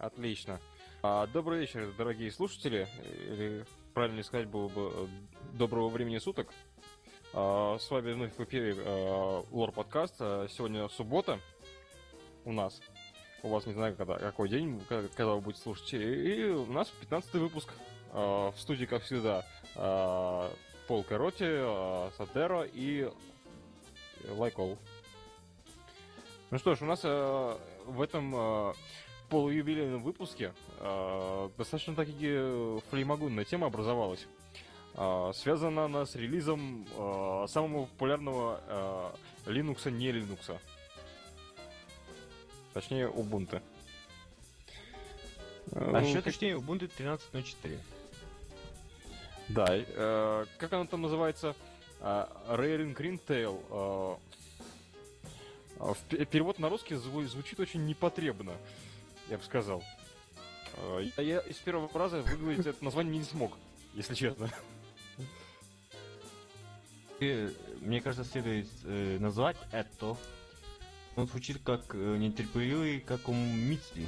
Отлично. Добрый вечер, дорогие слушатели. Или правильно сказать было бы доброго времени суток. С вами вновь в эфире Лор Подкаст. Сегодня суббота у нас. У вас не знаю, какой день, когда вы будете слушать. И у нас 15-й выпуск. В студии, как всегда, Пол Кароти, Сатеро и Лайкол. Ну что ж, у нас в этом полуюбилейном выпуске достаточно таки флеймагунная тема образовалась. Связана она с релизом самого популярного Linux, не Linux. Точнее, Ubuntu. А еще точнее, Ubuntu 13.04. Да, как оно там называется? Raring Ringtail. Перевод на русский звучит очень непотребно, я бы сказал. Я из первого раза выговорить это название не смог, если честно. Мне кажется, следует назвать это. Он звучит как нетерпеливый, как Митсли.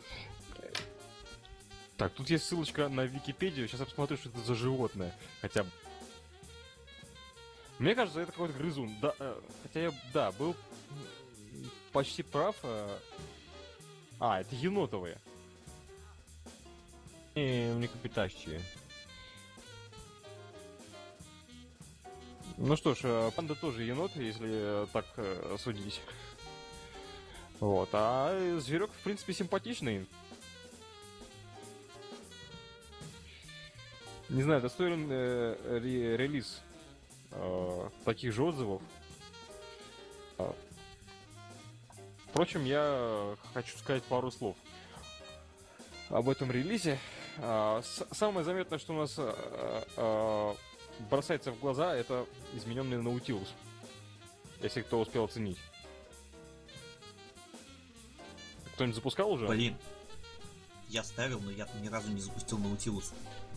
Так, тут есть ссылочка на Википедию. Сейчас я посмотрю, что это за животное. Хотя бы. Мне кажется, это какой-то грызун. Да, хотя я, был почти прав. Это енотовые. Млекопитающие. Ну что ж, панда тоже енот, если так судить. Вот, а зверек, в принципе, симпатичный. Не знаю, достоин релиз таких же отзывов. Впрочем, я хочу сказать пару слов об этом релизе. Самое заметное, что у нас бросается в глаза, это измененный Nautilus. Если кто успел оценить. Кто-нибудь запускал уже? Блин, я ставил, но я ни разу не запустил Nautilus.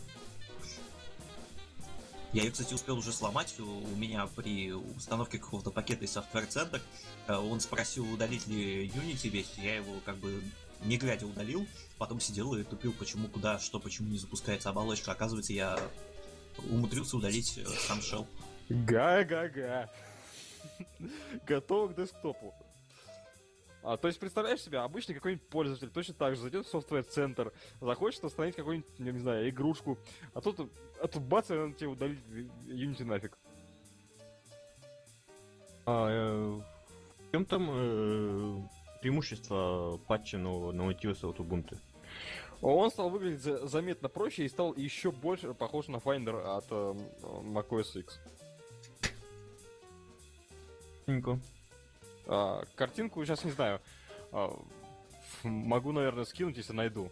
Я ее, кстати, успел уже сломать. У меня при установке какого-то пакета из Software Center он спросил, удалить ли Unity весь. Я его как бы не глядя удалил. Потом сидел и тупил, почему, куда, что, почему не запускается оболочка. Оказывается, я умудрился удалить сам shell. Га-га-га. Готов к десктопу. То есть, представляешь себе, обычный какой-нибудь пользователь точно так же зайдет в Software Center, захочет установить какую-нибудь, я не знаю, игрушку, а тут бац, и надо тебе удалить Unity нафиг. В чем там преимущество патча нового Nautilus от Ubuntu? Он стал выглядеть заметно проще и стал еще больше похож на Finder от macOS X. Картинку сейчас не знаю. Могу, наверное, скинуть, если найду.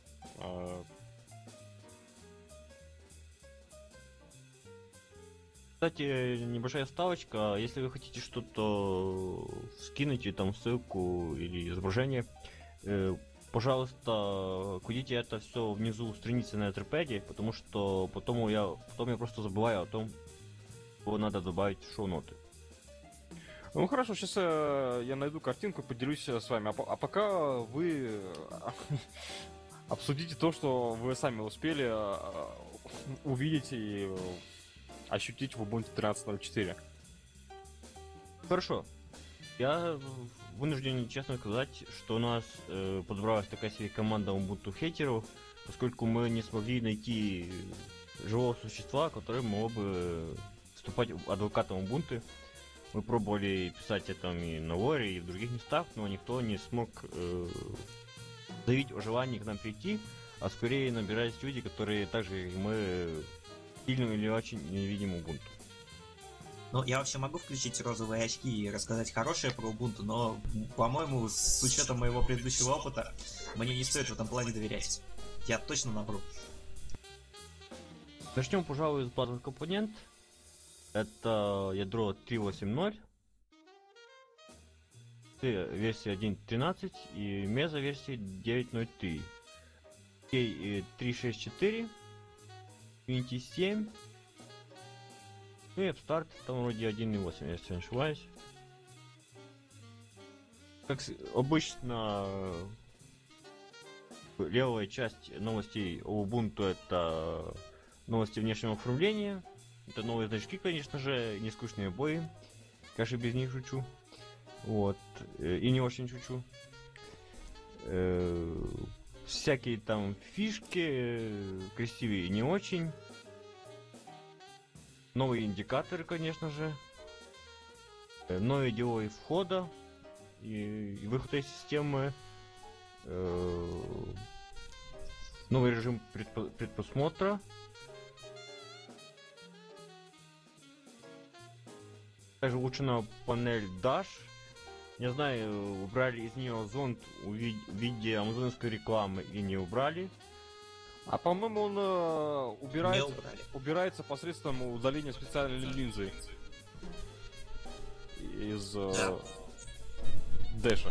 Кстати, небольшая вставочка. Если вы хотите что-то скинуть, там ссылку или изображение, пожалуйста, кладите это все внизу страницы на Etherpad, потому что потом я просто забываю о том, что надо добавить в шоу-ноты. Ну хорошо, сейчас я найду картинку, поделюсь с вами. А пока вы обсудите то, что вы сами успели увидеть и ощутить в Ubuntu 13.04. Хорошо. Я вынужден честно сказать, что у нас подобралась такая себе команда Ubuntu хейтеров, поскольку мы не смогли найти живого существа, которое могло бы выступать адвокатом Ubuntu. Мы пробовали писать это и на Лоре, и в других местах, но никто не смог заявить о желании к нам прийти, а скорее набирались люди, которые также мы сильно или очень не видим Ubuntu. Ну, я вообще могу включить розовые очки и рассказать хорошее про Ubuntu, но, по-моему, с учетом моего предыдущего опыта, мне не стоит в этом плане доверять. Я точно навру. Начнем, пожалуй, с базовых компонент. Это ядро 3.8.0, версия 1.13 и меза-версия 9.03. K364, Unity 7, и AppStart, там вроде 1.8, если не ошибаюсь. Как обычно, Левая часть новостей о Ubuntu — это новости внешнего оформления. Это новые значки, конечно же, не скучные бои. Конечно, без них шучу. Вот. И не очень шучу. Всякие там фишки, красивые и не очень. Новые индикаторы, конечно же. Новые деловые входа и выхода из системы. Новый режим предпросмотра. Также улучшена панель Dash. Не знаю, убрали из нее зонд в виде амазонской рекламы и не убрали. А по-моему, он Не убрали. убирается посредством удаления специальной линзы из Дэша.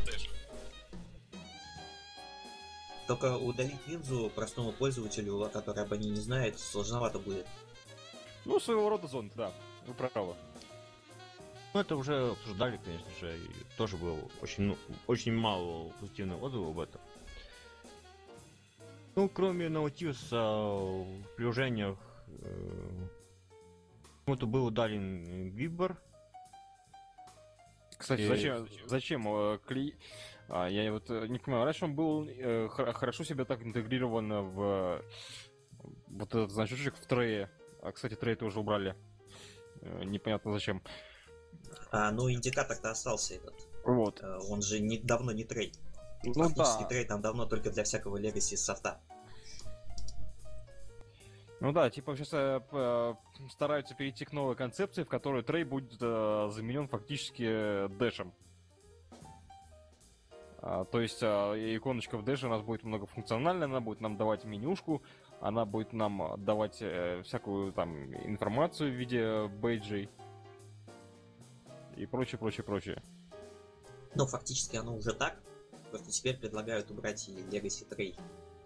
Только удалить линзу простому пользователю, который об ней не знает, сложновато будет. Ну, своего рода зонд, да. Вы правы. Ну, это уже обсуждали, конечно же, и тоже было очень мало позитивных отзывов об этом. Ну, кроме Nautilus в приложениях почему-то был удален Гиббер. Кстати, зачем я вот не понимаю, раньше он был хорошо себя так интегрирован в вот этот значочек в трее. А, кстати, трей тоже убрали. Непонятно зачем. Ну, индикатор-то остался этот. Вот. Он же давно не трей. Ну Фактически да. трей там давно только для всякого легаси софта. Ну да, типа сейчас стараются перейти к новой концепции, в которой трей будет заменен фактически дэшем. То есть иконочка в дэше у нас будет многофункциональная, она будет нам давать менюшку, она будет нам давать всякую там информацию в виде бейджей и прочее. Ну, фактически оно уже так. Просто теперь предлагают убрать и Legacy Tray.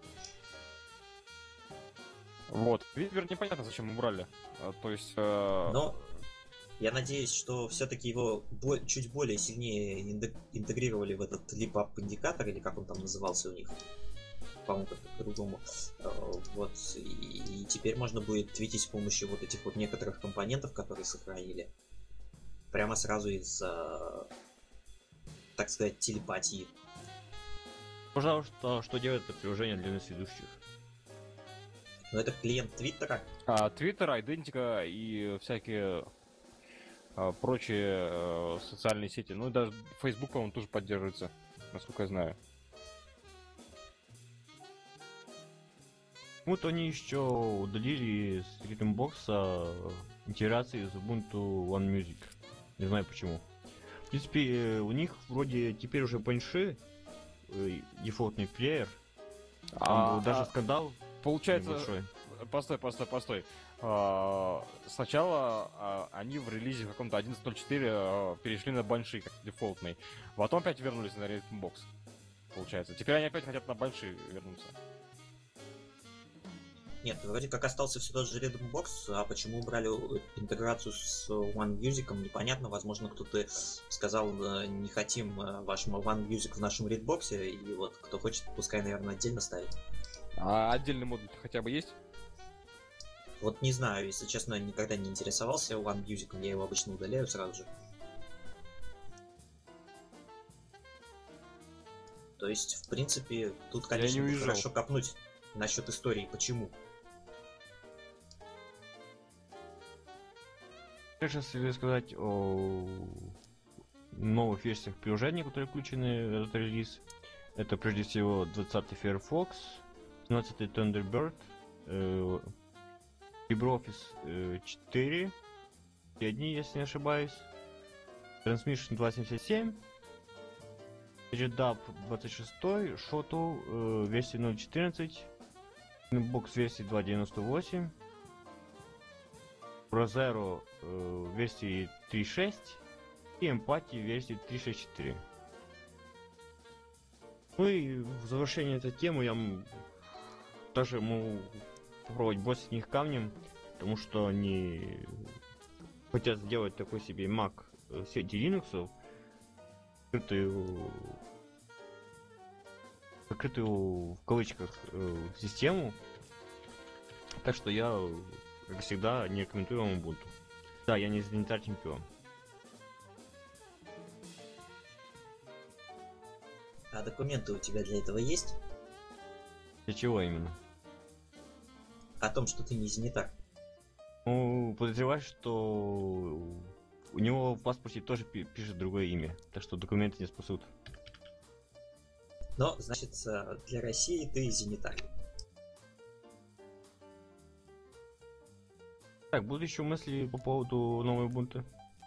Вот. Вибер непонятно, зачем убрали. То есть... Но я надеюсь, что все-таки его чуть более сильнее интегрировали в этот leap-up индикатор, или как он там назывался у них. По-моему, как-то по-другому. Вот. И теперь можно будет твитить с помощью вот этих вот некоторых компонентов, которые сохранили. Прямо сразу из, так сказать, телепатии. Пожалуйста, что делает это приложение для нас ведущих? Но это клиент Твиттера. Твиттер, идентика и всякие прочие социальные сети. Ну и даже Facebook, по-моему, тоже поддерживается, насколько я знаю. Вот они еще удалили с Rhythmbox интеграции с Ubuntu One Music. Не знаю почему. В принципе, у них вроде теперь уже Banshee, дефолтный плеер. Там был даже скандал. Получается, небольшой. Постой. Сначала они в релизе в каком-то 11.04 перешли на Banshee как дефолтный. Потом опять вернулись на Rhythmbox. Получается. Теперь они опять хотят на Banshee вернуться. Нет, вроде как остался все тот же Rhythmbox, а почему убрали интеграцию с One Music, непонятно. Возможно, кто-то сказал, не хотим вашему One Music в нашем Redbox, и вот кто хочет, пускай, наверное, отдельно ставит. А отдельный модуль хотя бы есть? Вот не знаю, если честно, никогда не интересовался One Music, я его обычно удаляю сразу же. То есть, в принципе, тут, конечно, хорошо копнуть насчет истории, почему. Я сейчас хочу сказать о новых версиях приложений, которые включены в этот релиз. Это прежде всего 20-й Firefox, 17-й Thunderbird, LibreOffice 4, и одни, если не ошибаюсь, Transmission 2.77, JDAP 26, Shoto версии 0.14, Inbox версии 2.98, Prozero версии 3.6 и Empathy версии 3.6.4. Ну и в завершение этой темы я даже могу попробовать бросить них камнем, потому что они хотят сделать такой себе Mac сети Linux, открытую, закрытую в кавычках систему. Так что я, как всегда, не рекомендую вам Ubuntu. Да, я не инвентарь чемпион. А документы у тебя для этого есть? Для чего именно? О том, что ты не зенитар. Ну, подозреваю, что у него в паспорте тоже пишет другое имя, так что документы не спасут. Но, значит, для России ты зенитар. Так, будут еще мысли по поводу новой Ubuntu?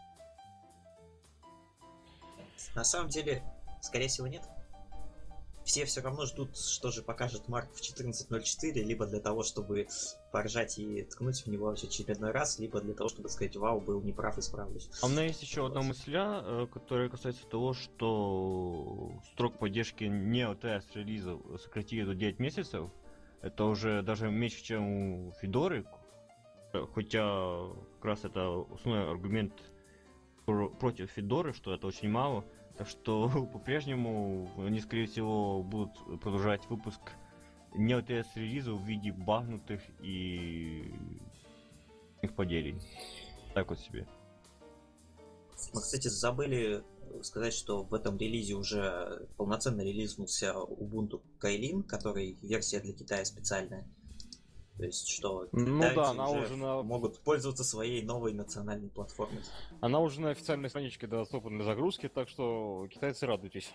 На самом деле, скорее всего, нет. Все равно ждут, что же покажет Марк в 14.04, либо для того, чтобы поржать и ткнуть в него в очередной раз, либо для того, чтобы сказать: вау, был неправ, исправлюсь. А у меня есть еще одна мысля, которая касается того, что срок поддержки не LTS релизов сократили до 9 месяцев. Это уже даже меньше, чем у Федоры, хотя как раз это основной аргумент против Федоры, что это очень мало. Так что по-прежнему они, скорее всего, будут продолжать выпуск не LTS релизов в виде багнутых и их поделий. Так вот себе. Мы, кстати, забыли сказать, что в этом релизе уже полноценно релизнулся Ubuntu Kylin, который версия для Китая специальная. То есть, что да, она уже могут пользоваться своей новой национальной платформой. Она уже на официальной страничке доступна для загрузки, так что китайцы, радуйтесь.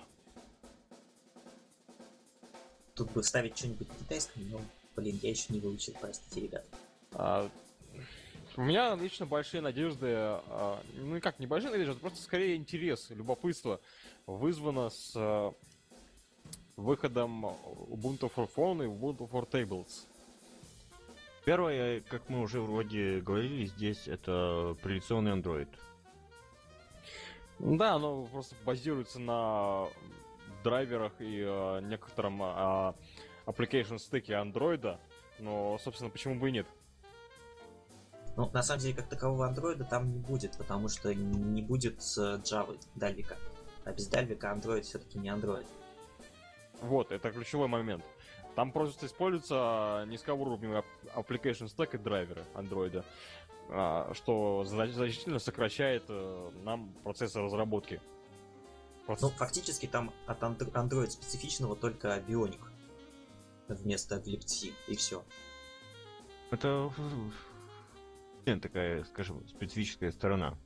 Тут бы ставить что-нибудь на китайском, но, блин, я еще не выучил, простите, ребят. У меня лично большие надежды, ну как небольшие надежды, просто скорее интерес, любопытство вызвано с выходом Ubuntu for Phone и Ubuntu for Tables. Первое, как мы уже вроде говорили, здесь это традиционный Android. Да, оно просто базируется на драйверах и некотором application стеке Android, но, собственно, почему бы и нет? Ну, на самом деле, как такового андроида там не будет, потому что не будет Java, Dalvik. А без Dalvik Android все-таки не Android. Вот, это ключевой момент. Там просто используются низкоуровневые application stack и драйверы Android, что значительно сокращает нам процесс разработки. Ну, фактически там от Android специфичного только Bionic вместо Glibc, и все. Это такая, скажем, специфическая сторона.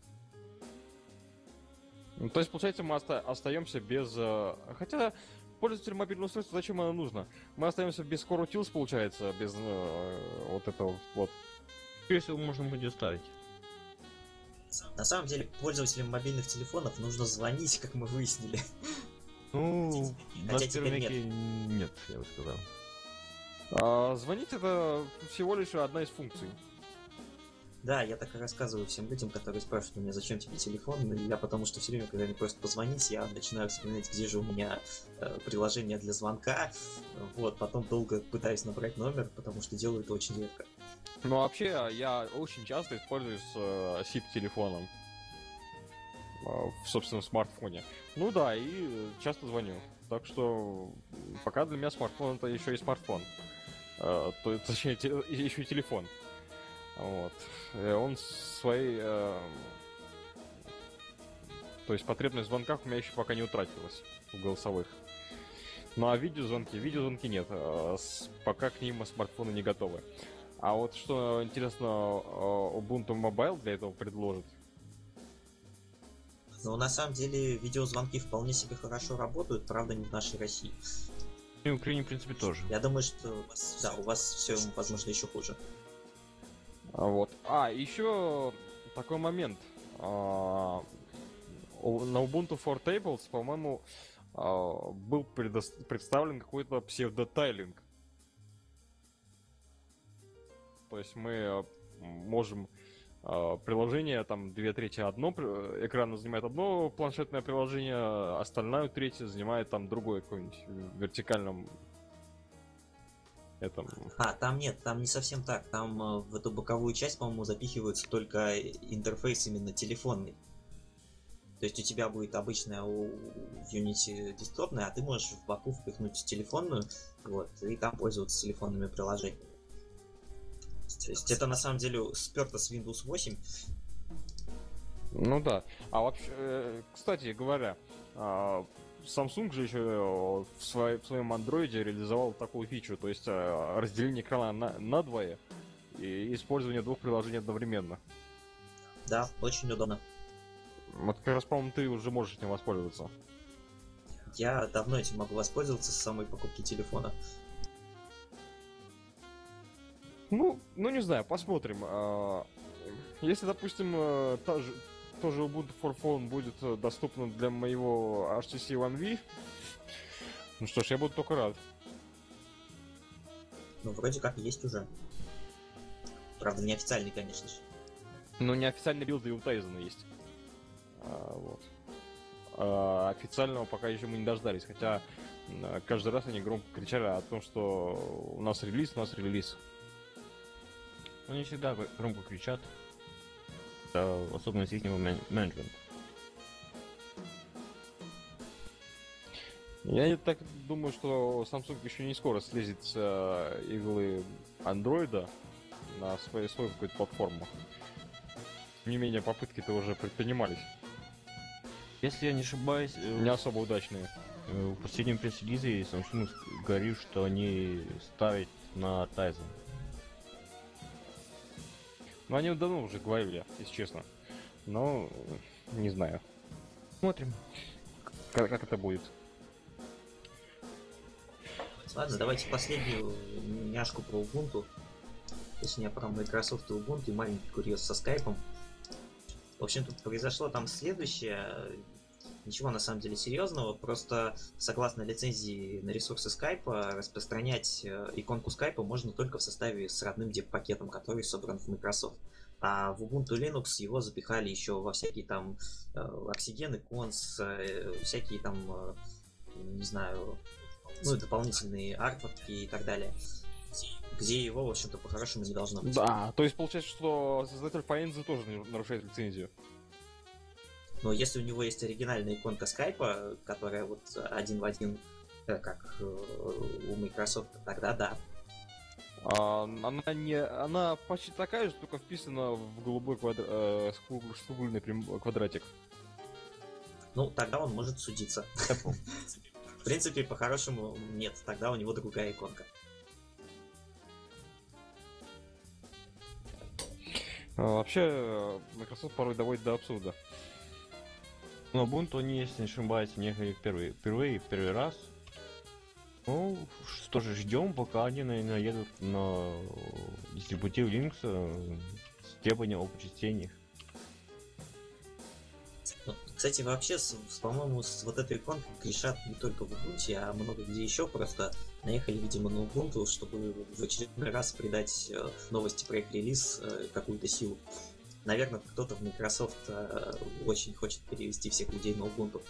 Ну, то есть, получается, мы остаемся без... Хотя пользователю мобильного устройства зачем оно нужно? Мы остаемся без Core Utils, получается, без вот этого вот. Скорее всего, можно будет оставить. На самом деле, пользователям мобильных телефонов нужно звонить, как мы выяснили. Ну, в Хотя 21 теперь веке нет, я бы сказал. Звонить это всего лишь одна из функций. Да, я так и рассказываю всем людям, которые спрашивают у меня, зачем тебе телефон, и я потому что все время, когда мне просят позвонить, я начинаю вспоминать, где же у меня приложение для звонка, вот, потом долго пытаюсь набрать номер, потому что делаю это очень редко. Ну, вообще, я очень часто используюсь SIP-телефоном в собственном смартфоне. Ну да, и часто звоню. Так что пока для меня смартфон это еще и смартфон. Точнее, еще и телефон. Вот. Он своей... То есть потребность в звонках у меня еще пока не утратилась в голосовых. Ну а видеозвонки нет. Пока к ним смартфоны не готовы. А вот что интересно, Ubuntu Mobile для этого предложит. Но на самом деле видеозвонки вполне себе хорошо работают, правда не в нашей России. И в Украине, в принципе, тоже. Я думаю, что у вас все, возможно, еще хуже. Вот. Еще такой момент. На Ubuntu for Tables, по-моему, был представлен какой-то псевдотайлинг. То есть мы можем приложение, там 2/3 одно экрана занимает одно планшетное приложение, остальную треть занимает там другое какое-нибудь в вертикальном этом. Там нет, там не совсем так. Там в эту боковую часть, по-моему, запихиваются только интерфейс именно телефонный. То есть у тебя будет обычная Unity десктопная, а ты можешь в боку впихнуть телефонную, вот, и там пользоваться телефонными приложениями. То есть это на самом деле сперто с Windows 8. Ну да. А вообще, кстати говоря, Samsung же еще в своем андроиде реализовал такую фичу, то есть разделение экрана на двое и использование двух приложений одновременно. Да, очень удобно. Вот как раз, по-моему, ты уже можешь этим воспользоваться. Я давно этим могу воспользоваться с самой покупки телефона. Ну, не знаю, посмотрим. Если, допустим, тоже Ubuntu for Phone будет доступно для моего HTC One V, ну что ж, я буду только рад. Ну, вроде как есть уже. Правда, неофициальный, конечно же. Но неофициальные билды и у Tizen есть. Вот. Официального пока еще мы не дождались, хотя каждый раз они громко кричали о том, что у нас релиз. Они всегда громко кричат, особенно с их менеджмента. Я так думаю, что Samsung еще не скоро слезет с иглы Android на свою какую-то платформу. Тем не менее, попытки-то уже предпринимались. Если я не ошибаюсь, Не особо удачные. в последнем пресс-релизе Samsung говорил, что они ставят на Tizen. Ну, они давно уже говорили, если честно. Но, не знаю. Смотрим. Как это будет. Ладно, давайте последнюю няшку про Ubuntu. Точнее, про Microsoft и Ubuntu и маленький курьез со скайпом. В общем, тут произошло там следующее. Ничего на самом деле серьезного, просто согласно лицензии на ресурсы скайпа распространять иконку скайпа можно только в составе с родным деп-пакетом, который собран в Microsoft. А в Ubuntu Linux его запихали еще во всякие там Oxygen, Icons, всякие там, не знаю, ну и дополнительные артворки и так далее, где его, в общем-то, по-хорошему не должно быть. Да, то есть получается, что создатель Firenze тоже нарушает лицензию. Но если у него есть оригинальная иконка скайпа, которая вот один в один, как у Microsoft, тогда да. Она почти такая же, только вписана в голубой скругленный квадратик. Ну, тогда он может судиться. В принципе, по-хорошему нет, тогда у него другая иконка. Вообще, Microsoft порой доводит до абсурда. Но Ubuntu они, если не ошибаюсь, не первый раз. Ну, что же, ждем, пока они, наверное, едут на дистрибутив Linux с требованием об учтении. Кстати, вообще, по-моему, с вот этой иконкой грешат не только в Ubuntu, а много где еще. Просто наехали, видимо, на Ubuntu, чтобы в очередной раз придать новости про их релиз какую-то силу. Наверное, кто-то в Microsoft очень хочет перевести всех людей на Ubuntu.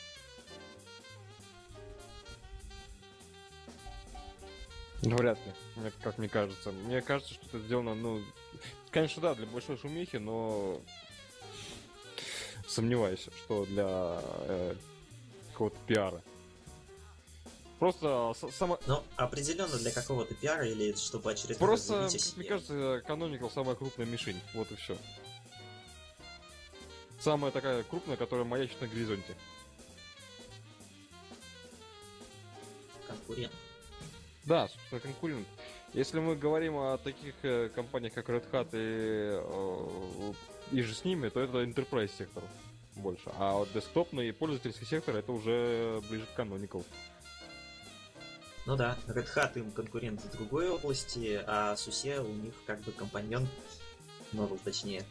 Вряд ли, как мне кажется. Мне кажется, что это сделано, ну, конечно, да, для большой шумихи, но сомневаюсь, что для какого-то пиара. Просто Ну, определенно для какого-то пиара или чтобы очередной Просто, раз заявить о себе. мне кажется, Canonical самая крупная мишень. Вот и все. Самая такая крупная, которая маячит на горизонте. Конкурент. Да, собственно, конкурент. Если мы говорим о таких компаниях, как Red Hat и же с ними, то это Enterprise сектор больше. А вот десктопный и пользовательский сектор это уже ближе к Canonical. Ну да, Red Hat им конкурент в другой области, а SUSE у них как бы компаньон, ну, точнее.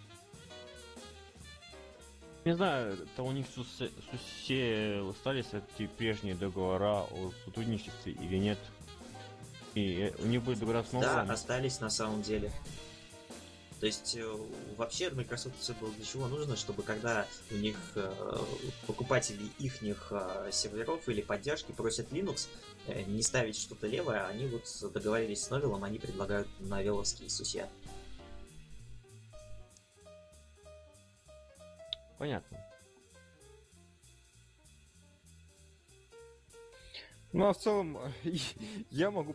Не знаю, то у них все остались эти прежние договора о сотрудничестве или нет. И у них будет договора снова. Да, остались на самом деле. То есть вообще Microsoft все было для чего нужно, чтобы когда у них покупатели ихних серверов или поддержки просят Linux, не ставить что-то левое, они вот договорились с Novell, они предлагают новеловские SUSE. Понятно. Ну, а в целом, я могу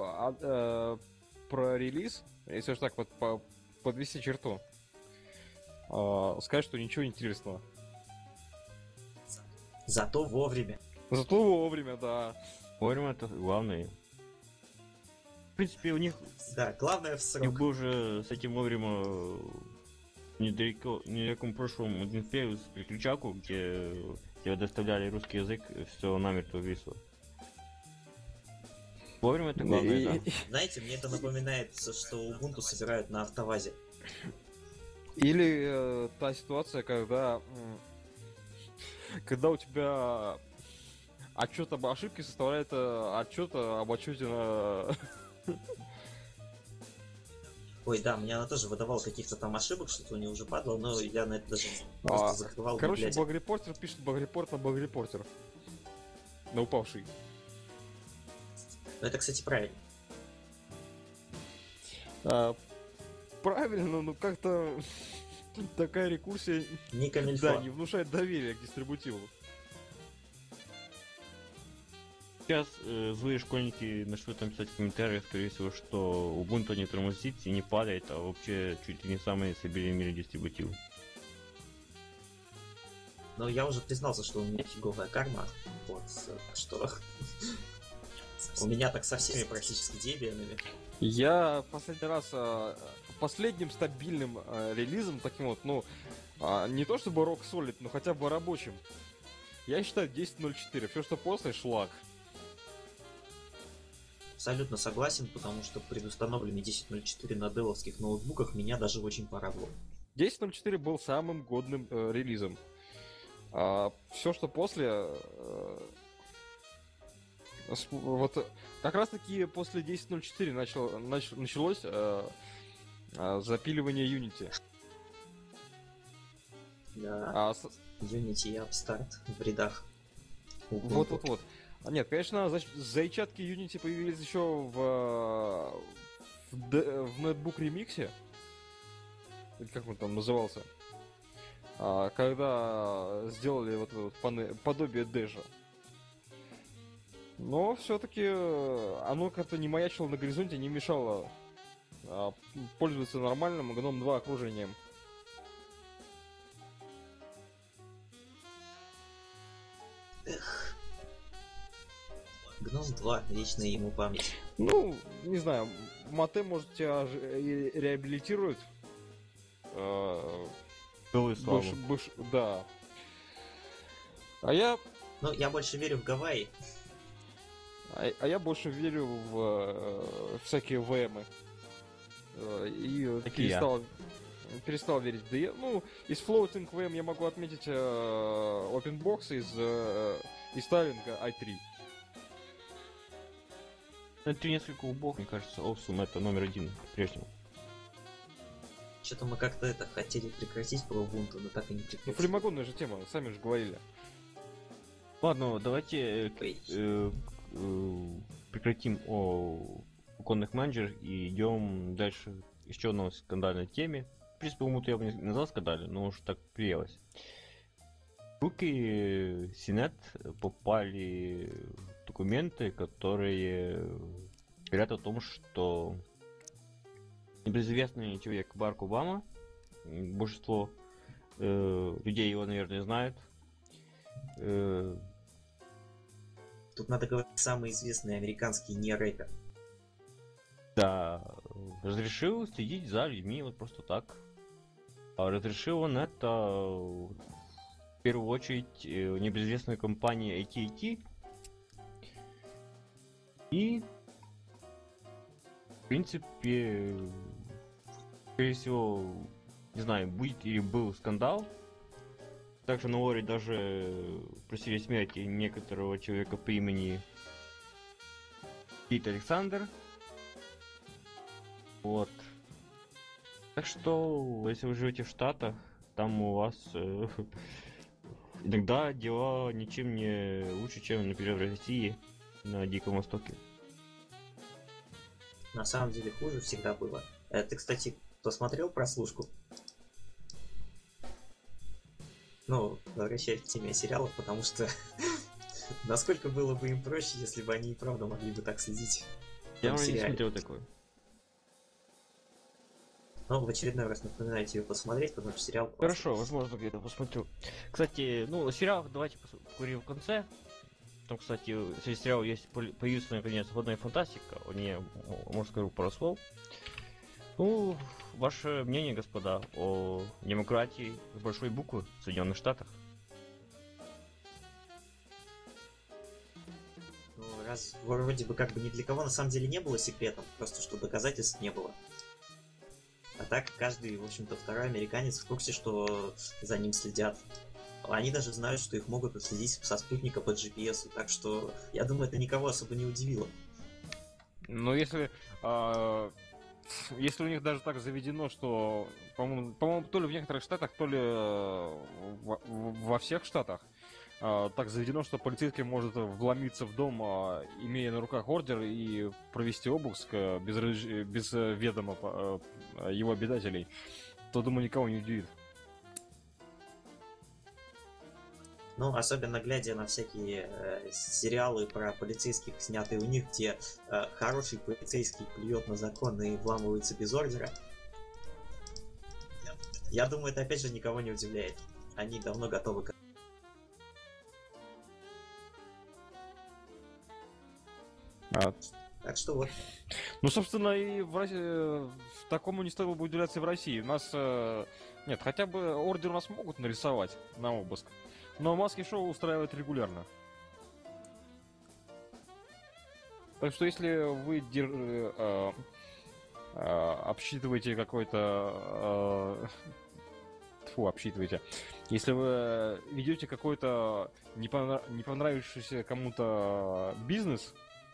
про релиз, если уж так вот подвести черту, сказать, что ничего интересного. Зато вовремя. Зато вовремя, да. Вовремя это главное. В принципе, у них Да, главное в у них срок. был же с этим вовремя недалеком прошлом один фейл с переключалку, где тебе доставляли русский язык, все намертво висло. Вовремя это главное, да. Знаете, мне это напоминает, что Ubuntu собирают на автовазе. Или та ситуация, когда у тебя отчет об ошибке составляет отчет об отчете на... Ой, да, мне она тоже выдавала каких-то там ошибок, что-то у нее уже падало, но я на это даже просто закрывал. Короче, библиотеку. баг-репортер пишет баг-репорт на баг-репортер. На упавший. Но это, кстати, правильно. Правильно, но как-то такая рекурсия, Не камильфо. да, не внушает доверия к дистрибутиву. Сейчас злые школьники начнут там писать в комментариях, скорее всего, что Ubuntu не тормозит и не падает, а вообще чуть ли не самый стабильный в мире дистрибутив. Но я уже признался, что у меня фиговая карма. Вот, что... У меня так со всеми практически дебианами. Я последний раз последним стабильным релизом, таким вот, ну, не то чтобы Rock Solid, но хотя бы рабочим, я считаю 10.04. Все, что после, шлак. Абсолютно согласен, потому что предустановленный 10.04 на деловских ноутбуках меня даже очень порадовал. 10.04 был самым годным релизом. Все, что после... вот как раз таки после 10.04 началось запиливание Unity. Да, Unity и Upstart в рядах. Вот. Нет, конечно, зайчатки Unity появились еще в Netbook ремиксе. Или как он там назывался. Когда сделали вот это вот подобие Дэжа. Но все-таки оно как-то не маячило на горизонте, не мешало пользоваться нормальным GNOME 2 окружением. GNOME 2, вечная ему память. Ну, не знаю, Мате, может, тебя реабилитирует. Целую славу. Да. А я Ну, я больше верю в Гавайи. А я больше верю в всякие ВМы. И перестал верить в DE. Ну, из Floating VM я могу отметить OpenBox из стайлинга i3. Это несколько убог, мне кажется, Awesome это номер один прежнему. Что-то мы как-то это хотели прекратить про Ubuntu, но так и не Ну, прекратили. флемагонная же тема, сами же говорили. Ладно, давайте прекратим о иконных менеджерах и идем дальше еще одной скандальной теме. В принципе, Ubuntu я бы не назвал скандальной, но уж так приелось. В руки CNET попали документы, которые говорят о том, что небезызвестный человек Барак Обама, большинство людей его, наверное, знают, Тут надо говорить самый известный американский не-рэпер. да, разрешил следить за людьми вот просто так. А разрешил он это в первую очередь небезызвестной компании AT&T. И в принципе, скорее всего, не знаю, будет или был скандал. Также на Лоре даже просили смерти некоторого человека по имени Пит Александр. Вот. Так что, если вы живете в Штатах, там у вас иногда дела ничем не лучше, чем, например, в России на Диком Востоке. На самом деле хуже всегда было. Ты, кстати, посмотрел прослушку? Ну, возвращаясь к теме сериалов, потому что Насколько было бы им проще, если бы они и правда могли бы так следить в Я том уже не сериале. смотрел такой. Но в очередной раз напоминаю тебе посмотреть, потому что сериал классный. Хорошо, возможно, где-то посмотрю. Кстати, ну, о сериалах давайте поговорим в конце. Там, кстати, среди сериалов есть появится, наконец, «Водная фантастика». О ней, может, скажу пару слов. Ну, ваше мнение, господа, о демократии с большой буквы в Соединенных Штатах? Ну, раз вроде бы как бы ни для кого на самом деле не было секретом, просто что доказательств не было. А так каждый, в общем-то, второй американец в курсе, что за ним следят. Они даже знают, что их могут отследить со спутника по GPS, так что я думаю, это никого особо не удивило. Но если у них даже так заведено, что, по-моему, то ли в некоторых штатах, то ли во всех штатах так заведено, что полицейский может вломиться в дом, имея на руках ордер, и провести обыск без ведома его обитателей, то, думаю, никого не удивит. Ну, особенно глядя на всякие сериалы про полицейских, снятые у них, где хороший полицейский плюет на закон и вламывается без ордера. Я думаю, это опять же никого не удивляет. Они давно готовы к... Так что вот. Ну, собственно, и такому не стоило бы удивляться и в России. У нас... Нет, хотя бы ордер у нас могут нарисовать на обыск. Но маски-шоу устраивают регулярно. Так что если вы обсчитываете какой-то... обсчитываете. Если вы ведете какой-то не понравившийся кому-то бизнес,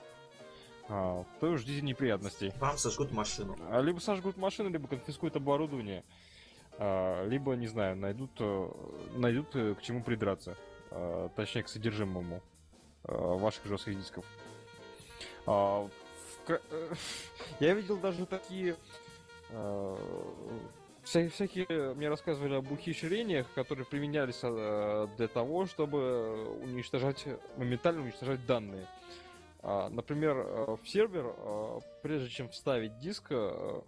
то ждите неприятностей. Вам сожгут машину. Либо сожгут машину, либо конфискуют оборудование. Либо, не знаю, найдут к чему придраться. Точнее, к содержимому ваших жестких дисков. Я видел даже такие... Всякие мне рассказывали об ухищрениях, которые применялись для того, чтобы моментально уничтожать данные. Например, в сервер, прежде чем вставить диск в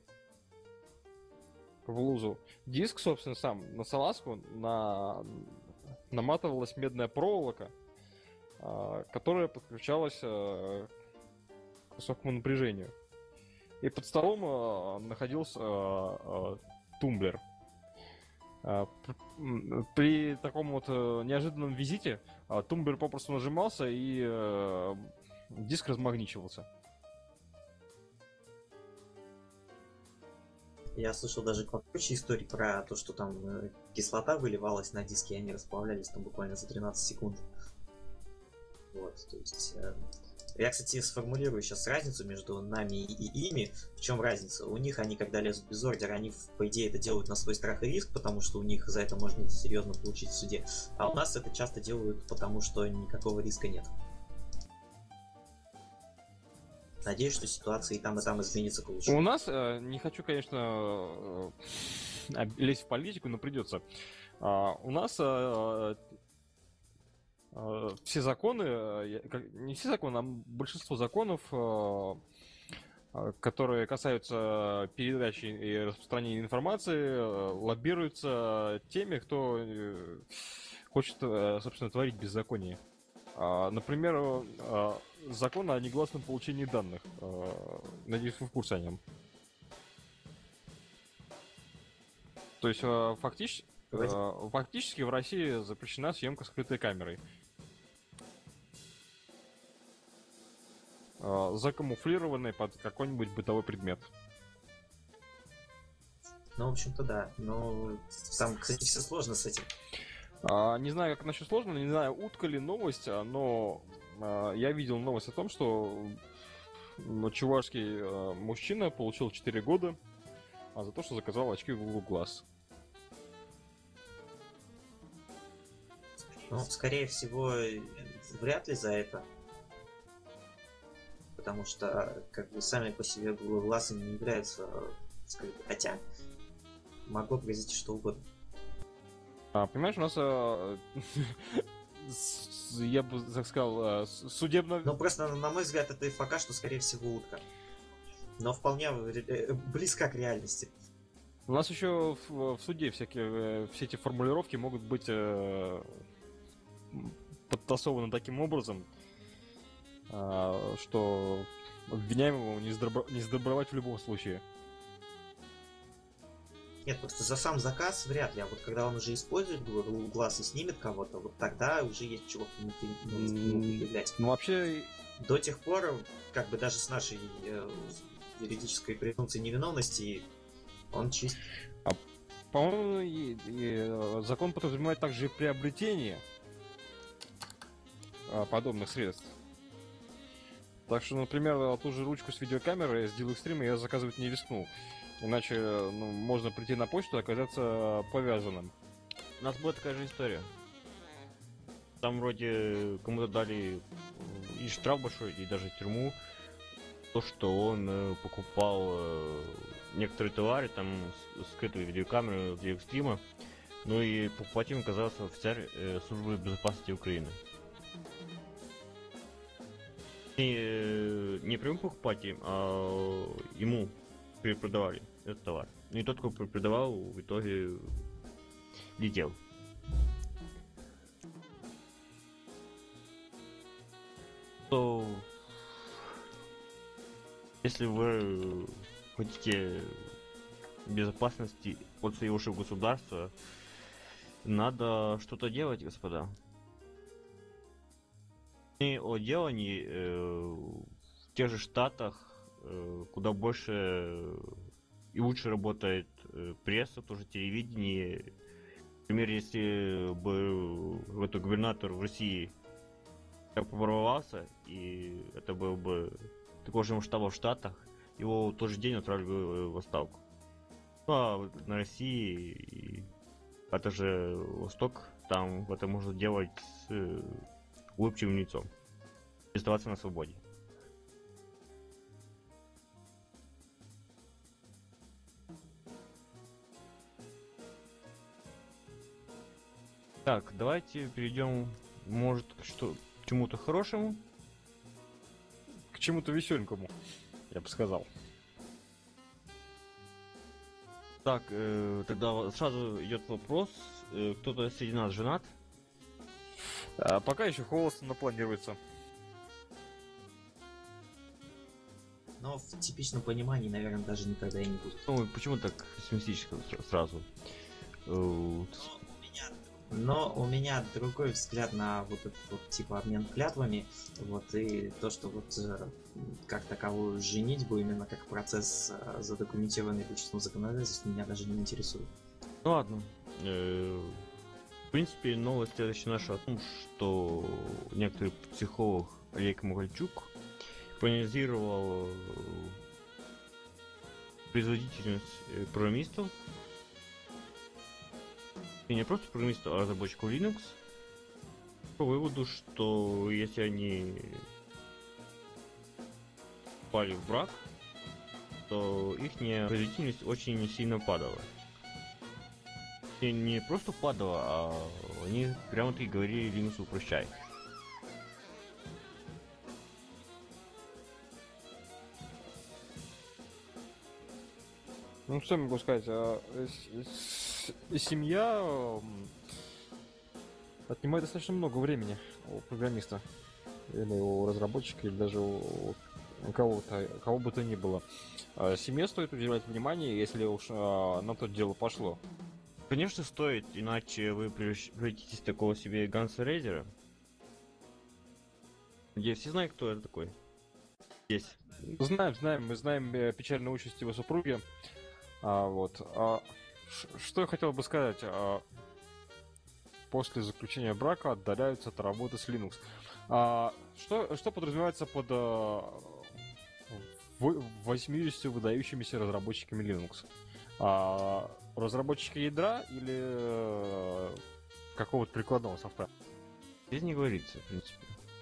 лузу, диск, собственно, сам на салазку наматывалась медная проволока, которая подключалась к высокому напряжению. И под столом находился тумблер. При таком вот неожиданном визите тумблер попросту нажимался, и диск размагничивался. Я слышал даже круче истории про то, что там кислота выливалась на диски, и они расплавлялись там буквально за 13 секунд. Вот, то есть... Я, кстати, сформулирую сейчас разницу между нами и ими. В чем разница? У них они, когда лезут без ордера, они, по идее, это делают на свой страх и риск, потому что у них за это можно серьезно получить в суде. А у нас это часто делают, потому что никакого риска нет. Надеюсь, что ситуация и там изменится к лучшему. У нас, не хочу, конечно, лезть в политику, но придется. У нас все законы, не все законы, а большинство законов, которые касаются передачи и распространения информации, лоббируются теми, кто хочет, собственно, творить беззаконие. Например, закон о негласном получении данных. Надеюсь, вы в курсе о нем. То есть, фактически в России запрещена съемка скрытой камерой. Закамуфлированной под какой-нибудь бытовой предмет. Ну, в общем-то, да. Но там, кстати, все сложно с этим. Не знаю, как насчет сложно, не знаю, утка ли новость, но я видел новость о том, что чувашский мужчина получил 4 года за то, что заказал очки Google Glass. Ну, скорее всего, вряд ли за это. Потому что, как бы, сами по себе Google Glass не являются, хотя могло произойти что угодно. Понимаешь, у нас я бы так сказал, судебно... Ну, просто, на мой взгляд, это и пока что, скорее всего, утка. Но вполне близка к реальности. У нас еще в суде всякие все эти формулировки могут быть подтасованы таким образом, что обвиняемому не сдобровать в любом случае. Нет, просто за сам заказ вряд ли, а вот когда он уже использует глаз и снимет кого-то, вот тогда уже есть чего к нему предъявлять. Ну, вообще... До тех пор, как бы даже с нашей юридической презумпцией невиновности, он чист. По-моему, закон подразумевает также и приобретение подобных средств. Так что, например, ту же ручку с видеокамерой с Deal Extreme я заказывать не рискнул. Иначе можно прийти на почту и оказаться повязанным. У нас была такая же история. Там вроде кому-то дали и штраф большой, и даже тюрьму. То, что он покупал некоторые товары, там скрытую видеокамеру для экстрима. Ну и покупателем оказался офицер службы безопасности Украины. И не прямым покупателем, а ему перепродавали этот товар. Ну и тот, кто перепродавал, в итоге летел. То если вы хотите безопасности от своего же государства, надо что-то делать, господа. И о делании в тех же штатах, куда больше и лучше работает пресса, тоже телевидение. Например, если бы этот губернатор в России так поворовался, и это был бы такого же масштаба в Штатах, его в тот же день отправили в отставку. Ну а на России, это же Восток, там это можно делать с улыбчивым лицом, оставаться на свободе. Так, давайте перейдем, может, к чему-то хорошему. К чему-то веселенькому, я бы сказал. Так, тогда сразу идет вопрос. Кто-то среди нас женат? Пока еще холостно, но планируется. Но в типичном понимании, наверное, даже никогда и не будет. Ну, почему так пессимистически сразу? Но у меня другой взгляд на вот этот вот типа обмен клятвами, вот, и то, что вот как таковую женитьбу, именно как процесс задокументированный в отечественном законодательстве, меня даже не интересует. Ну ладно. В принципе, новость следующая наша о том, что некоторый психолог Олег Мухальчук проанализировал производительность программистов. И не просто программистов, а разработчиков Linux. По выводу, что если они попали в брак, то их производительность очень сильно падала. И не просто падала, а они прямо-таки говорили Linux упрощай. Ну, что я могу сказать? Семья отнимает достаточно много времени у программиста. Или у разработчика, или даже у кого бы то ни было. Семье стоит уделять внимание, если уж на то дело пошло. Конечно, стоит, иначе вы превратитесь в такого себе Ганса Рейзера. Где все знают, кто это такой? Здесь. Знаем, мы знаем печальную участь его супруги. Что я хотел бы сказать? После заключения брака отдаляются от работы с Linux. Что подразумевается под 80 выдающимися разработчиками Linux? Разработчики ядра или какого-то прикладного софта? Здесь не говорится, в принципе.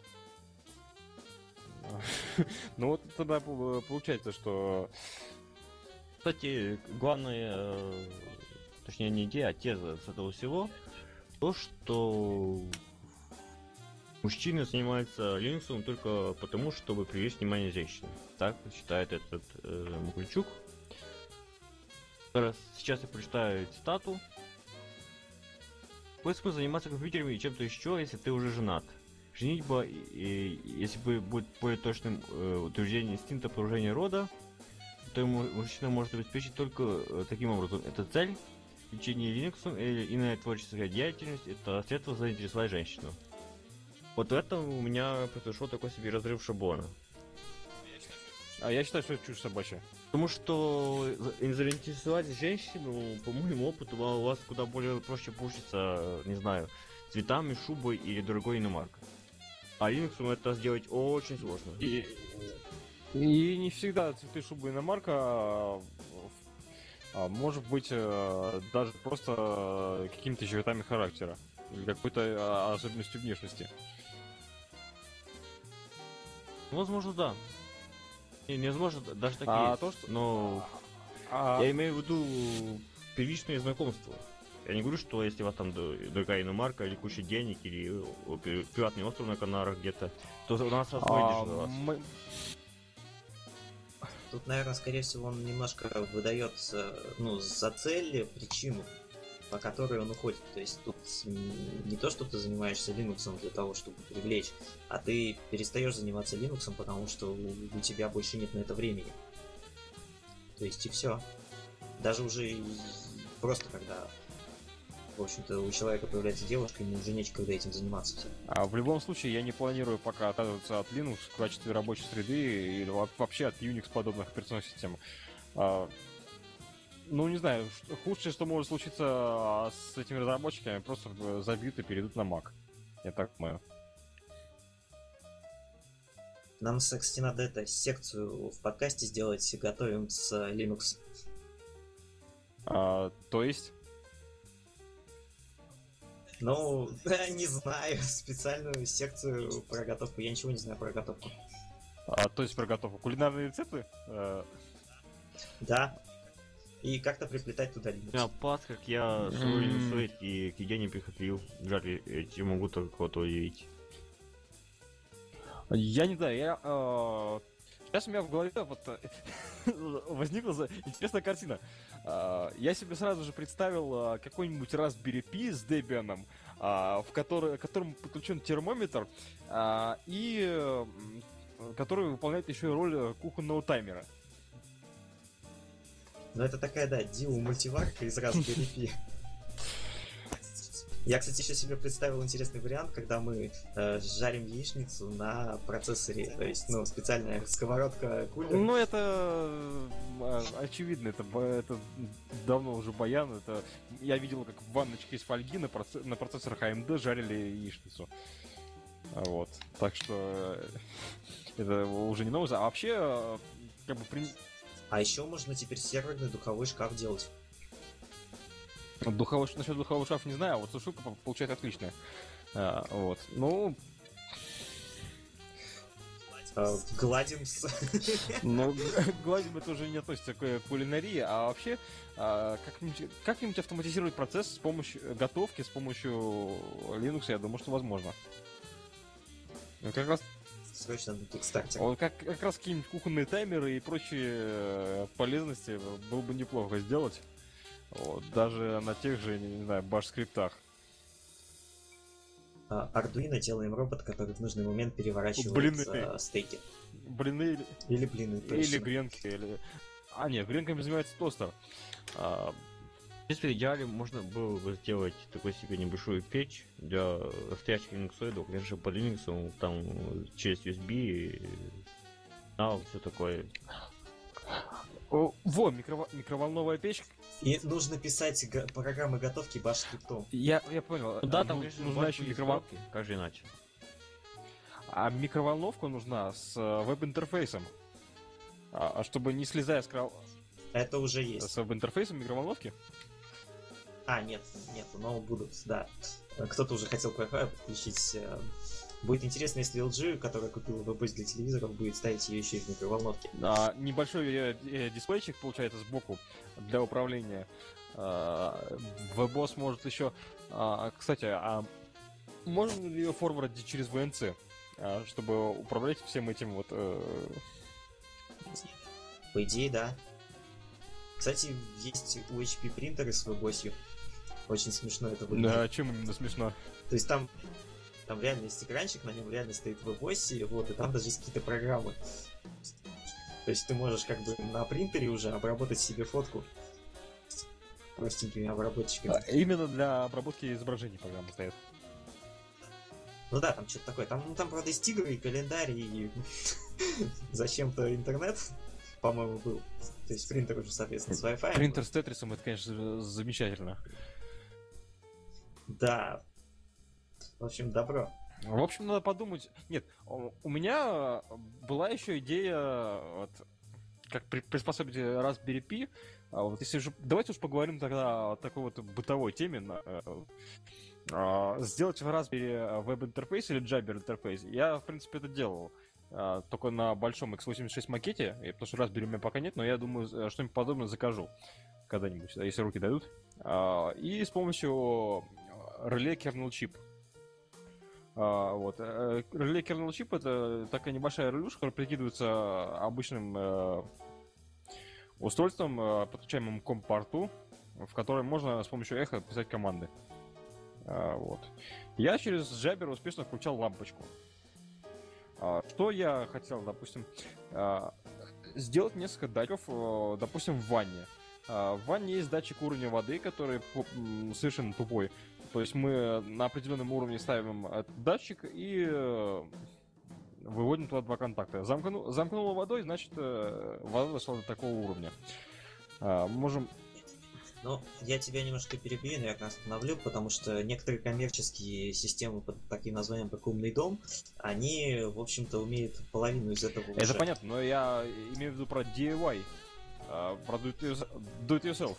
Ну вот тогда получается, что... Кстати, главное, точнее не идея, а теза с этого всего, то, что Мужчины занимаются Linux только потому, чтобы привлечь внимание женщин. Так считает этот Мукульчук. Сейчас я прочитаю цитату. Какой смысл заниматься компьютерами и чем-то еще, если ты уже женат? Женитьба, если будет более точным утверждение инстинкта продолжения рода, то мужчина может обеспечить только таким образом. Это цель, лечение Linux или иная творческая деятельность, это средство заинтересовать женщину. Вот в этом у меня произошел такой себе разрыв шаблона. А я считаю, что это чушь собачья. Потому что заинтересовать женщину, по моему опыту, у вас куда более проще получится, не знаю, цветами, шубой или дорогой иномаркой. А Linux это сделать очень сложно. И не всегда цветы, шубы, иномарка может быть даже просто какими-то чертами характера или какой-то особенностью внешности. Возможно, да. Невозможно, даже так и есть. То, что... Но я имею в виду первичное знакомство. Я не говорю, что если у вас там дорогая иномарка или куча денег, или приватный остров на Канарах где-то, то у нас выйдешь. Тут, наверное, скорее всего, он немножко выдает, за цель причину, по которой он уходит. То есть тут не то, что ты занимаешься Linux для того, чтобы привлечь, а ты перестаешь заниматься Linux, потому что у тебя больше нет на это времени. То есть и все. Даже уже просто когда, в общем-то, у человека появляется девушка, ему уже нечего когда этим заниматься. В любом случае, я не планирую пока отказываться от Linux в качестве рабочей среды и вообще от Unix подобных операционных систем. Не знаю, худшее, что может случиться с этими разработчиками, просто забьют и перейдут на Mac. Я так понимаю. Нам, кстати, надо секцию в подкасте сделать, готовим с Linux. То есть? Не знаю, специальную секцию про готовку. Я ничего не знаю про готовку. То есть про готовку? Кулинарные рецепты? Да. И как-то приплетать туда Linux. Я пас, как я свой и к еде не приходил. Жаль, я могу только кого-то удивить. Я не знаю, сейчас у меня в голове возникла интересная картина. Я себе сразу же представил какой-нибудь Raspberry Pi с Debian, к которому подключен термометр, и который выполняет еще и роль кухонного таймера. Это такая, Дио мультиварка из Raspberry Pi. Я, кстати, еще себе представил интересный вариант, когда мы жарим яичницу на процессоре. То есть, специальная сковородка-кулер. Это очевидно, это давно уже баян. Это я видел, как в ванночке из фольги на процессорах AMD жарили яичницу. Вот. Так что это уже не новость. А вообще, А еще можно теперь серверный духовой шкаф делать. Насчет духового шкафа не знаю, а вот сушилка получается отличная. Вот. Гладим гладим это уже не относится к кулинарии, а вообще как-нибудь автоматизировать процесс с помощью готовки, с помощью Linux, я думаю, что возможно. Как раз срочно на Kickstarter. Вот как раз какие-нибудь кухонные таймеры и прочие полезности было бы неплохо сделать. Вот, даже на тех же, не знаю, баш-скриптах. Arduino делаем робот, который в нужный момент переворачивает стейки. Блины или блины. Или гренки. Нет, гренками занимается тостер. В принципе, в идеале можно было бы сделать такой себе небольшую печь для настоящих линуксоидов, конечно, по Linux, там через USB, все такое. Микроволновая печь. И нужно писать программы готовки баш-скриптом. Я понял. Да, там, конечно, нужна еще микроволновка. Как же иначе? А микроволновка нужна с веб-интерфейсом. Чтобы не слезая с Это уже есть. С веб-интерфейсом микроволновки? Нет, но будут, да. Кто-то уже хотел к Wi-Fi подключить. Будет интересно, если LG, которая купила WebOS для телевизоров, будет ставить ее еще и в микроволновке. Небольшой дисплейчик получается сбоку для управления. WebOS может еще... Кстати, можно ли ее форвардить через VNC, чтобы управлять всем этим вот... По идее, да. Кстати, есть у HP принтеры с веб-осью. Очень смешно это выглядит. Да, чем именно смешно? То есть там реально есть экранчик, на нем реально стоит веб-оси, вот, и там даже есть какие-то программы. То есть ты можешь как бы на принтере уже обработать себе фотку простенькими обработчиками. Именно для обработки изображений программы стоят. Ну да, там что-то такое. Там, правда, есть игры, и календарь, и зачем-то интернет, по-моему, был. То есть принтер уже, соответственно, с Wi-Fi. Принтер с Тетрисом, это, конечно, замечательно. Да. В общем, добро. В общем, надо подумать... Нет, у меня была еще идея, вот, как приспособить Raspberry Pi. Вот если же... Давайте уж поговорим тогда о такой вот бытовой теме. Сделать в Raspberry веб-интерфейс или Jabber интерфейс. Я, в принципе, это делал. Только на большом x86 макете, потому что Raspberry у меня пока нет, но я думаю, что-нибудь подобное закажу когда-нибудь, если руки дадут. И с помощью реле kernel chip. Вот. Реле kernel chip — это такая небольшая релюшка, которая прикидывается обычным устройством, подключаемым к компорту, в котором можно с помощью эхо писать команды. Вот. Я через Jabber успешно включал лампочку. Что я хотел, допустим, сделать несколько датчиков, допустим, в ванне. В ванне есть датчик уровня воды, который совершенно тупой. То есть мы на определенном уровне ставим этот датчик и выводим туда два контакта. Замкнуло водой, значит, вода дошла до такого уровня. Можем... Ну, я тебя немножко перебью, наверное, остановлю, потому что некоторые коммерческие системы под таким названием, как «Умный дом», они, в общем-то, умеют половину из этого уже. Это понятно, но я имею в виду про DIY, про do it yourself.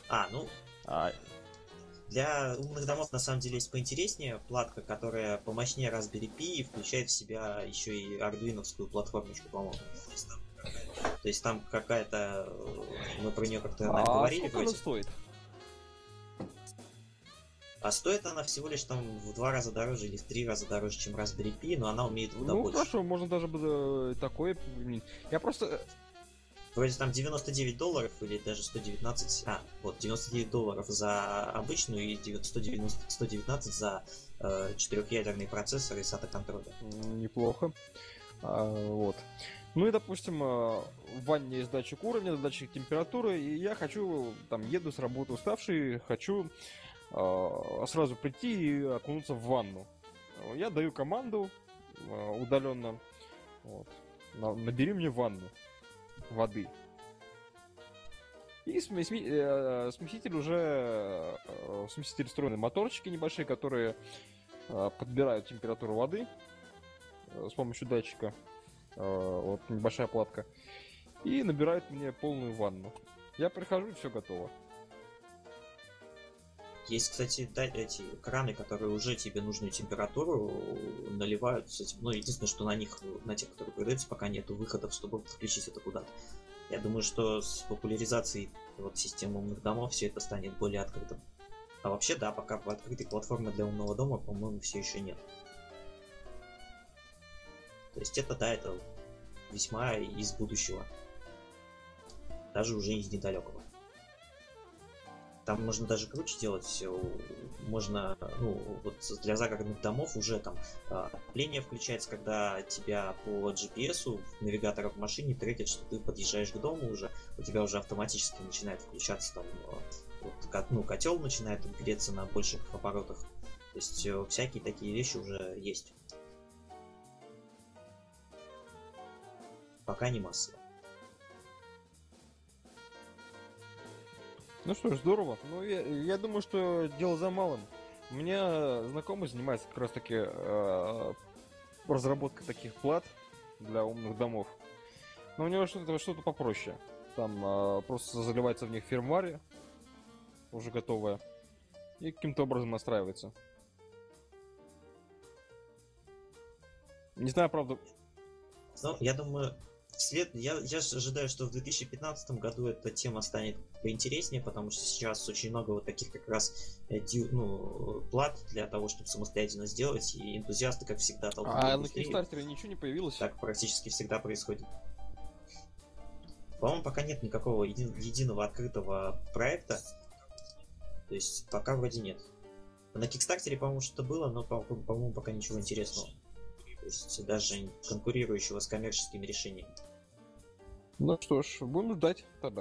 Для умных домов, на самом деле, есть поинтереснее платка, которая помощнее Raspberry Pi и включает в себя еще и ардуиновскую платформочку, по-моему. То есть там какая-то... Мы про нее как-то говорили. Сколько она стоит? А стоит она всего лишь там в 2 раза дороже или в 3 раза дороже, чем Raspberry Pi, но она умеет куда больше. Ну хорошо, можно даже такое применить. Я просто... Вроде там $99 или даже 119... вот, $99 за обычную и 119 за 4-ядерный процессор и SATA контроллер. Неплохо. Вот. Ну и, допустим, в ванне есть датчик уровня, датчик температуры, и я хочу, там, еду с работы уставший, хочу сразу прийти и окунуться в ванну. Я даю команду удаленно. Вот. Набери мне ванну воды. И смеситель уже... Смеситель встроены моторчики небольшие, которые подбирают температуру воды с помощью датчика. Вот небольшая платка. И набирают мне полную ванну. Я прихожу, и все готово. Есть, кстати, эти краны, которые уже тебе нужную температуру наливают. Ну, единственное, что на них, на тех, которые продаются, пока нету выходов, чтобы подключить это куда-то. Я думаю, что с популяризацией вот системы умных домов все это станет более открытым. А вообще, да, пока открытой платформы для умного дома, по-моему, все еще нет. То есть это, да, это весьма из будущего. Даже уже из недалекого. Там можно даже круче делать все. Можно, ну, вот для загородных домов уже там отопление включается, когда тебя по GPS навигатора в машине трекет, что ты подъезжаешь к дому уже, у тебя уже автоматически начинает включаться там, вот, котел начинает греться на больших оборотах. То есть всякие такие вещи уже есть. Пока не массово. Ну что ж, здорово. Ну, я думаю, что дело за малым. У меня знакомый занимается как раз таки разработкой таких плат для умных домов. Но у него что-то попроще. Там просто заливается в них фирмваре, уже готовое, и каким-то образом настраивается. Не знаю, правда. Ну, я думаю, Я же ожидаю, что в 2015 году эта тема станет поинтереснее, потому что сейчас очень много вот таких как раз плат для того, чтобы самостоятельно сделать, и энтузиасты, как всегда, толкают А на быстрее. Kickstarter ничего не появилось? Так практически всегда происходит. По-моему, пока нет никакого единого открытого проекта. То есть пока вроде нет. На Кикстартере, по-моему, что-то было, но, по-моему, пока ничего интересного. То есть даже конкурирующего с коммерческими решениями. Ну что ж, будем ждать тогда.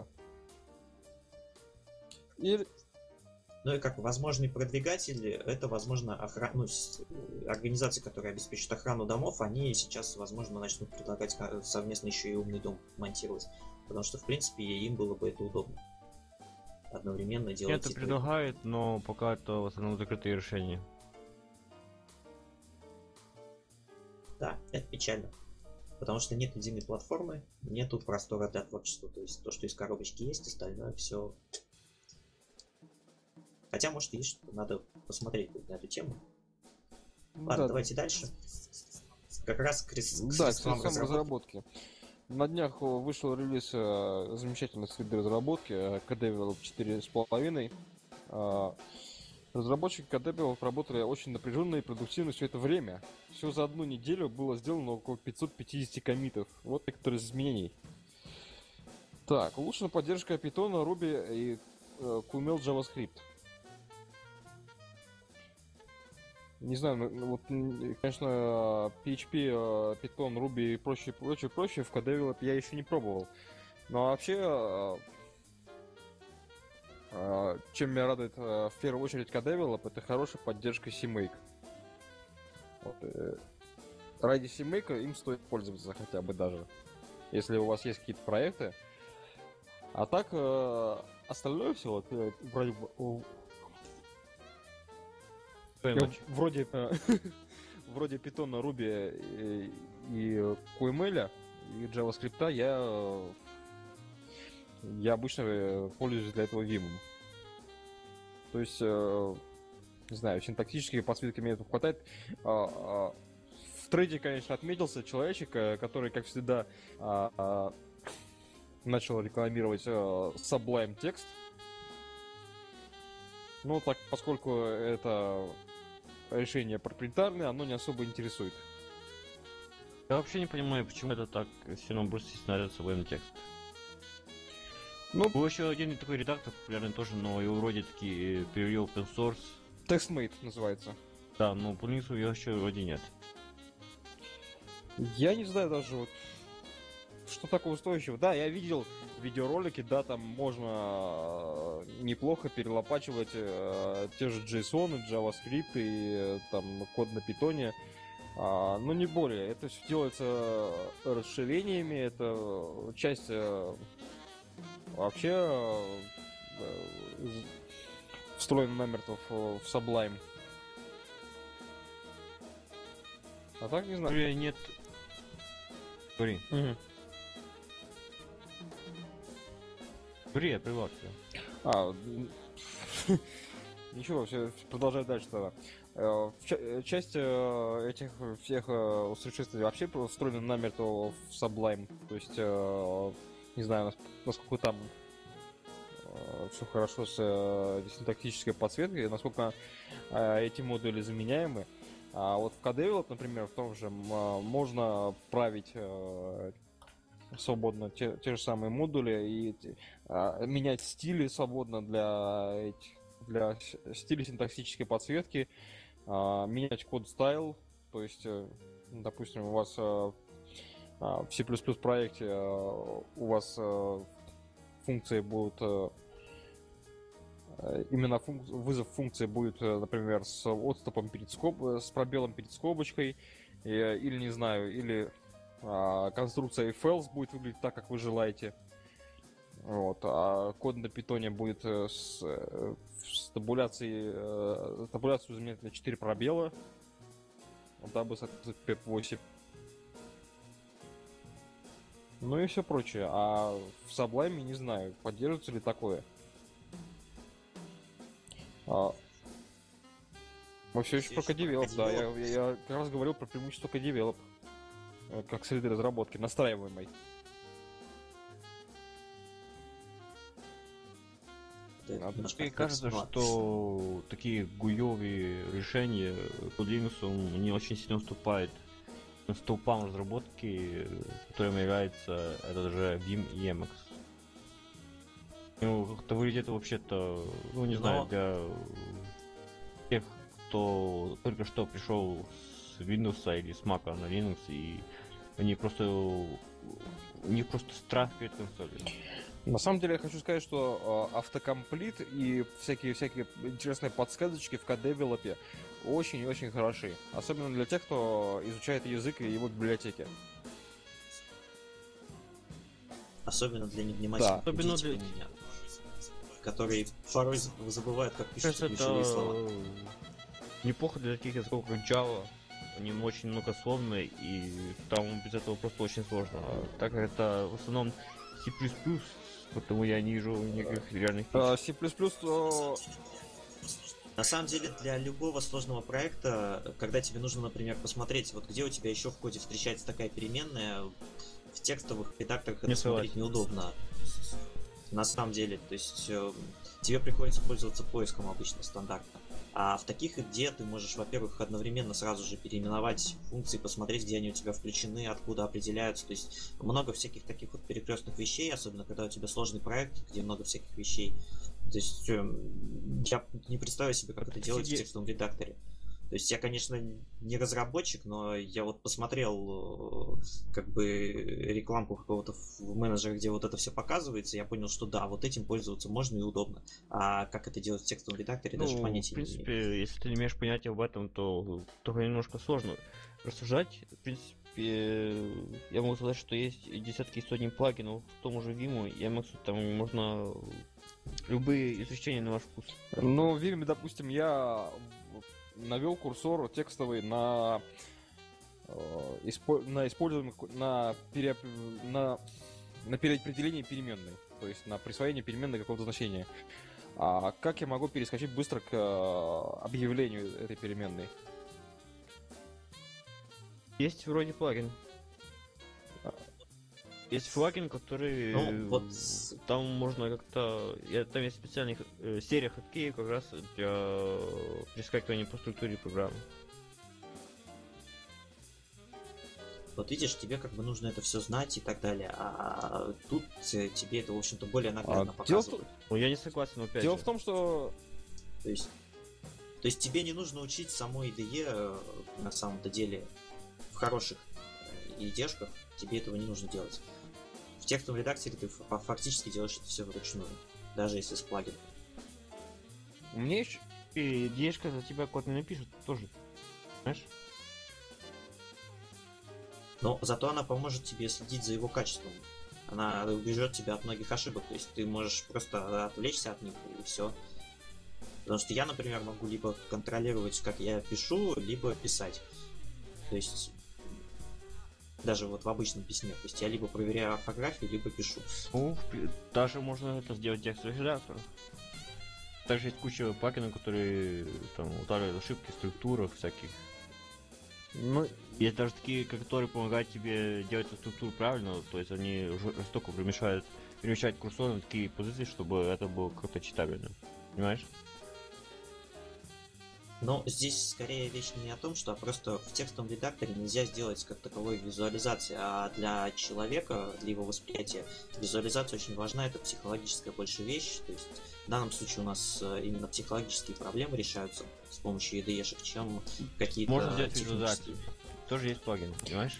И Ну и как возможный продвигатель, это, возможно, организации, которые обеспечивают охрану домов, они сейчас, возможно, начнут предлагать совместно еще и умный дом монтировать. Потому что, в принципе, им было бы это удобно. Одновременно делать... Это предлагает, но пока это в основном закрытые решения. Да, это печально. Потому что нет единой платформы, нету простора для творчества. То есть то, что из коробочки есть, остальное все. Хотя, может, есть что-то, надо посмотреть на эту тему. Ладно, да, давайте дальше. Как раз к да, к средствам разработки. На днях вышел релиз замечательной среды разработки KDevelop 4.5. Разработчики KDevelop работали очень напряженно и продуктивно все это время. Все за одну неделю было сделано около 550 коммитов. Вот некоторые из изменений. Так, улучшена поддержка Python, Ruby и QML JavaScript. Не знаю, вот, конечно, PHP, Python, Ruby и прочее в KDevelop я еще не пробовал. Но вообще, чем меня радует в первую очередь KDevelop, это хорошая поддержка CMake. Вот, ради CMake им стоит пользоваться хотя бы даже, если у вас есть какие-то проекты. А так, остальное все, вот, вроде Python, Ruby и QML и JavaScript я обычно пользуюсь для этого Vim. То есть, не знаю, синтаксические подсветки мне этого хватает. В трейде, конечно, отметился человечек, который, как всегда, начал рекламировать Sublime текст. Ну, так, поскольку это решение проприетарное, оно не особо интересует. Я вообще не понимаю, почему это так все равно быстро снарядится военный текст. Ну, был еще один такой редактор, популярный тоже, но его вроде таки перевел open source. TextMate называется. Да, но по Linux его еще вроде нет. Я не знаю даже вот, что такого стоящего. Да, я видел видеоролики, да, там можно неплохо перелопачивать те же JSON, JavaScript и там код на питоне. Но не более. Это все делается расширениями, это часть вообще встроена намертво в Sublime. А так не знаю. Нет. Говори. Говори, я прервал тебя. Ничего, все, продолжай дальше тогда. Часть этих всех усовершенствований вообще встроена намертво в Sublime. То есть, не знаю, насколько там все хорошо с синтаксической подсветкой, насколько эти модули заменяемы. А вот в KDevelop, например, в том же можно править свободно те же самые модули и менять стили свободно для стиля синтаксической подсветки, менять код стайл, то есть, допустим, у вас в C++ проекте у вас функции будут именно вызов функции будет, например, с отступом с пробелом перед скобочкой, или не знаю, или конструкция if else будет выглядеть так, как вы желаете. Вот, а код на питоне будет с табуляцию заменять на 4 пробела, дабы соответствовать PEP8. Ну и все прочее. А в Sublime не знаю, поддерживается ли такое. Мы все еще про KDevelop, да. Я как раз говорил про преимущество KDevelop как среды разработки, настраиваемой. это немножко Мне открыто. кажется, что такие гуевые решения под Linux не очень сильно уступают столпам разработки, которым является этот же Vim и Emacs. Ну, как-то выглядит вообще-то, ну не знаю, для тех, кто только что пришел с Windows или с Mac на Linux, и они просто у них просто страх перед консолью. На самом деле я хочу сказать, что автокомплит и всякие интересные подсказочки в кодевелопе очень-очень хороши. Особенно для тех, кто изучает язык и его библиотеки. Особенно для невнимательных Да. людей, Особенно типа меня, которые порой забывают, как пишут Кажется, ключевые слова. это неплохо для таких языков, как Java. Они очень многословные, и там без этого просто очень сложно. Так как это в основном C++, потому я не вижу никаких реальных фич. C++, На самом деле, для любого сложного проекта, когда тебе нужно, например, посмотреть, вот где у тебя еще в коде встречается такая переменная, в текстовых редакторах это смотреть неудобно. На самом деле, то есть тебе приходится пользоваться поиском обычно стандартно. А в таких IDE ты можешь, во-первых, одновременно сразу же переименовать функции, посмотреть, где они у тебя включены, откуда определяются. То есть много всяких таких вот перекрестных вещей, особенно когда у тебя сложный проект, где много всяких вещей. То есть я не представляю себе, как это делать в текстовом редакторе. То есть я, конечно, не разработчик, но я вот посмотрел как бы рекламку какого-то в менеджере, где вот это все показывается, и я понял, что да, вот этим пользоваться можно и удобно. А как это делать в текстовом редакторе, даже понятия в принципе, если ты не имеешь понятия об этом, то только немножко сложно рассуждать. В принципе, я могу сказать, что есть десятки и сотни плагинов в том же Vim и Emacs, там можно любые извлечения на ваш вкус. Ну, в Vim, допустим, я навел курсор текстовый на используемый на переопределение переменной, то есть на присвоение переменной какого-то значения. А как я могу перескочить быстро к объявлению этой переменной? Есть вроде плагин. Есть плагин, который там можно как-то... Там есть специальная серия хоткеев как раз для перескакивания по структуре программы. Вот видишь, тебе как бы нужно это все знать и так далее, а тут тебе это, в общем-то, более наглядно показывают. Ну, я не согласен, опять Дело в том, что... То есть тебе не нужно учить самой IDE, на самом-то деле, в хороших IDE-шках, тебе этого не нужно делать. В текстовом редакторе ты фактически делаешь это все вручную, даже если с плагином. Мне еще... И IDE-шка за тебя код не напишет тоже, знаешь? Но зато она поможет тебе следить за его качеством. Она убережет тебя от многих ошибок, то есть ты можешь просто отвлечься от них и все. Потому что я, например, могу либо контролировать, как я пишу, либо писать. То есть даже вот в обычном письме. То есть я либо проверяю орфографию, либо пишу. Ну, даже можно это сделать в текстовых редакторах. Также есть куча плагинов, которые там удалят ошибки в структурах всяких. Ну, есть даже такие, которые помогают тебе делать эту структуру правильно, то есть они жестоко перемещают курсор на такие позиции, чтобы это было как-то читабельно. Понимаешь? Но здесь скорее речь не о том, что просто в текстовом редакторе нельзя сделать как таковой визуализации, а для человека, для его восприятия, визуализация очень важна, это психологическая больше вещь, то есть в данном случае у нас именно психологические проблемы решаются с помощью IDE-шек, чем какие-то можно сделать технические. визуализацию. Тоже есть плагин, понимаешь?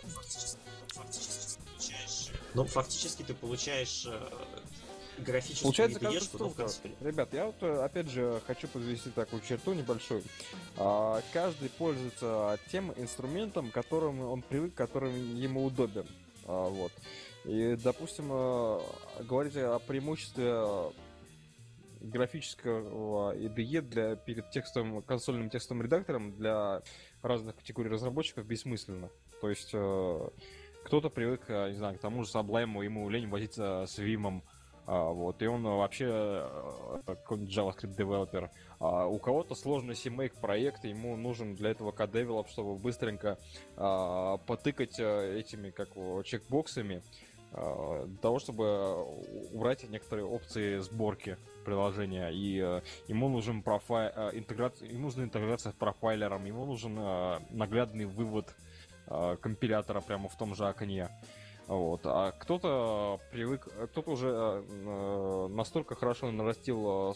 Фактически ты получаешь графическую получается IDE-шку, но в конструктор. консоли. Ребят, я вот опять же хочу подвести такую черту небольшую. Каждый пользуется тем инструментом, к которому он привык, который ему удобен. Вот. И, допустим, говорить о преимуществе графического IDE перед консольным текстовым редактором для разных категорий разработчиков бессмысленно. То есть кто-то привык, не знаю, к тому же Sublime, ему лень возиться с Vim, вот, и он вообще какой-нибудь JavaScript девелопер. У кого-то сложный CMake проект, ему нужен для этого кодевелоп, чтобы быстренько потыкать этими чекбоксами. для того, чтобы убрать некоторые опции сборки приложения. И ему нужен ему нужна интеграция с профайлером, ему нужен наглядный вывод компилятора прямо в том же окне. Вот. А кто-то уже настолько хорошо нарастил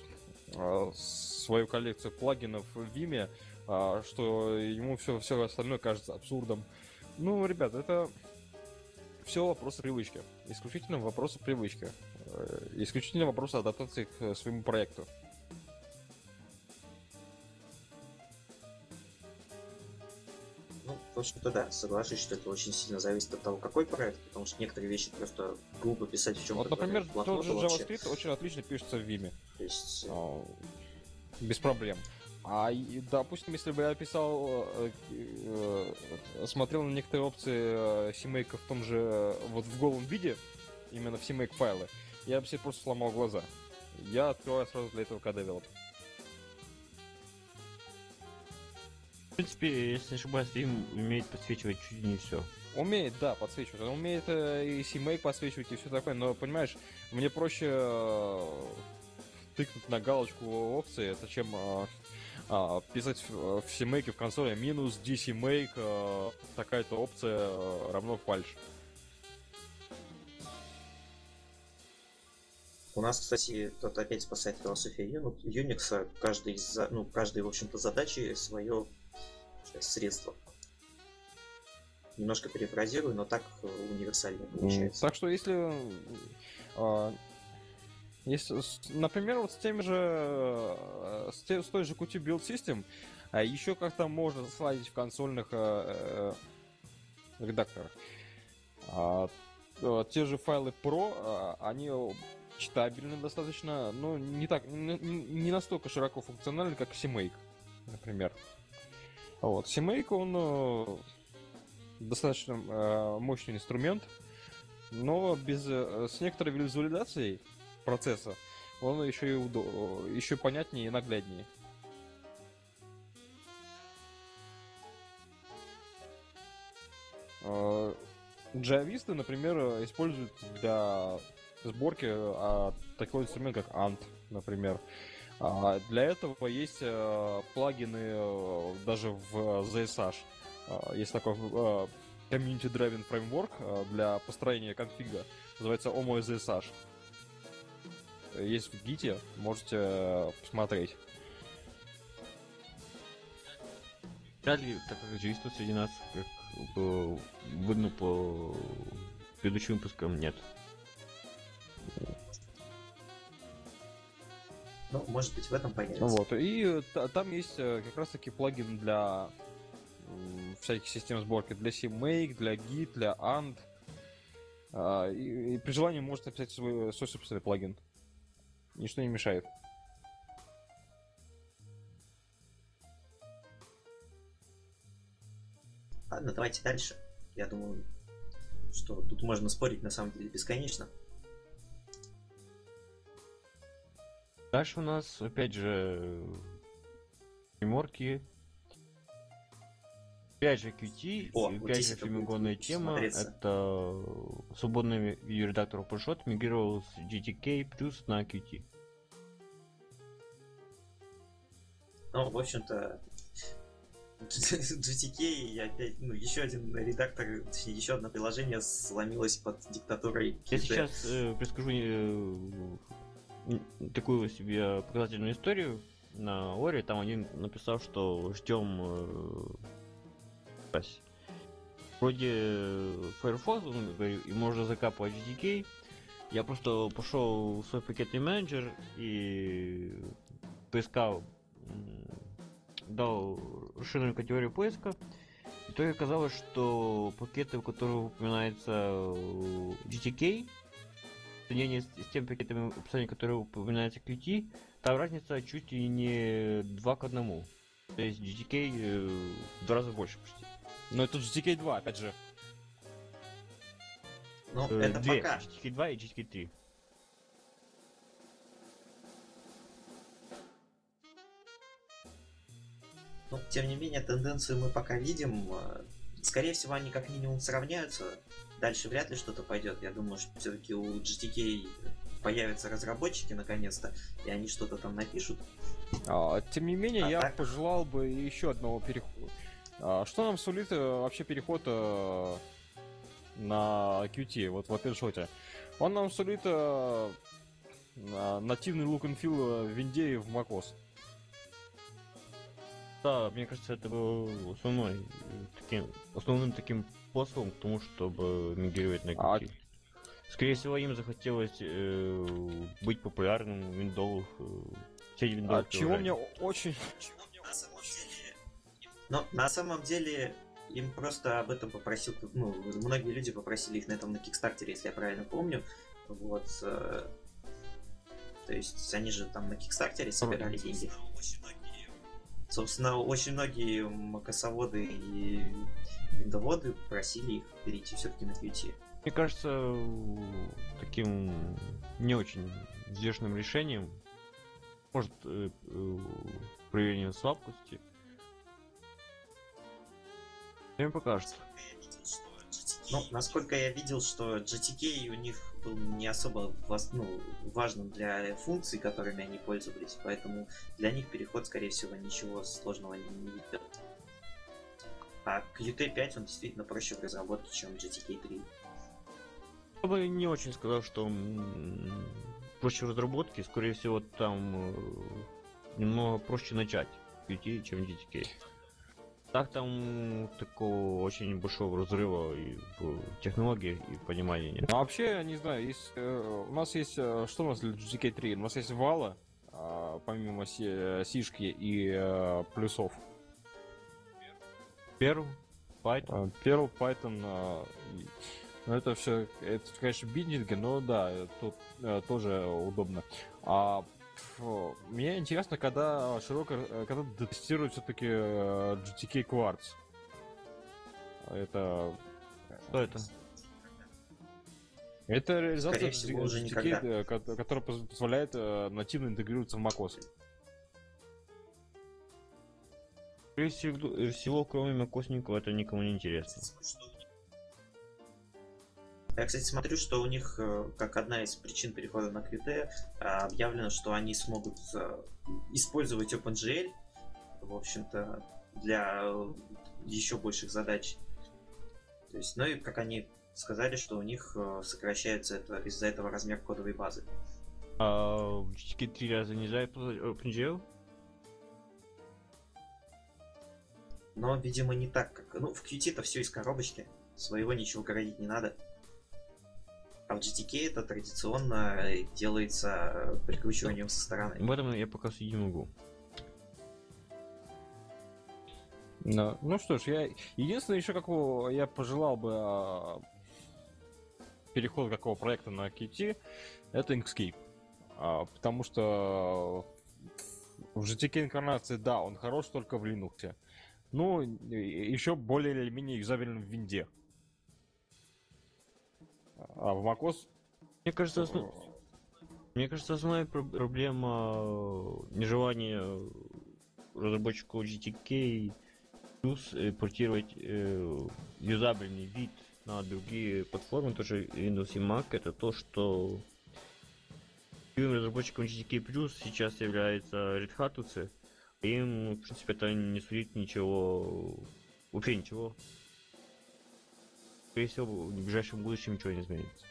свою коллекцию плагинов в Vime, что ему все остальное кажется абсурдом. Ну, ребят, это все вопросы привычки. Исключительно вопросы привычки. Исключительно вопросы адаптации к своему проекту. Ну, в общем-то, да, соглашусь, что это очень сильно зависит от того, какой проект, потому что некоторые вещи просто глупо писать в чем-то. Вот, например, тот же JavaScript очень отлично пишется в Vime. То есть... без проблем. Допустим, если бы я писал, смотрел на некоторые опции CMake в том же, вот в голом виде, именно в CMake файлы, я бы себе просто сломал глаза. Я открываю сразу для этого KDevelop. В принципе, если не ошибаюсь, Vim умеет подсвечивать чуть ли не все. Умеет, да, подсвечивать. Он умеет и CMake подсвечивать, и все такое, но, понимаешь, мне проще тыкнуть на галочку опции, это чем писать в CMake в консоли минус DCMake, такая-то опция равно фальш. У нас, кстати, тут опять спасает философия Unix. Каждой, в общем-то, задачи свое средство. Немножко перефразирую, но так универсально получается. Так что если, например, вот с теми же, с той же Qt Build System, еще как-то можно сладить в консольных редакторах. Те же файлы Pro, они читабельны достаточно, но не настолько широко функциональны, как CMake, например. Вот. CMake, он достаточно мощный инструмент, но с некоторой визуализацией процесса он еще понятнее и нагляднее. Джависты, например, используют для сборки такой инструмент, как Ant, например. Для этого есть плагины даже в ZSH. Есть такой Community Driven Framework для построения конфига. Называется Omo ZSH. Есть в гите, можете посмотреть. Вряд ли, так как джавистов среди нас, как видно по предыдущим выпускам, нет. Ну, может быть, в этом появится. Вот. И там есть как раз таки плагин для всяких систем сборки. Для CMake, для Git, для Ant. И при желании можете написать свой собственный плагин. Ничто не мешает. Ладно, давайте дальше. Я думаю, что тут можно спорить на самом деле бесконечно. Дальше у нас, опять же, фреймворки. Опять же Qt, Вот опять здесь же это фемигонная будет тема. смотреться. Это свободный видеоредактор OpenShot мигрировал с GTK плюс на Qt. Ну, в общем-то, GTK, опять, еще один редактор, точнее, еще одно приложение сломилось под диктатурой Я Qt. сейчас расскажу такую себе показательную историю на Оре. Там один написал, что ждем вроде Firefox, он говорит, и можно закапывать GTK. Я просто пошел в свой пакетный менеджер и поискал, дал расширенную категорию поиска. В итоге оказалось, что пакеты, в которых упоминается GTK, в сравнении с теми пакетами описания, которые упоминается Qt, там разница чуть ли не 2 к 1. То есть GTK в 2 раза больше почти. Но это GTK 2, опять же. Ну, это Две, пока. GTK 2 и GTK 3. Но, тем не менее, тенденцию мы пока видим. скорее всего, они как минимум сравняются. Дальше вряд ли что-то пойдет. Я думаю, что все-таки у GTK появятся разработчики наконец-то, и они что-то там напишут. Тем не менее, А я так? пожелал бы еще одного перехода. Что нам сулит вообще переход на Qt, вот в OpenShot? Он нам сулит нативный look and feel в винде и в macOS. Да, мне кажется, это был основным таким способом к тому, чтобы мигрировать на Qt. Скорее всего, им захотелось быть популярным в виндовых среди виндовых Чего мне приложений. очень... На самом деле, им просто об этом попросил, многие люди попросили их на этом на Кикстартере, если я правильно помню. Вот. То есть они же там на Кикстартере собирали деньги. Собственно, очень многие макосоводы и виндоводы просили их перейти все-таки на Qt. Мне кажется, таким не очень взвешенным решением может проявление слабости. Мне покажется. Насколько я видел, что GTK у них был не особо важным для функций, которыми они пользовались, поэтому для них переход, скорее всего, ничего сложного не ведет. А Qt 5 он действительно проще в разработке, чем GTK 3. Я бы не очень сказал, что проще в разработке, скорее всего, там немного проще начать Qt, чем GTK. Так там такого очень большого разрыва и в технологии, и в понимании нет. А вообще, не знаю, у нас есть... Что у нас для GTK 3? У нас есть Vala, помимо сишки и плюсов. Perl, Python. Perl, Python... это все, это, конечно, биндинги, но да, тут тоже удобно. Мне интересно, когда тестируют все-таки GTK Quartz. Это... Что это? Это реализация всего, уже GTK, которая позволяет нативно интегрироваться в macOS. Скорее всего, кроме макосников, это никому не интересно. Я, кстати, смотрю, что у них, как одна из причин перехода на Qt, объявлено, что они смогут использовать OpenGL, в общем-то, для еще больших задач. То есть, и как они сказали, что у них сокращается из-за этого размер кодовой базы. А в GTK 3 разве нельзя OpenGL? Но, видимо, не так, как... в Qt-то все из коробочки, своего ничего городить не надо. А в GTK это традиционно делается прикручиванием со стороны. В этом я пока судить не могу. Ну что ж, единственное еще какого я пожелал бы переход какого проекта на Qt, это Inkscape. Потому что в GTK инкарнации, да, он хорош только в Linux. Ну, еще более или менее юзабелен в винде. А в macOS... Мне кажется, основная проблема нежелания разработчику GTK плюс портировать юзабельный вид на другие платформы, тоже Windows и Mac, это то, что разработчиком GTK сейчас является Red Hat, и им, в принципе, это не сулит ничего, вообще ничего. Скорее всего, в ближайшем будущем ничего не изменится.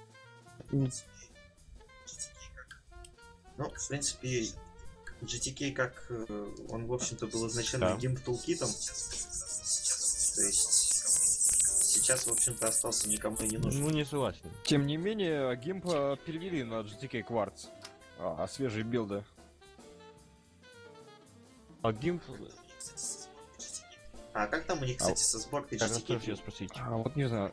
В принципе, GTK он, в общем-то, был изначально GIMP тулкитом. То есть сейчас, в общем-то, остался никому и не нужен. Не согласен. Тем не менее, GIMP перевели на GTK Quartz. Свежие билды. А GIMP... А как там у них, кстати, со сборкой GTK? Я спросить. Вот не знаю.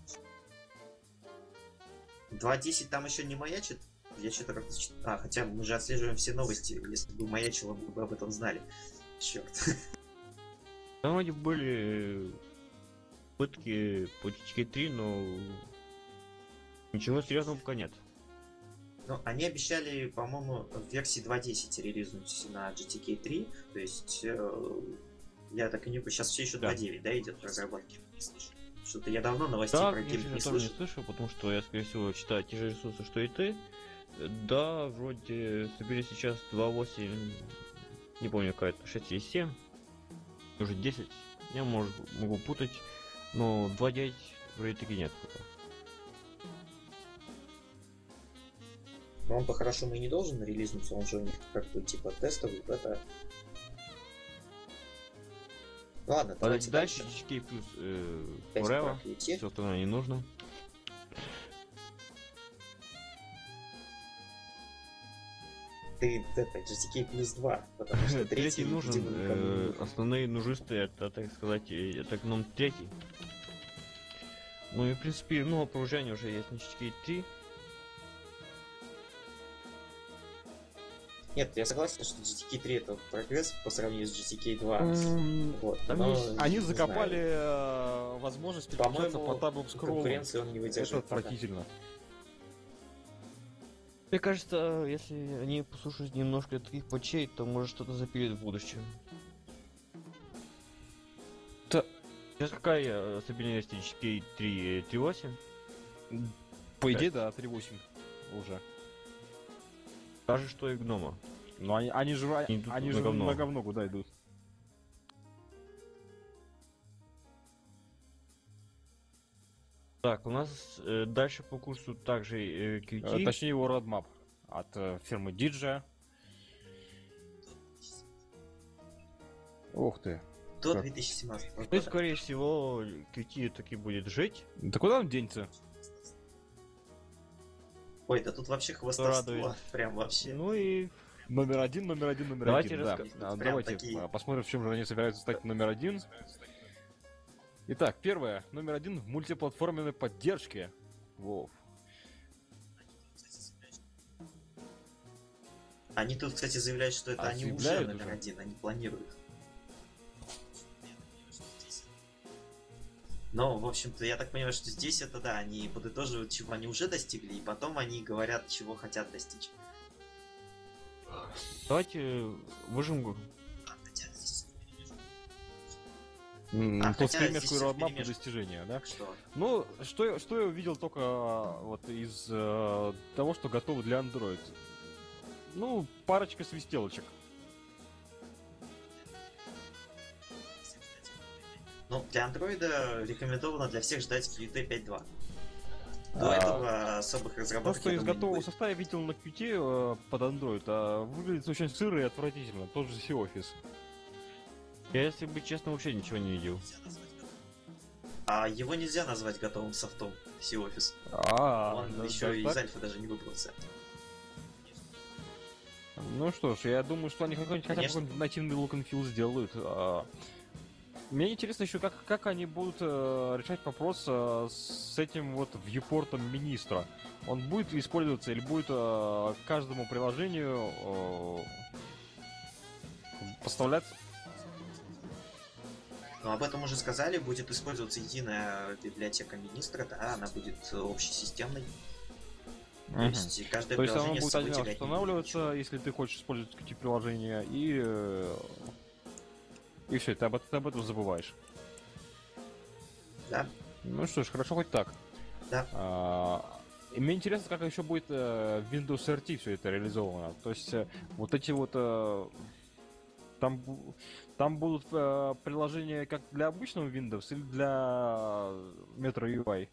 2.10 там еще не маячит? Я что-то как-то... хотя мы же отслеживаем все новости. Если бы маячило, мы бы об этом знали. Черт. Там вроде были попытки по GTK 3, но ничего серьезного пока нет. Они обещали, по-моему, в версии 2.10 релизнуть на GTK 3. То есть Я так и не... Сейчас все еще Да. 2.9, да, идет в разработке? Что-то я давно новостей Да, про конечно, Кирилл я не тоже не слышал. слышал, потому что я, скорее всего, читаю те же ресурсы, что и ты. Да, вроде собери сейчас 2.8, не помню, какая-то 6 или 7, уже 10, я могу путать, но 2.9 вроде таки нет пока. Но он по-хорошему и не должен релизнуться, он же у них как бы типа тестовый, бета. Ладно, давайте Дальше дальше. GK плюс Опять Forever, про QT. все остальное не нужно. Ты это, GTK плюс 2, потому что Третий третий, нужен, видимо, никому не нужен. основные нужисты, это, так сказать, это гном третий. Ну и в принципе, много положений уже есть на GK 3. Нет, я согласен, что GTK 3 это прогресс по сравнению с GTK 2. Вот, там но есть- Они не закопали знаю. возможность переключаться По-моему, по табу скроллу. конкуренции он не Это выдерживает. пока. отвратительно. Мне кажется, если они послушают немножко таких патчей, то может что-то запилит в будущем. Та- Сейчас какая стабильность GK 3, 3.8? По идее, да, 3.8 уже. Даже что и гнома. Но они же Идут они на же говно. на говно куда идут. Так, у нас дальше по курсу также QT. Точнее, его roadmap от фирмы DJ. Ух ты. До Как? 2017 Ну и года. скорее всего QT таки будет жить. Да куда он денется? Ой, да тут вообще хвостовство. радует. Прям вообще. Ну и Номер один, давайте один, да. Прям Давайте такие. посмотрим, в чем же они собираются стать номер один. Итак, первое. Номер один в мультиплатформенной поддержке. Вов. Они тут, кстати, заявляют, что это они уже Заявляют номер уже? один, они планируют. Но, в общем-то, я так понимаю, что здесь это, да, они подытоживают, чего они уже достигли, и потом они говорят, чего хотят достичь. давайте выжимку. хотя Тут здесь стримерскую всё roadmap и вперемешку. достижения, да? Что? Ну, что я увидел только вот из того, что готово для Android. Ну, парочка свистелочек. Ну, для андроида рекомендовано для всех ждать Qt 5.2. До А, этого особых То, разработок, что я из думаю, не готового будет. состава я видел на Qt под Android, выглядит очень сыро и отвратительно. Тот же C-Office. Я, если быть честным, вообще ничего не видел. А его нельзя назвать готовым софтом, C-Office. Он да, еще да, из так? альфа даже не выбрался. Ну что ж, я думаю, что они хотя бы Конечно. какой-нибудь нативный look and feel сделают. Мне интересно еще, как они будут решать вопрос с этим вот вьюпортом министра. Он будет использоваться или будет каждому приложению поставляться? Но об этом уже сказали, будет использоваться единая библиотека министра, да, она будет общесистемной. То есть каждое То есть оно приложение с будет собой один раз тягать не будет устанавливаться, ничего. если ты хочешь использовать эти приложения, и все, ты об этом забываешь. Да, Ну что ж, хорошо хоть так. да. И мне интересно, как еще будет в Windows RT все это реализовано. То есть вот эти вот там будут приложения как для обычного Windows или для Metro UI.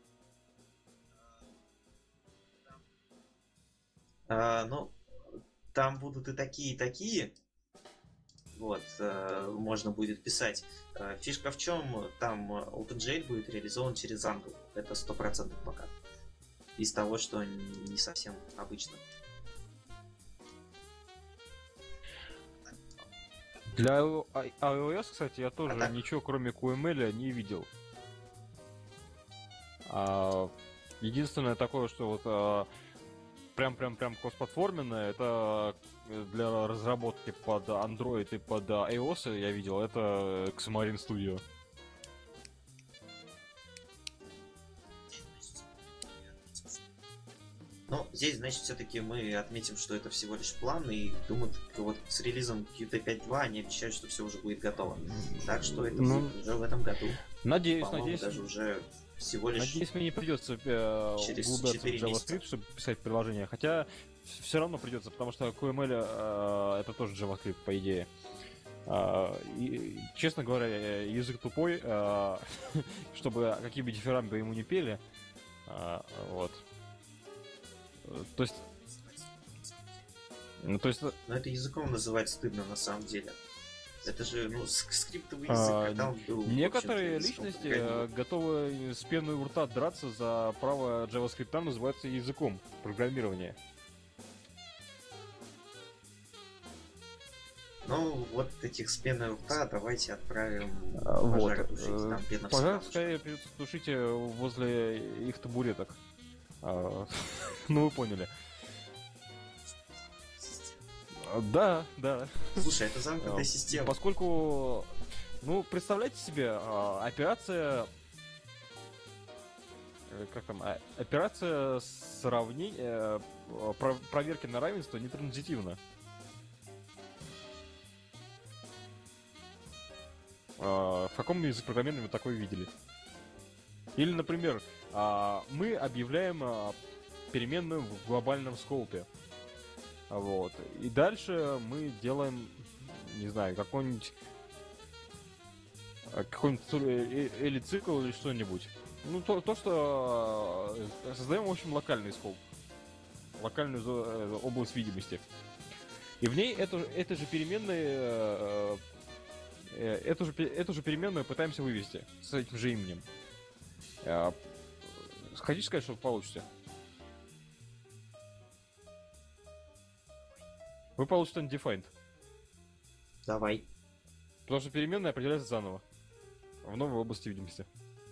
Ну, там будут и такие. Вот, можно будет писать. Фишка в чем? Там OpenGL будет реализован через Angular. Это 100% пока. Из того, что не совсем обычно. Для iOS, кстати, я тоже так? ничего кроме QML не видел. Единственное такое, что вот прям кроссплатформенное, это для разработки под Android и под iOS я видел, это Xamarin Studio. Но здесь, значит, все-таки мы отметим, что это всего лишь план, и думают, вот с релизом Qt 5.2 они обещают, что все уже будет готово. Так что это будет уже в этом году. Надеюсь, По-моему, надеюсь. даже уже всего лишь... Надеюсь, мне не придется через углубляться в 4 JavaScript, месяца. чтобы писать приложение. Хотя все равно придется, потому что QML это тоже JavaScript, по идее. И, честно говоря, язык тупой, чтобы какие бы дифирамбы ему не пели. Вот. То есть... Ну, то есть... Но это языком называть стыдно на самом деле. Это же, ну, скриптовый язык, а там был... Некоторые в общем-то, языком личности программирования. готовы с пеной у рта драться за право JavaScript называться языком программирования. Ну, вот этих с пеной у рта давайте отправим Вот. пожар тушить, там бедным Пожар, собакам. скорее, придется тушить возле их табуреток. Ну, вы поняли. Да, да. Слушай, это замкнутая система. Поскольку, ну, представляете себе, операция... Как там? Операция сравнения... Проверки на равенство нетранзитивна. В каком языке программирования вы такое видели? Или, например, мы объявляем переменную в глобальном скопе. Вот. И дальше мы делаем, не знаю, какой-нибудь элицикл или что-нибудь. Ну, то, что создаем, в общем, локальный скоп. Локальную область видимости. И в ней это же переменные... Эту же переменную пытаемся вывести с этим же именем. Хотите сказать, что вы получите? Вы получите undefined. Давай. Потому что переменная определяется заново. В новой области видимости.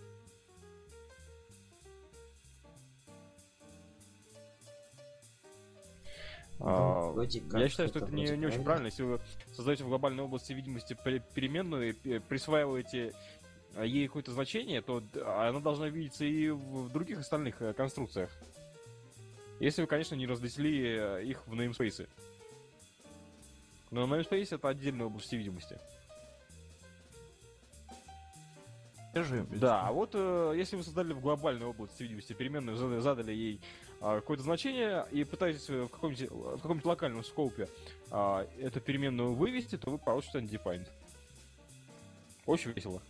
Вроде как Я считаю, что это не вроде очень правильно. Если вы создаете в глобальной области видимости переменную и присваиваете ей какое-то значение, то она должна видеться и в других остальных конструкциях. Если вы, конечно, не разделили их в namespace. Но namespace — это отдельная область видимости. Да, а вот если вы создали в глобальной области видимости переменную, задали ей какое-то значение и пытаетесь в каком-нибудь локальном скопе эту переменную вывести, то вы получите undefined. Очень весело.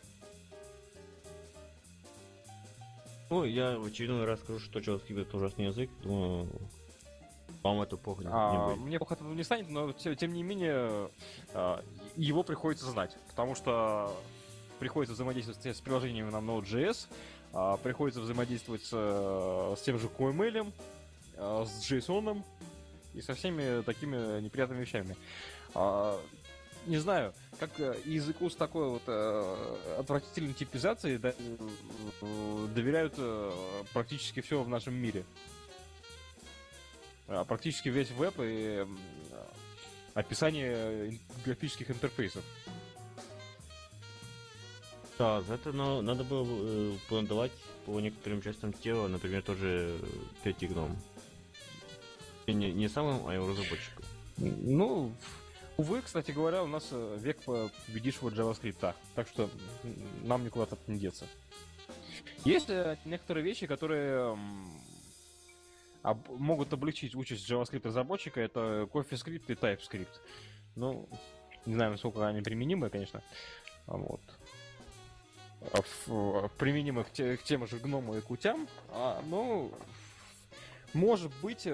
Ну, я в очередной раз скажу, что JavaScript это ужасный язык. Думаю, вам это плохо не будет. Мне плохо от этого не станет, но тем не менее его приходится знать, потому что приходится взаимодействовать с приложениями на Node.js, приходится взаимодействовать с тем же QML, с JSON и со всеми такими неприятными вещами. Не знаю, как языку с такой вот отвратительной типизацией доверяют практически все в нашем мире. Практически весь веб и описание графических интерфейсов. Да, за это надо было надавать по некоторым частям тела, например, тоже 5 гном. Не самым, а его разработчикам. Ну, увы, кстати говоря, у нас век победившего JavaScript, так что нам никуда-то не деться. Есть некоторые вещи, которые могут облегчить участь JavaScript разработчика, это CoffeeScript и TypeScript. Ну, не знаю, насколько они применимы, конечно. Вот. Применимы к тем же гному и кутям. Ну, может быть,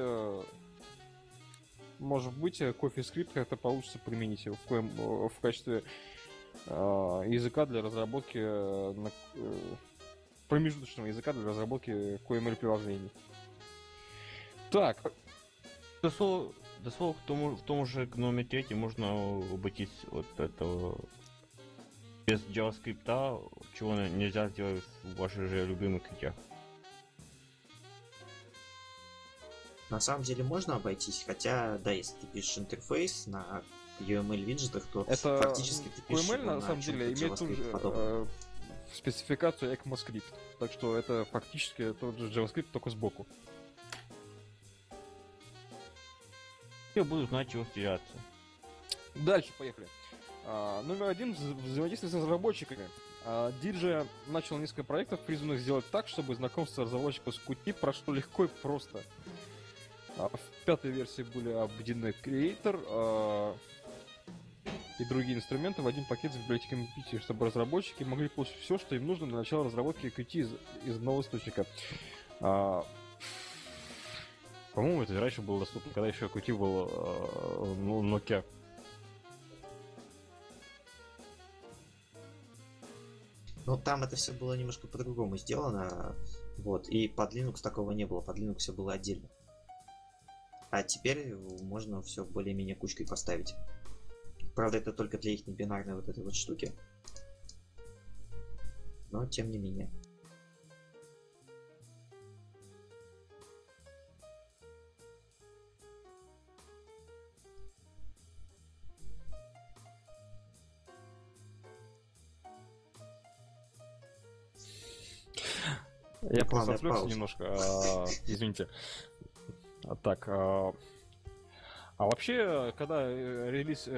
CoffeeScript как-то получится применить в качестве языка для разработки промежуточного языка для разработки QML-приложений. Так. До слова, в том же гноме 3 можно обойтись от этого без JavaScript, чего нельзя сделать в ваших же любимых китях. На самом деле можно обойтись, хотя, да, если ты пишешь интерфейс на UML виджетах, то Это фактически ты пишешь QML его на самом деле чем-то имеет ту же JavaScript-подобном. спецификацию ECMAScript. Так что это фактически тот же JavaScript, только сбоку. Я буду знать, чего теряться. Дальше, поехали. Номер один. Взаимодействие с разработчиками. DJ начал несколько проектов, призванных сделать так, чтобы знакомство разработчиков с Qt прошло легко и просто. В пятой версии были объединены Creator и другие инструменты в один пакет с библиотеками Qt, чтобы разработчики могли получить все, что им нужно для начала разработки Qt из одного источника. По-моему, это раньше было доступно, когда еще Qt был Nokia. Ну, там это все было немножко по-другому сделано, вот, и под Linux такого не было, под Linux все было отдельно. А теперь можно все более-менее кучкой поставить. Правда, это только для их бинарной вот этой вот штуки. Но, тем не менее. Я просто Главное, отвлекся пауза. немножко, извините. Вообще, когда релиз...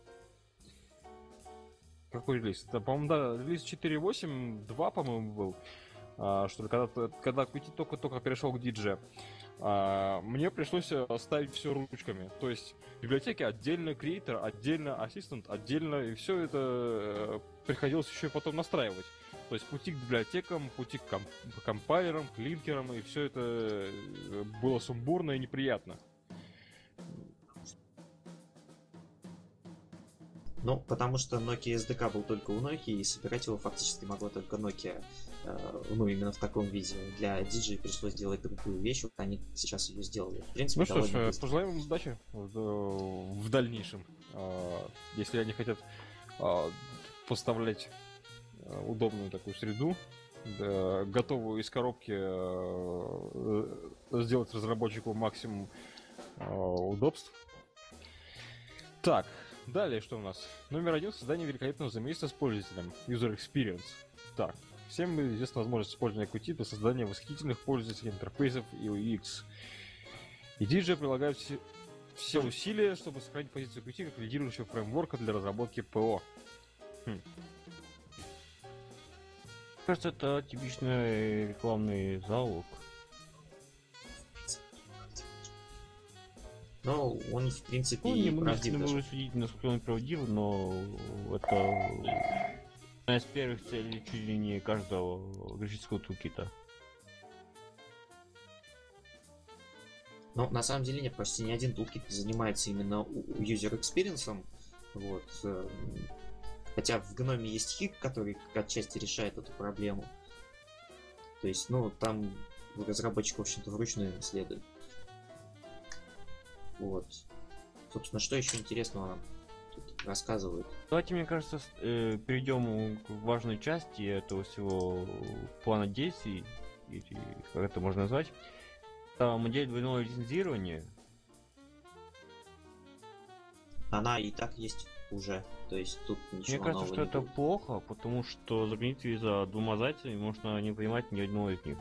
Какой релиз? Это, по-моему, да, релиз 4.8.2, по-моему, был. Что ли, когда Qt только-только перешел к DJ. Мне пришлось ставить все ручками. То есть библиотеки отдельно, Creator отдельно, Assistant отдельно, и все это приходилось еще и потом настраивать. То есть пути к библиотекам, пути к компайлерам, к линкерам, и все это было сумбурно и неприятно. Ну, потому что Nokia SDK был только у Nokia, и собирать его фактически могла только Nokia. Ну, именно в таком виде. Для DJ пришлось делать другую вещь, вот они сейчас ее сделали. В принципе, Ну что довольно ж, быстро. пожелаем им удачи в дальнейшем. Если они хотят поставлять удобную такую среду, готовую из коробки сделать разработчику максимум удобств. Так, далее что у нас? Номер один — создание великолепного взаимодействия с пользователем. User Experience. Так, всем известна возможность использования Qt для создания восхитительных пользовательских интерфейсов и UX. И DJ прилагает все усилия, чтобы сохранить позицию Qt как лидирующего фреймворка для разработки ПО. Кажется, это типичный рекламный залог. Но он, в принципе, Ну, и мы правдив не даже. будем судить, насколько он правдив, но это одна из первых целей чуть ли не каждого графического тулкита. Но на самом деле нет, почти ни один тулкит не занимается именно user experience. Вот. Хотя в гноме есть хик, который отчасти решает эту проблему. То есть, ну, там разработчик, в общем-то, вручную исследует. Вот. Собственно, что еще интересного нам тут рассказывают? Давайте, мне кажется, перейдем к важной части этого всего плана действий, или как это можно назвать. Это модель двойного лицензирования. Она и так есть уже. То есть тут ничего Мне кажется, нового что не это будет. плохо, потому что загнить за двумя зайцами можно не поймать ни одного из них.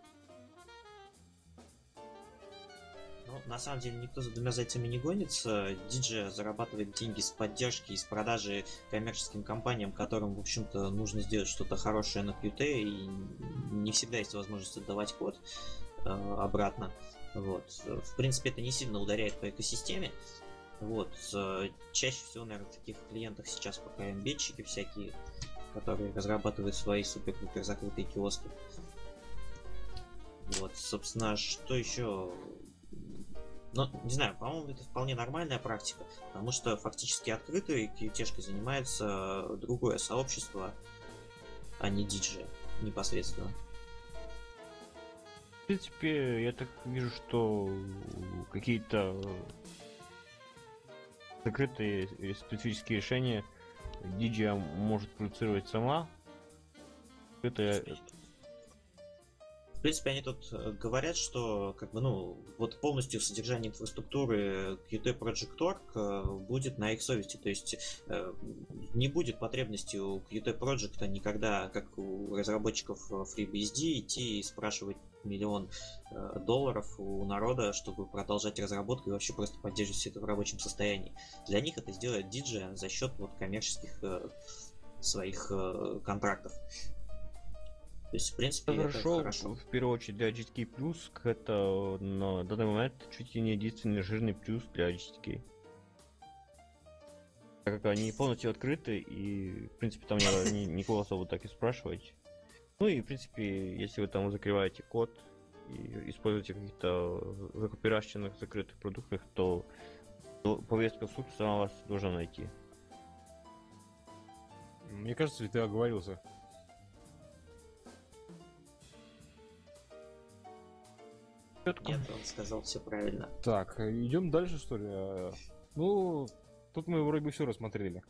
Ну, на самом деле никто за двумя зайцами не гонится. DJ зарабатывает деньги с поддержки и с продажи коммерческим компаниям, которым, в общем-то, нужно сделать что-то хорошее на Qt, и не всегда есть возможность отдавать код обратно. Вот. В принципе, это не сильно ударяет по экосистеме. Вот. Чаще всего, наверное, в таких клиентах сейчас пока эмбедчики всякие, которые разрабатывают свои супер-пупер закрытые киоски. Вот, собственно, что еще? Ну, не знаю, по-моему, это вполне нормальная практика, потому что фактически открытой QT-шкой занимается другое сообщество, а не DJ непосредственно. В принципе, я так вижу, что какие-то закрытые или специфические решения DJ может продуцировать сама. Это В принципе, они тут говорят, что как бы, вот полностью содержание инфраструктуры Qt Project Org будет на их совести. То есть не будет потребности у Qt Project никогда, как у разработчиков FreeBSD, идти и спрашивать $1 000 000 у народа, чтобы продолжать разработку и вообще просто поддерживать все это в рабочем состоянии. Для них это сделает DJ за счет вот коммерческих своих контрактов. То есть, в принципе, это хорошо. В первую очередь для GTK+, это на данный момент чуть ли не единственный жирный плюс для GTK. Так как они полностью открыты, и, в принципе, там не надо никого особо так и спрашивать. Ну и, в принципе, если вы там закрываете код и используете каких-то закупиращенных закрытых продуктов, то повестка в суд сама вас должна найти. Мне кажется, ли ты оговорился? Нет, он сказал все правильно. Так, идем дальше, что ли? Ну, тут мы вроде бы все рассмотрели.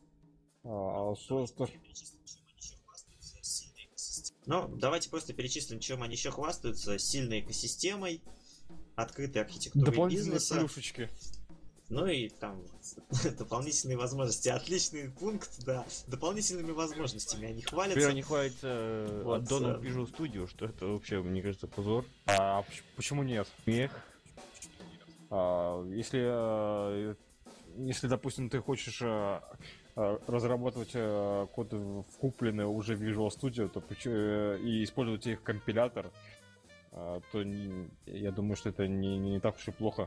Ну, давайте просто перечислим, чем они еще хвастаются. Сильной экосистемой, открытой архитектурой дополнительные бизнеса. плюшечки. Ну и там дополнительные возможности. Отличный пункт, да. Дополнительными возможностями они хвалятся. Теперь они хвалятся Вот, аддоном Visual Studio, что это вообще, мне кажется, позор. А почему нет? Смех. Если, допустим, ты хочешь разрабатывать код в купленный уже Visual Studio, то и использовать их компилятор, то я думаю, что это не так уж и плохо.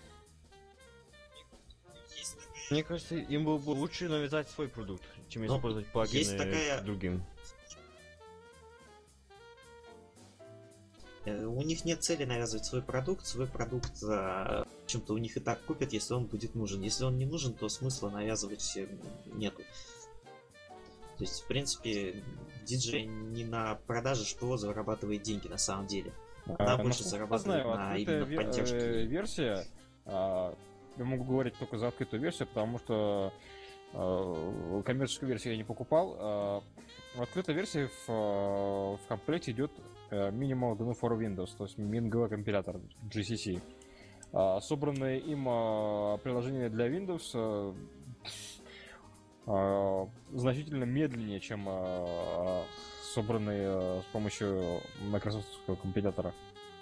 Мне кажется, им было бы лучше навязать свой продукт, чем использовать плагины другим. У них нет цели навязывать свой продукт. Свой продукт, в общем-то, у них и так купят, если он будет нужен. Если он не нужен, то смысла навязывать нету. То есть, в принципе, DJ не на продаже ШПО зарабатывает деньги на самом деле. Она больше зарабатывает на именно поддержке. Версия, я могу говорить только за открытую версию, потому что коммерческую версию я не покупал. В открытой версии в комплекте идет Minimal GNU for Windows, то есть MinGW компилятор GCC. Собранные им приложения для Windows значительно медленнее, чем собранные с помощью Microsoftского компилятора.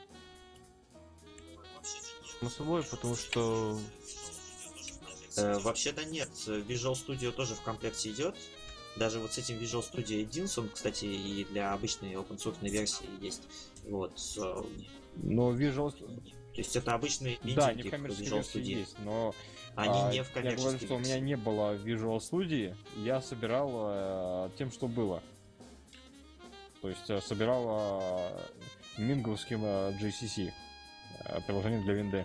Само собой, потому что... Вообще-то нет, Visual Studio тоже в комплекте идет. Даже вот с этим Visual Studio Edison, кстати, и для обычной open source версии есть. Вот. Но Visual... То есть это обычные индики, да, не в коммерческой версии есть, но они не в коммерческой я говорю, что у меня не было Visual Studio, я собирал тем, что было. То есть собирал минговским GCC приложение для Винды.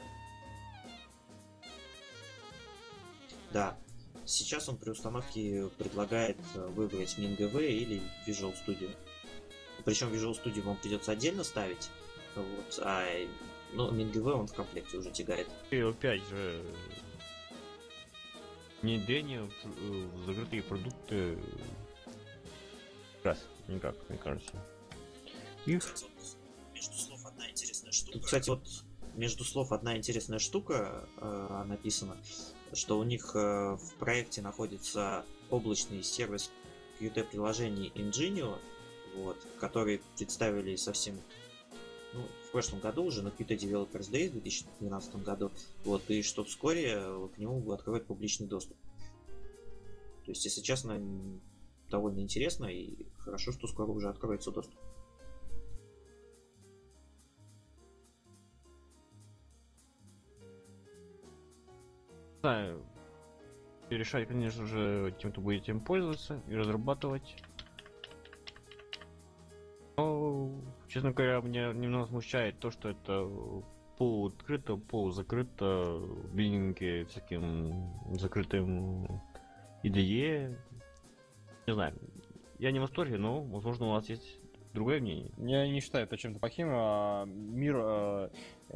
Да. Сейчас он при установке предлагает выбрать MinGW или Visual Studio. Причем Visual Studio вам придется отдельно ставить. Вот, MinGW он в комплекте уже тягает. И опять же, внедрение в закрытые продукты раз никак, мне кажется. Между слов одна интересная штука. Тут, кстати, вот между слов одна интересная штука написана, что у них в проекте находится облачный сервис Qt-приложений Ingenio, вот, который представили совсем в прошлом году уже на Qt Developers Day в 2012 году, вот, и что вскоре к нему откроют публичный доступ. То есть, если честно, довольно интересно, и хорошо, что скоро уже откроется доступ. Знаю, и решать, конечно же, тем, кто будет этим пользоваться и разрабатывать. Но, честно говоря, меня немного смущает то, что это полуоткрыто, полузакрыто, билдинги всяким закрытым IDE. Не знаю, я не в восторге, но, возможно, у вас есть другое мнение. Я не считаю это чем-то плохим. Мир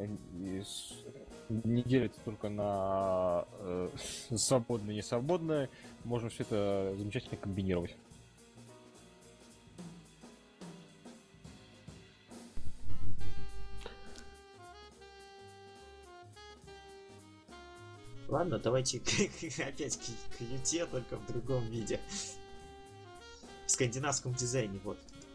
не делится только на свободное и несвободное. Можно все это замечательно комбинировать. Ладно, давайте опять к QT, только в другом виде. В скандинавском дизайне, вот.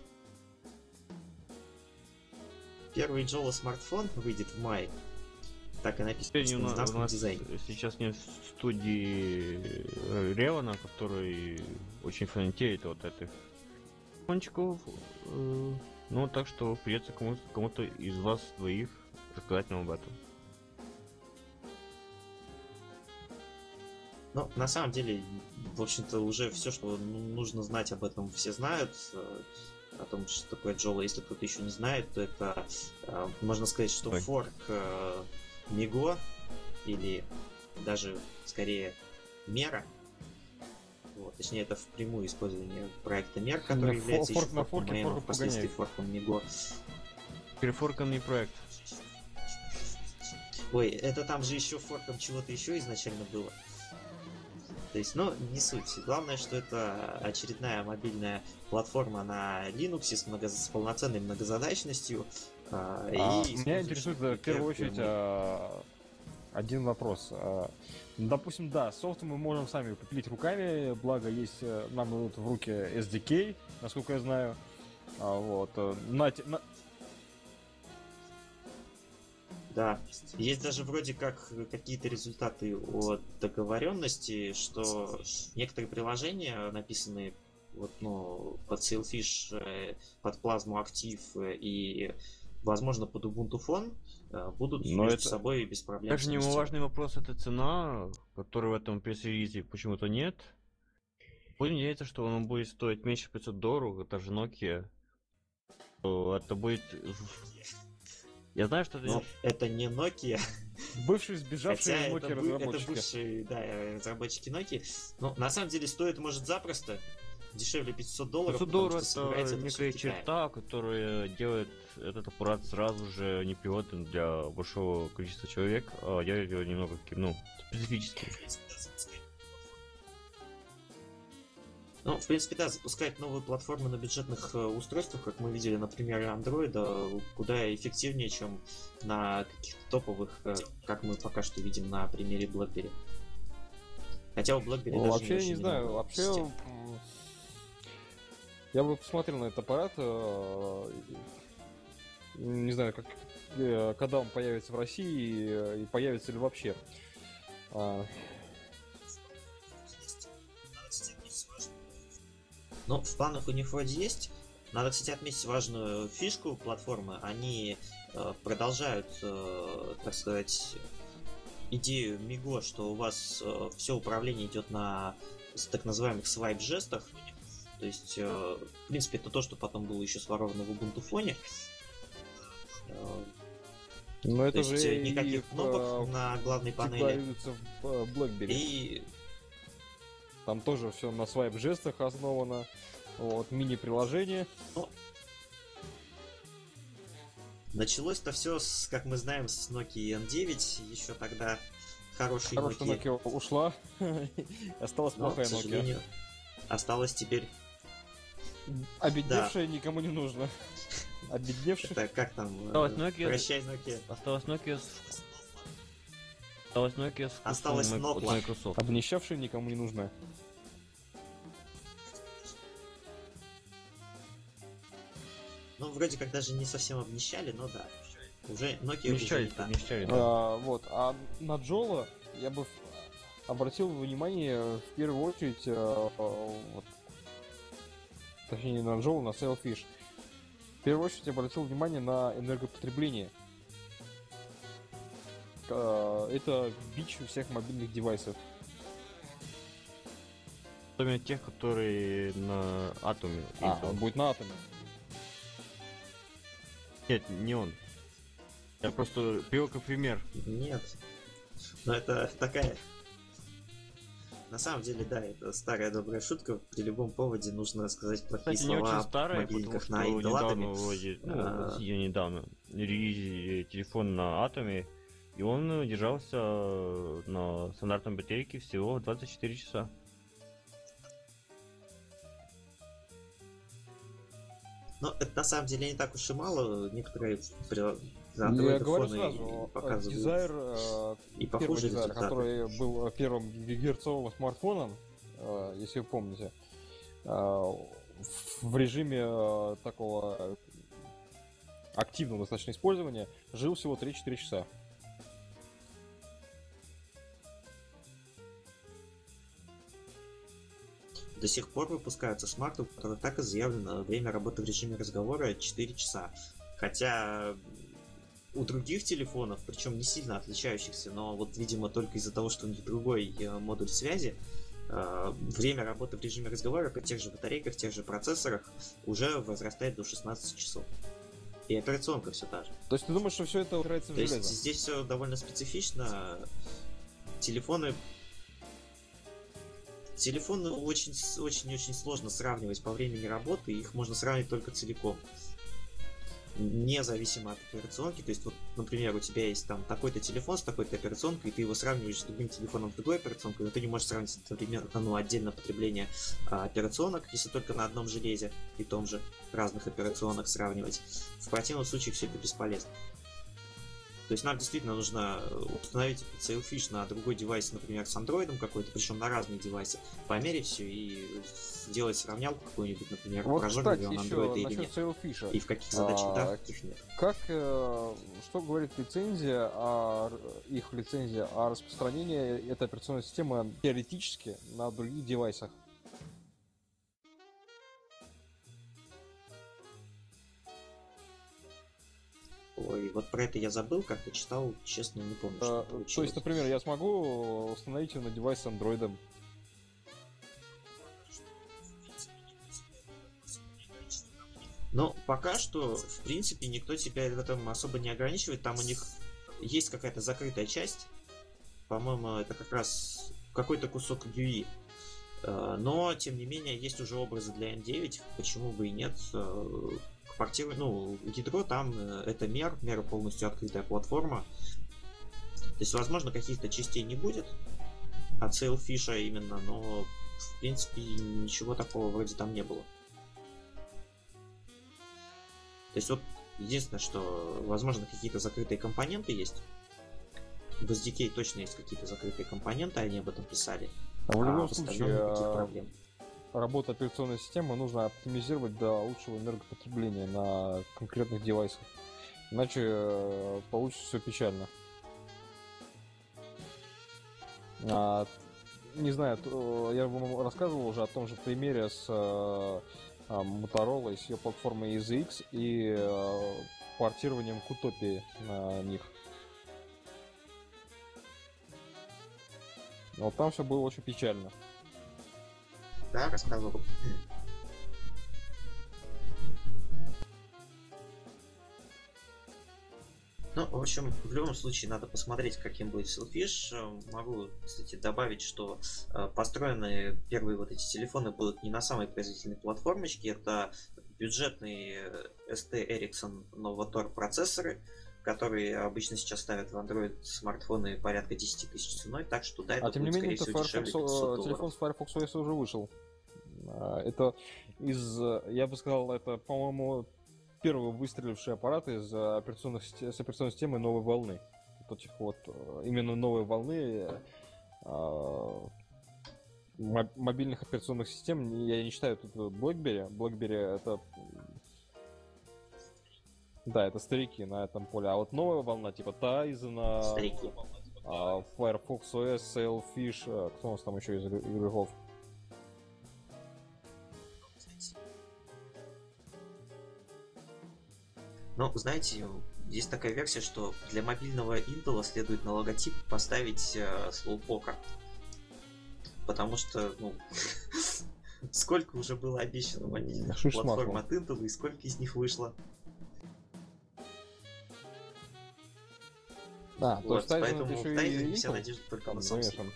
Первый Джола смартфон выйдет в мае. Так и написано в скандинавском дизайне. Сейчас нет студии Ревана, который очень фанатеет от этих фончиков. Ну, так что придется кому-то из вас двоих рассказать нам об этом. Ну, на самом деле, в общем-то, уже все, что нужно знать об этом, все знают. О том, что такое Джола. Если кто-то еще не знает, то это, можно сказать, что форк Миго, или даже, скорее, Мера. Вот, точнее, это впрямую использование проекта Мер, который является еще форком ММ, впоследствии форком Миго. Перефорканный проект. Ой, это там же еще форком чего-то еще изначально было. То есть, ну, не суть. Главное, что это очередная мобильная платформа на Linux с полноценной многозадачностью. Меня интересует в первую очередь один вопрос. Допустим, да, софт мы можем сами попилить руками, благо есть, нам дадут в руки SDK, насколько я знаю. Вот. Да, есть даже вроде как какие-то результаты о договоренности, что некоторые приложения, написанные вот, ну, под Sailfish, под Plasma Active и, возможно, под Ubuntu Phone, будут между собой без проблем. Также немаловажный вопрос — это цена, которой в этом пресс-релизе почему-то нет. Будем надеяться, что он будет стоить меньше $500, это же Nokia. Это будет... Я знаю, что это... Но это не Nokia. Бывшие сбежавшие Nokia разработчики. Это бывшие, да, разработчики Nokia. Но на самом деле стоит, может, запросто. Дешевле $500. $500 это некая черта, которая делает этот аппарат сразу же непригодным для большого количества человек. А я его немного, ну, специфический. Ну, в принципе, да, запускать новые платформы на бюджетных устройствах, как мы видели на примере Android, куда эффективнее, чем на каких-то топовых, как мы пока что видим на примере BlackBerry. Хотя у BlackBerry даже вообще, я не знаю, вообще... Я бы посмотрел на этот аппарат, не знаю, когда он появится в России и появится ли вообще. Ну, в планах у них вроде есть. Надо, кстати, отметить важную фишку платформы. Они продолжают, так сказать, идею Миго, что у вас все управление идет на так называемых свайп-жестах. То есть, в принципе, это то, что потом было еще своровано в Ubuntu Phone. Но это то же есть, никаких кнопок на главной панели. В BlackBerry. И там тоже все на свайп-жестах основано. Вот, мини-приложение. Ну, началось-то все, как мы знаем, с Nokia N9. Еще тогда хорошая Nokia ушла. Осталась плохая Nokia. Осталось теперь... Обедневшая никому не нужно. Обедневшая. Это как там? Осталось Nokia. Прощай, Nokia. Осталось Nokia с... Осталось Nokia. Обнищавшая никому не нужна. Ну, вроде как даже не совсем обнищали, но да. Уже Nokia обнищали, да. Вот. А на Джола я бы обратил внимание в первую очередь, вот, точнее на Джола, на Sailfish. В первую очередь обратил внимание на энергопотребление. Это бич у всех мобильных девайсов. Особенно тех, которые на атоме. Он будет на атоме. Нет, не он. Я просто привел как пример. Нет. Но это такая... На самом деле, да, это старая добрая шутка. При любом поводе нужно сказать плохие слова не очень старая, о мобильниках на недавно недавно релизили телефон на атоме, и он держался на стандартной батарейке всего 24 часа. Но это на самом деле не так уж и мало. Некоторые Android говорю фоны сразу, показывают Desire, и первый похожие Desire, результаты. который был первым гигагерцовым смартфоном, если вы помните, в режиме такого активного достаточно использования, жил всего 3-4 часа. До сих пор выпускаются смарты, у которых так и заявлено время работы в режиме разговора 4 часа. Хотя у других телефонов, причем не сильно отличающихся, но вот, видимо, только из-за того, что у них другой модуль связи, время работы в режиме разговора при тех же батарейках, тех же процессорах уже возрастает до 16 часов. И операционка все та же. То есть ты думаешь, что все это упирается в То есть железо? здесь все довольно специфично. Телефоны очень-очень сложно сравнивать по времени работы, их можно сравнивать только целиком. Независимо от операционки. То есть, вот, например, у тебя есть там такой-то телефон с такой-то операционкой, и ты его сравниваешь с другим телефоном с другой операционкой, но ты не можешь сравнить одновременно, отдельно потребление операционок, если только на одном железе и том же разных операционок сравнивать. В противном случае все это бесполезно. То есть нам действительно нужно установить Sailfish на другой девайс, например, с андроидом какой-то, причем на разные девайсы, померить все и сделать сравнялку какую-нибудь, например, Вот, прожорливый кстати, он еще андроид или насчет нет. Sailfish. И в каких задачах, да, в каких нет. Как, что говорит лицензия, их лицензия о распространении этой операционной системы теоретически на других девайсах? Ой, вот про это я забыл, как-то читал, честно, не помню, что То получилось. есть, например, я смогу установить ее на девайс с андроидом. Но пока что, в принципе, никто тебя в этом особо не ограничивает. Там у них есть какая-то закрытая часть. По-моему, это как раз какой-то кусок GUI. Но, тем не менее, есть уже образы для N9. Почему бы и нет? Ядро там это мера полностью открытая платформа. То есть, возможно, каких-то частей не будет от Sailfish именно, но, в принципе, ничего такого вроде там не было. То есть вот единственное, что возможно какие-то закрытые компоненты есть. В SDK точно есть какие-то закрытые компоненты, они об этом писали. В любом в остальном случае, никаких проблем. работу операционной системы нужно оптимизировать до лучшего энергопотребления на конкретных девайсах. Иначе получится все печально. Не знаю, я вам рассказывал уже о том же примере с Motorola, с ее платформой EasyX и портированием к Утопии на них. Вот там все было очень печально. Да, рассказывал. Ну, в общем, в любом случае надо посмотреть, каким будет Sailfish. Могу, кстати, добавить, что построены первые вот эти телефоны будут не на самой производительной платформочке. Это бюджетные ST Ericsson Novator процессоры, которые обычно сейчас ставят в Android смартфоны порядка 10 тысяч ценой, так что да, это тем не будет, менее, скорее всего, дешевле $500. телефон с Firefox OS уже вышел. Это я бы сказал, это, по-моему, первый выстреливший аппарат с операционной системой новой волны. Вот этих вот именно новой волны мобильных операционных систем. Я не считаю тут BlackBerry. BlackBerry это... Да, это старики на этом поле. А вот новая волна, типа Tizen, Старики. Firefox OS, Sailfish, кто у нас там еще из игроков? Ну, знаете, есть такая версия, что для мобильного Intel следует на логотип поставить Slowpoke. Потому что, ну, сколько уже было обещано мобильных платформ от Intel, и сколько из них вышло. Да, вот, то есть поэтому в Tizen вся надежда только на Samsung.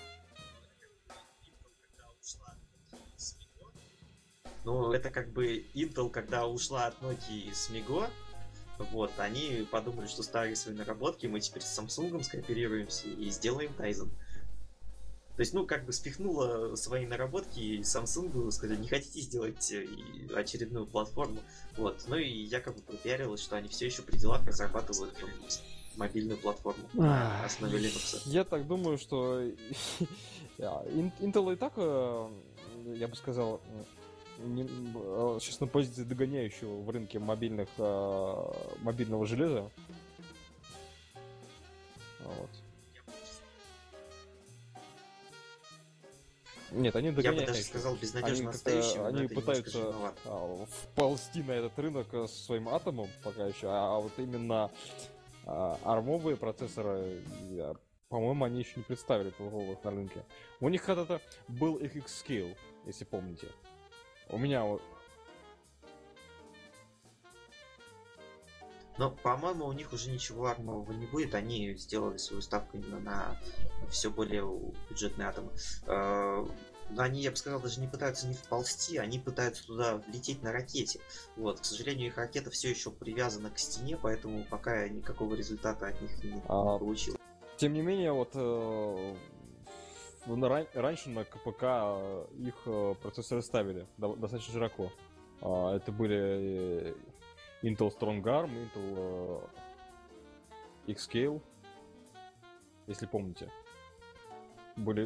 Ну, это как бы Intel, когда ушла от Nokia с Migo, вот, они подумали, что старые свои наработки, мы теперь с Samsung скооперируемся и сделаем Tizen. То есть, ну, как бы спихнула свои наработки и Samsung, сказали, не хотите сделать очередную платформу. Вот. Ну и якобы пропиарилось, что они все еще при делах разрабатывают мобильную платформу на основе Linux. Я так думаю, что Intel и так, я бы сказал, сейчас на позиции догоняющего в рынке мобильного железа. Вот. Нет, они догоняют. Я бы даже сказал, безнадежно отстающим. Они пытаются вползти на этот рынок со своим атомом пока еще, а вот именно армовые процессоры, по-моему, они еще не представили торговых на рынке. У них когда-то был X-Scale, если помните. У меня вот... Но, по-моему, у них уже ничего армового не будет. Они сделали свою ставку именно на все более бюджетные атомы. Они, я бы сказал, даже не пытаются не вползти, они пытаются туда лететь на ракете. Вот, к сожалению, их ракета все еще привязана к стене, поэтому пока никакого результата от них не получилось. Тем не менее, вот раньше на КПК их процессоры ставили достаточно широко. Это были Intel StrongArm, Intel X-Scale, если помните. Были...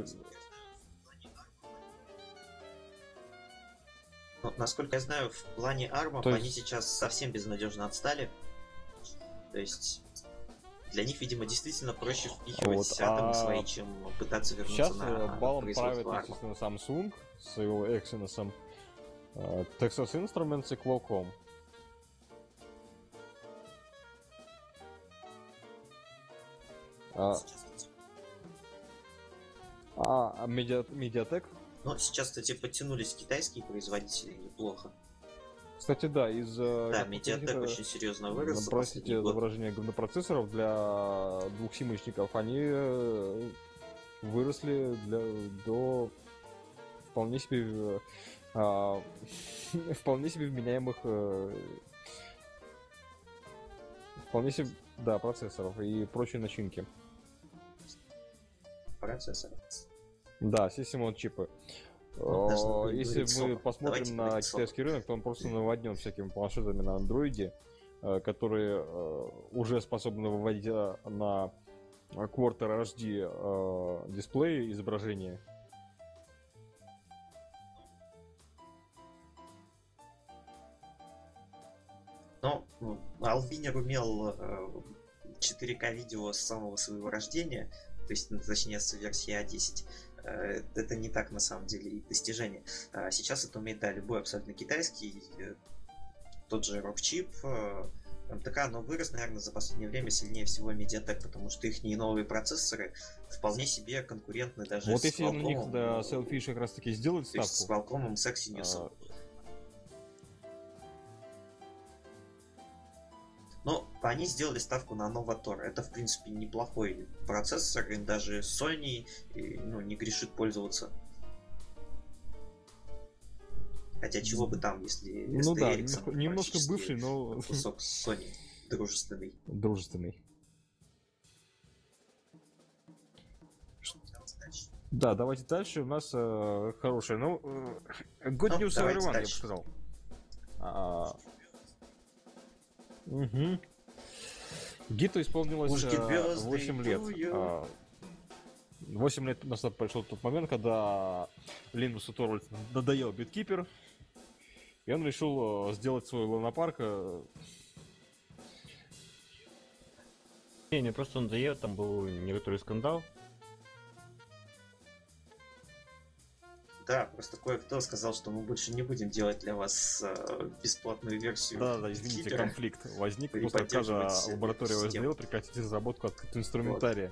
Ну, насколько я знаю, в плане армов они сейчас совсем безнадежно отстали. То есть для них, видимо, действительно проще впихивать атомы свои, чем пытаться вернуться сейчас на балом производство правит, армов. естественно, Samsung с его Exynos, Texas Instruments и Qualcomm. Mediatek? Ну, сейчас, кстати, подтянулись китайские производители неплохо. Кстати, да, из... Да, Mediatek очень серьезно вырос. Простите за выражение, говнопроцессоров для двухсимочников, они выросли до вполне себе вполне себе вменяемых вполне себе, да, процессоров и прочие начинки. Процессоров. Да, System on чипы. Если мы посмотрим на китайский рынок, то он просто наводнен всякими планшетами на андроиде, которые уже способны выводить на Quarter HD дисплей изображения. Ну, Albiner умел 4К видео с самого своего рождения, то есть, точнее, с версии А10. Это не так на самом деле и достижение. Сейчас это умеет, да, любой абсолютно китайский, тот же Rockchip, МТК, но вырос, наверное, за последнее время сильнее всего Mediatek, потому что их новые процессоры вполне себе конкурентны даже вот с если Qualcomm. на них, да, Selfish как раз таки сделать ставку. С Qualcomm, с Exynos. Но они сделали ставку на Novator. Это, в принципе, неплохой процессор, и даже Sony не грешит пользоваться. Хотя чего бы там, если ну да, немножко бывший, но кусок Sony дружественный. Дружественный. Да, давайте дальше. У нас хорошая, good news everyone, я бы сказал. Угу. Гиту исполнилось 8 лет. 8 лет назад пришел тот момент, когда Линусу Торвальдсу надоел биткипер, и он решил сделать свой лунопарк. Не просто надоел, там был некоторый скандал. Да, просто кое-кто сказал, что мы больше не будем делать для вас бесплатную версию. Да, извините, конфликт возник. После отказа лаборатория ОСДЛ прекратить разработку открытого инструментария.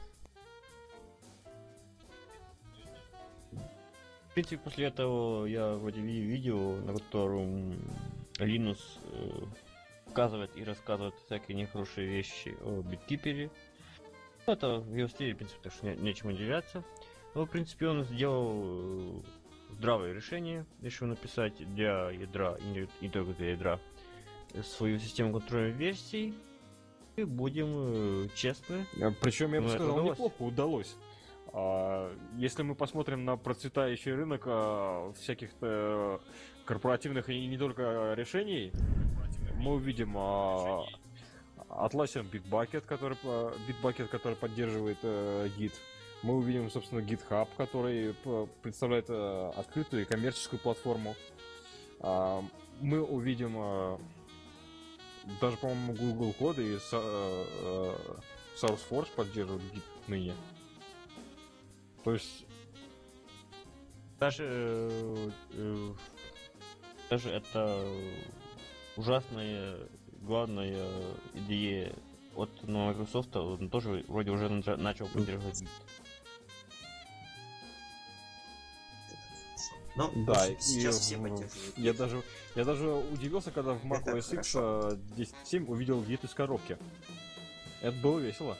В принципе, после этого я вроде видео, на котором Linus показывает и рассказывает всякие нехорошие вещи о биткипере. Это в его стиле, в принципе, так что нечему удивляться. Но, в принципе, он сделал здравое решение, решил написать для ядра, и не только для ядра, свою систему контроля версий. И будем честны. Причем, я бы сказал, неплохо удалось. Если мы посмотрим на процветающий рынок всяких корпоративных и не только решений, мы увидим Atlassian Bitbucket, который поддерживает Git. Мы увидим, собственно, GitHub, который представляет открытую и коммерческую платформу. Мы увидим даже, по-моему, Google Code и SourceForge поддерживают Git ныне. То есть Даже это ужасная главная идея от Microsoft, он тоже вроде уже начал поддерживать Git. Ну, да, сейчас все поддерживают. я даже удивился, когда в Это macOS X хорошо. 10.7 увидел Git из коробки. Это было весело.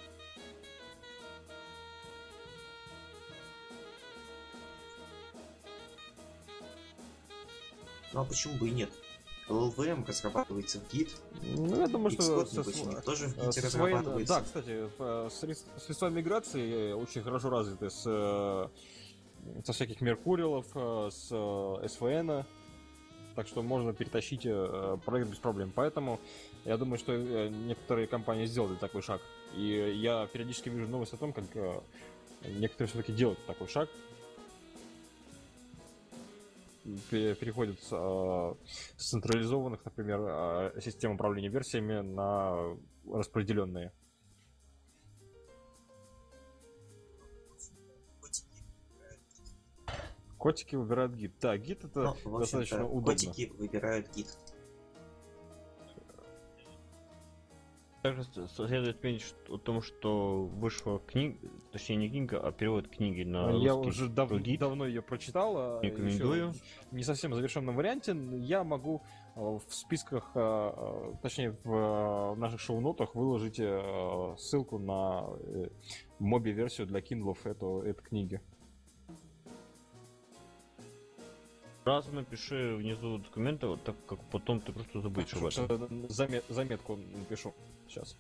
Ну а почему бы и нет? LLVM разрабатывается в Git. Ну, я думаю, что Xcode, небось, у них тоже в Git своей- разрабатывается. Да, кстати, средства миграции очень хорошо развиты со всяких Меркуриалов, с SVN, так что можно перетащить проект без проблем. Поэтому я думаю, что некоторые компании сделали такой шаг. И я периодически вижу новости о том, как некоторые все-таки делают такой шаг. Переходят с централизованных, например, систем управления версиями на распределенные. Котики выбирают гид. Да, гид это Ну, в достаточно общем-то, удобно. котики выбирают Git. Также следует отметить о том, что вышла книга, точнее не книга, а перевод книги на Я русский уже Git. давно ее прочитал. Рекомендую. Ещё в не совсем завершенном варианте. Я могу в списках, точнее в наших шоу-нотах выложить ссылку на моби-версию для Kindle этой книги. Сразу напиши внизу документа, так как потом ты просто забудешь об этом. Заметку напишу сейчас.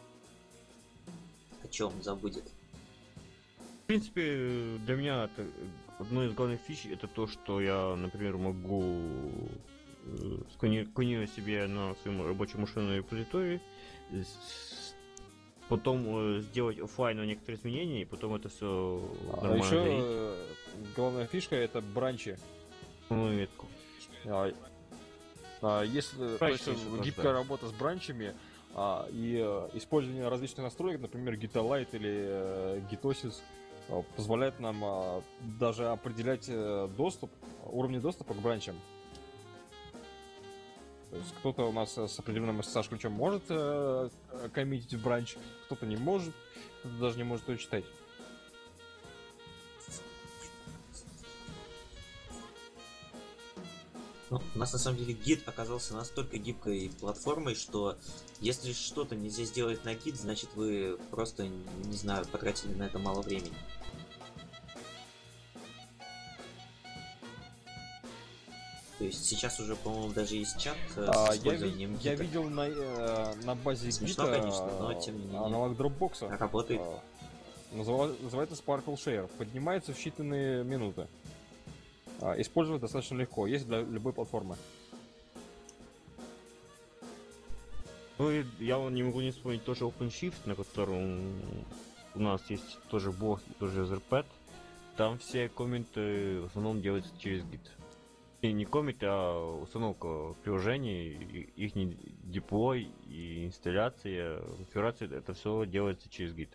О чем забудет? В принципе, для меня это одно из главных фич это то, что я, например, могу сканировать себе на своем рабочем машинном репозитории, потом сделать оффлайн некоторые изменения, и потом это все нормально залить. Еще главная фишка это бранчи. Ну, ветку. Если то Бранчи есть, еще гибкая да. работа с бранчами и использование различных настроек, например, GitLite или Gitosis, позволяет нам даже определять уровни доступа к бранчам. То есть кто-то у нас с определенным SSH-ключом может коммитить в бранч, кто-то не может, кто-то даже не может его читать. Ну, у нас на самом деле Git оказался настолько гибкой платформой, что если что-то нельзя сделать на Git, значит вы просто, не знаю, потратили на это мало времени. То есть сейчас уже, по-моему, даже есть чат с использованием Я Git. видел на базе Смешно, Git конечно, но тем не менее. аналог Dropbox. Работает. Называется Sparkle Share. Поднимается в считанные минуты. Использовать достаточно легко. Есть для любой платформы. Ну и я не могу не вспомнить тоже OpenShift, на котором у нас есть тоже блог, тоже Etherpad. Там все комменты в основном делаются через Git. И не комменты, а установка приложений, их деплой и инсталляция, конфигурация, это все делается через Git.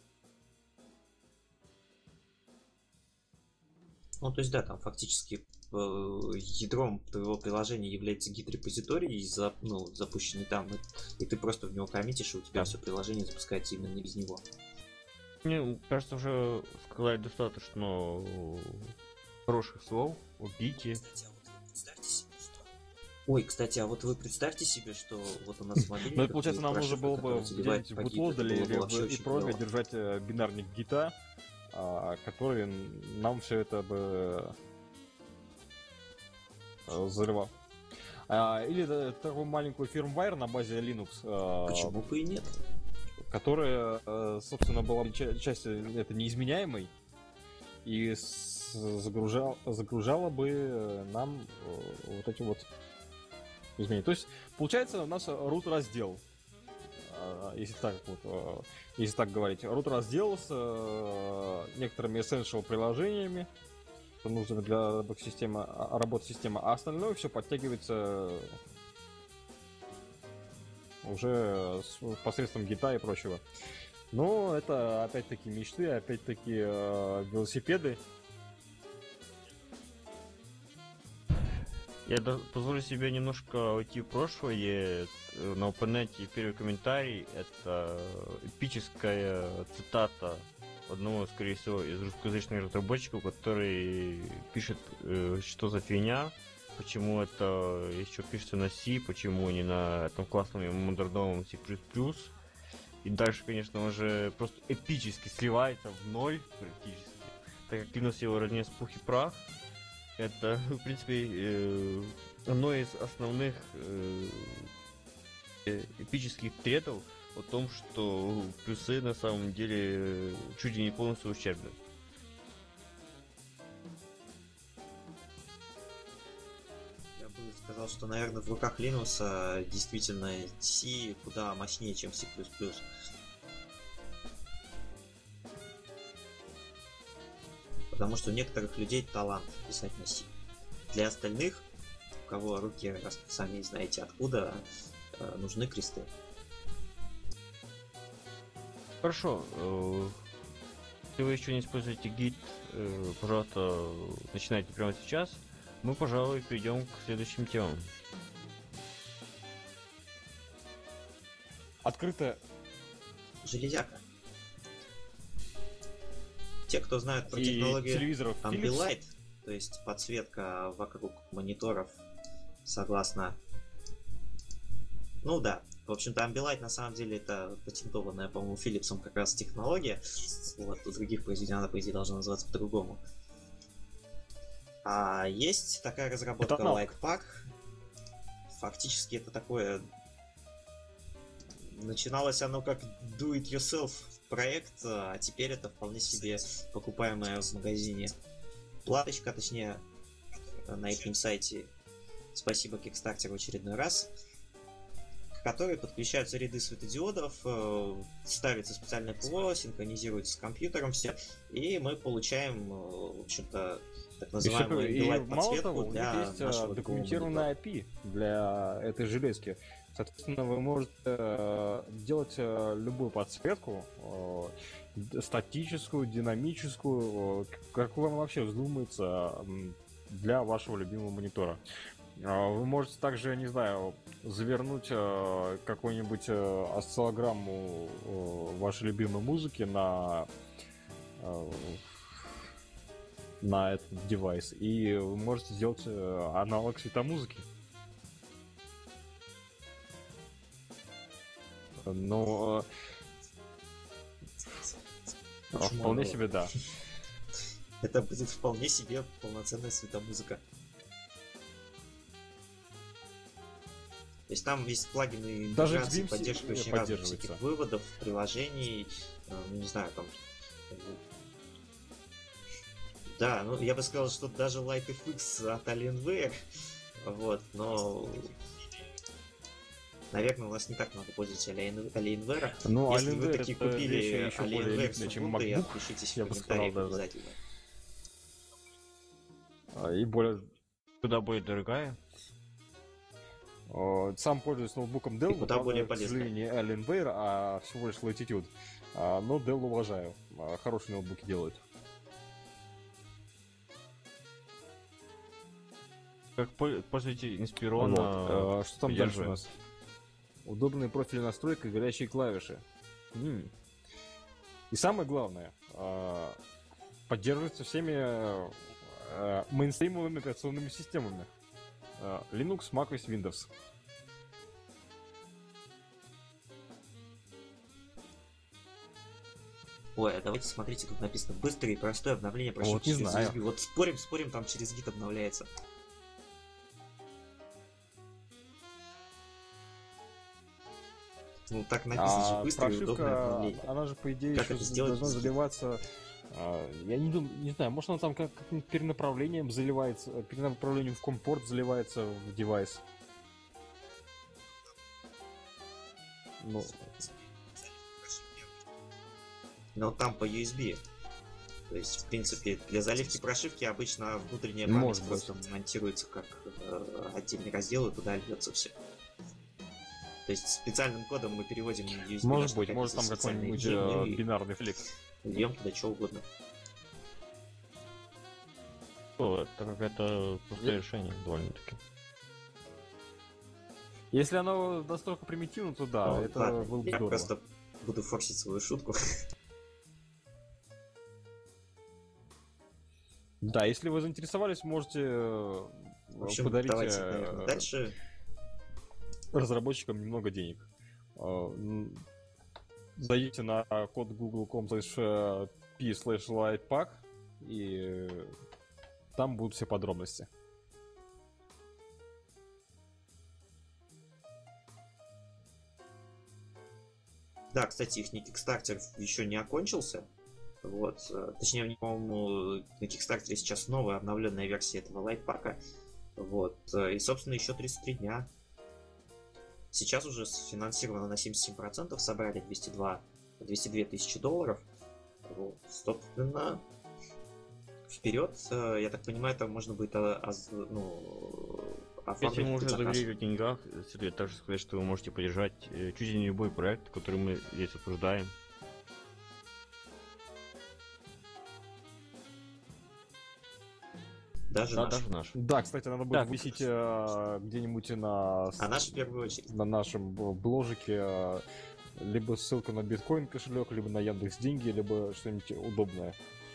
Ну, то есть, да, там фактически ядром твоего приложения является гид-репозиторий, запущенный там, и ты просто в него коммитишь, и у тебя все приложение запускается именно из него. Мне кажется, уже сказать достаточно хороших слов о Git. Ой, кстати, а вот вы представьте себе, что вот у нас мобильный... Ну, это получается, нам нужно было бы где-нибудь в bootloader или в проме держать бинарник гита, который нам все это бы взрывал. Или такую маленькую firmware на базе Linux. Почему бы и нет? которая, собственно, была частью это неизменяемой и загружала бы нам вот эти вот изменения. То есть, получается, у нас root раздел, если так говорить. Root раздел с некоторыми essential приложениями, нужными для работы системы, а остальное все подтягивается уже посредством гита и прочего. Но это опять-таки мечты, опять-таки велосипеды. Я позволю себе немножко уйти в прошлое. На OpenNet первый комментарий — это эпическая цитата одного, скорее всего, из русскоязычных разработчиков, который пишет, что за фигня, почему это еще пишется на C, почему не на этом классном и модерновом C++. И дальше, конечно, он же просто эпически сливается в ноль практически, так как кинулся его родне с пух и прах. Это, в принципе, одно из основных эпических тредов о том, что плюсы на самом деле чуть ли не полностью ущербны. Я бы сказал, что, наверное, в руках Linux действительно C куда мощнее, чем C++. Потому что у некоторых людей талант писать на C. Для остальных, у кого руки растут сами знаете откуда, нужны кресты. Хорошо. Если вы еще не используете гид, пожалуйста, начинайте прямо сейчас. Мы, пожалуй, перейдем к следующим темам. Открытая Железяка. Те, кто знают про и технологию телевизоров Philips. Ambilight, то есть подсветка вокруг мониторов, согласно... Ну да, в общем-то Ambilight на самом деле это патентованная, по-моему, Philips'ом как раз технология. Вот, у других произведений она, по идее, должна называться по-другому. А есть такая разработка Это аналог. Lightpack. Фактически это такое... Начиналось оно как do-it-yourself проект, а теперь это вполне себе покупаемая в магазине платочка, точнее, на их сайте. Спасибо Kickstarter в очередной раз. К которой подключаются ряды светодиодов, ставится специальное ПО, синхронизируется с компьютером все, и мы получаем, в общем-то, так называемую Ambilight подсветку у для них есть нашего документированная API для этой железки. Соответственно, вы можете делать любую подсветку, статическую, динамическую, как вам вообще вздумается для вашего любимого монитора. Вы можете также, не знаю, завернуть какую-нибудь осциллограмму вашей любимой музыки на этот девайс, и вы можете сделать аналог светомузыки. Но вполне себе да. Это будет вполне себе полноценная светомузыка. То есть там есть плагины Даже интеграции, XBMC поддерживающие разных поддерживается. всяких выводов, приложений, ну не знаю, там... Да, ну я бы сказал, что даже LightFX от Alienware, вот, но... Наверное, у нас не так много пользователей Alienware. Ну, если вы Alienware таки это купили вещь еще более Alienware элитная, чем ноутбук, MacBook, отпишитесь я в бы сказал комментариях даже. обязательно. И более... Куда более дорогая? Сам пользуюсь ноутбуком Dell, И куда но, более правда, к полезная. сожалению, не Alienware, а всего лишь Latitude. Но Dell уважаю. Хорошие ноутбуки делают. Как пользователь Inspiron Вот. Что там дальше у поддерживаю. нас? Удобные профили настройка и горячие клавиши. И самое главное, поддерживается всеми мейнстримовыми операционными системами. Linux, macOS, Windows. Ой, а давайте смотрите, тут написано быстрое и простое обновление прошивки Вот не через знаю. USB. Вот спорим, там через гид обновляется. Ну, так написано же, быстрое и удобное прошивка, обновление. она же, по идее, Как еще это сделать должна без скидок? заливаться. Я не знаю, может она там каким-то перенаправлением заливается, перенаправлением в компорт заливается в девайс. Ну, Но там по USB. То есть, в принципе, для заливки прошивки обычно внутренняя Может память быть. просто монтируется как отдельный раздел, и туда льется все. То есть специальным кодом мы переводим USB. может наш быть, может там специальный какой-нибудь режим и бинарный флик. льем туда что угодно. Это какое-то простое решение довольно-таки. Если оно настолько примитивно, то да, Ну, это ладно, было бы я здорово. просто буду форсить свою шутку. Да, если вы заинтересовались, можете В общем, подарить давайте, наверное, дальше. разработчикам немного денег. Зайдите на код google.com/p/lightpack и там будут все подробности. Да, кстати, их Kickstarter еще не окончился. Вот. Точнее, у них, по-моему, на Kickstarter сейчас новая обновленная версия этого лайтпака. Вот. И, собственно, еще 33 дня. Сейчас уже сфинансировано на 77%, собрали 202 тысячи долларов. Вот. Собственно, вперед. Я так понимаю, это можно будет Если оформить мы уже под заказ. заговорили о деньгах, следует также сказать, что вы можете поддержать чуть ли не любой проект, который мы здесь обсуждаем. Даже Да, наш. даже наш. Да, кстати, надо будет Так, висеть где-нибудь на, А наш в первую очередь. на нашем бложике либо ссылку на биткоин кошелек, либо на Яндекс деньги, либо что-нибудь удобное.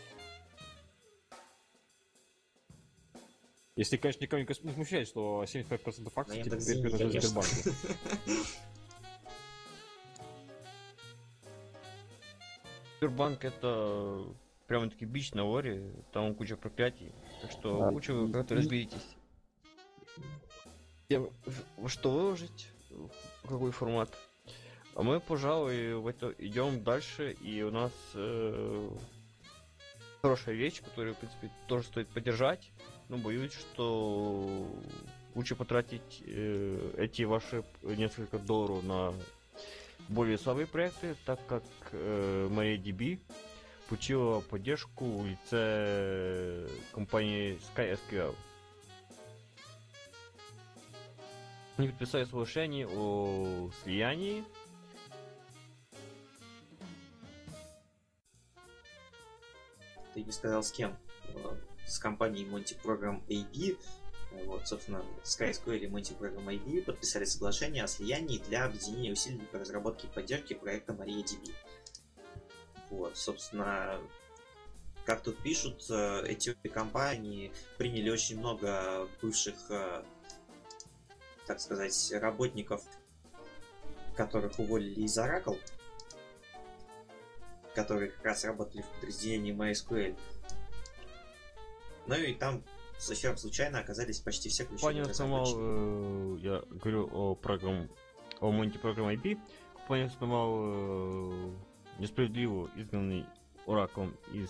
Если, конечно, никого не смущает, что 75% На акций Яндекс теперь деньги, принадлежат конечно. Сбербанку. Сбербанк это прямо-таки бич на воре, там куча проклятий, так что Да. лучше вы как-то разберитесь. Во что выложить, в какой формат. А мы, пожалуй, в это идем дальше, и у нас хорошая вещь, которую, в принципе, тоже стоит поддержать. Но боюсь, что лучше потратить эти ваши несколько долларов на более слабые проекты, так как MariaDB получила поддержку в лице компании SkySQL. Они подписали соглашение о слиянии. Ты не сказал с кем. С компанией Monty Program AB. Вот, собственно, SkySQL и Monty Program AB подписали соглашение о слиянии для объединения усилий по разработке и поддержке проекта MariaDB. Вот, собственно, как тут пишут, эти обе компании приняли очень много бывших, так сказать, работников, которых уволили из Oracle, которые как раз работали в подразделении MySQL. Ну и там совсем случайно оказались почти все ключевые Компания основал, разработчики. я говорю о Monty Program IP. Компания основал несправедливо изгнанный Oracle из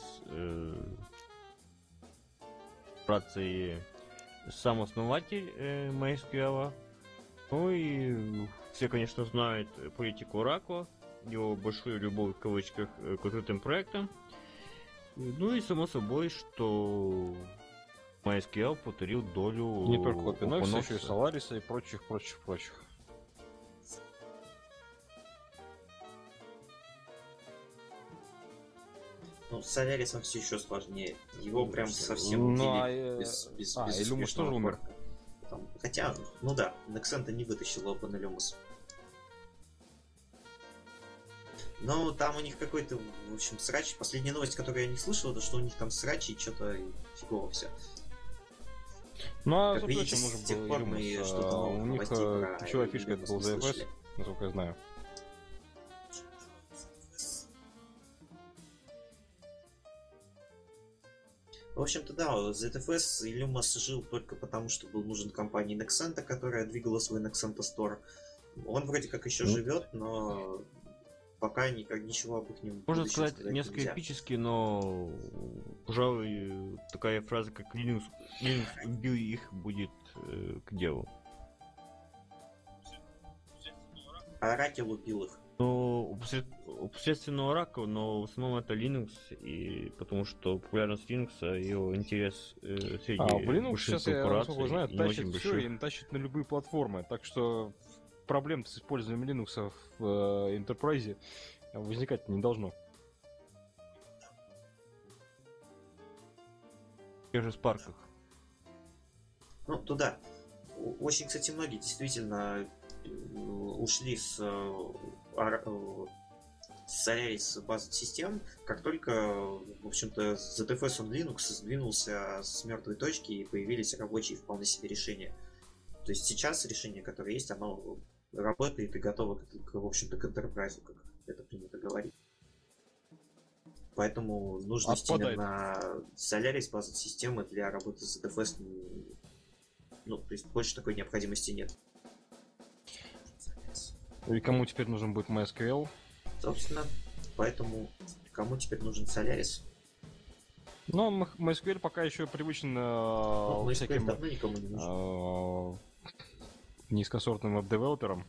корпорации сам основатель MySQL. Ну и все, конечно, знают политику Oracle, его большую любовь в кавычках к открытым проектам. Ну и само собой, что MySQL повторил долю Не только OpenOffice, OpenOffice. еще и Solaris и прочих. Ну, с Солярисом все еще сложнее. Его прям совсем Ну, убили без Illumos успешного тоже умер. форка. Хотя, ну да, Nexenta не вытащил Open Illumos. Но там у них какой-то, в общем, срач. Последняя новость, которую я не слышал, это что у них там срач и что-то фигово все. Ну, а, Как собственно, видите, зачем с нужен тех был пор мы Illumos? что-то новое У них новостей про ключевая фишка это Illumos был не ZFS, слышали. насколько я знаю. В общем-то, да, ZFS Illumos жил только потому, что был нужен компании Nexenta, которая двигала свой Nexenta Store. Он вроде как еще живет, но пока ничего об их не Можно сказать несколько эпически, но, пожалуй, такая фраза, как Linux убил их, будет к делу. Оракел убил их. Ну, посредственного рака, но в основном это Linux, и потому что популярность Linux и его интерес среди Linux больших сейчас, я корпораций насколько знаю, и не тащит очень все, больших. им тащит на любые платформы, так что проблем с использованием Linux в Enterprise возникать не должно. В тех же Спарках. Ну, туда. Очень, кстати, многие действительно ушли с Solaris базы систем, как только, в общем-то, ZFS on Linux сдвинулся с мертвой точки и появились рабочие вполне себе решения. То есть сейчас решение, которое есть, оно работает и готово, в общем-то, к Enterprise, как это принято говорить. Поэтому нужно идти на Solaris базы системы для работы с ZFS. Ну, то есть больше такой необходимости нет. И кому теперь нужен будет MySQL? Собственно, поэтому кому теперь нужен Solaris? Но MySQL пока еще привычен всяким давно никому не нужен. низкосортным веб-девелоперам,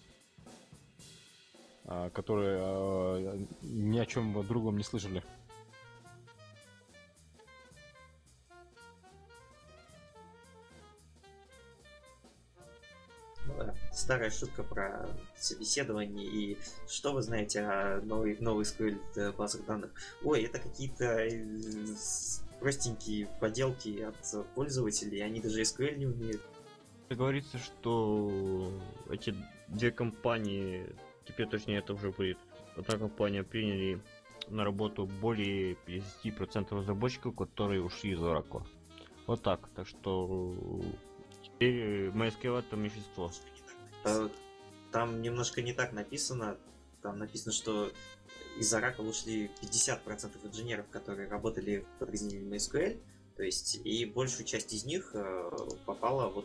которые ни о чем другом не слышали. Старая шутка про собеседование и что вы знаете о новой SQL базах данных? Ой, это какие-то простенькие поделки от пользователей, они даже SQL не умеют. Говорится, что эти две компании, теперь точнее это уже будет, одна компания приняли на работу более 50% разработчиков, которые ушли из Oracle. Вот так. Так что теперь MySQL это меньшинство. Там немножко не так написано. Там написано, что из Oracle ушли 50% инженеров, которые работали в подразделении MySQL. То есть, и большую часть из них попала вот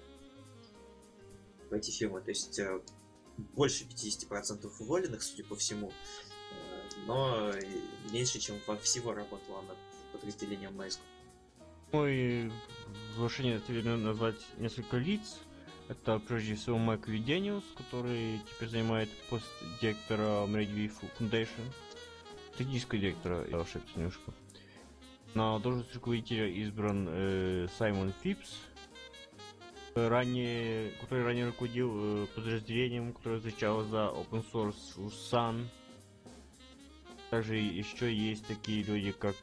в эти фирмы. То есть, больше 50% уволенных, судя по всему, но меньше, чем всего работало над подразделением MySQL. Мой завершение хотели назвать несколько лиц. Это прежде всего Майк Видениус, который теперь занимает пост директора MariaDB Foundation. Технического директора, я ошибся немножко. На должность руководителя избран Саймон Фипс, который ранее руководил подразделением, которое отвечало за Open Source в Sun. Также еще есть такие люди, как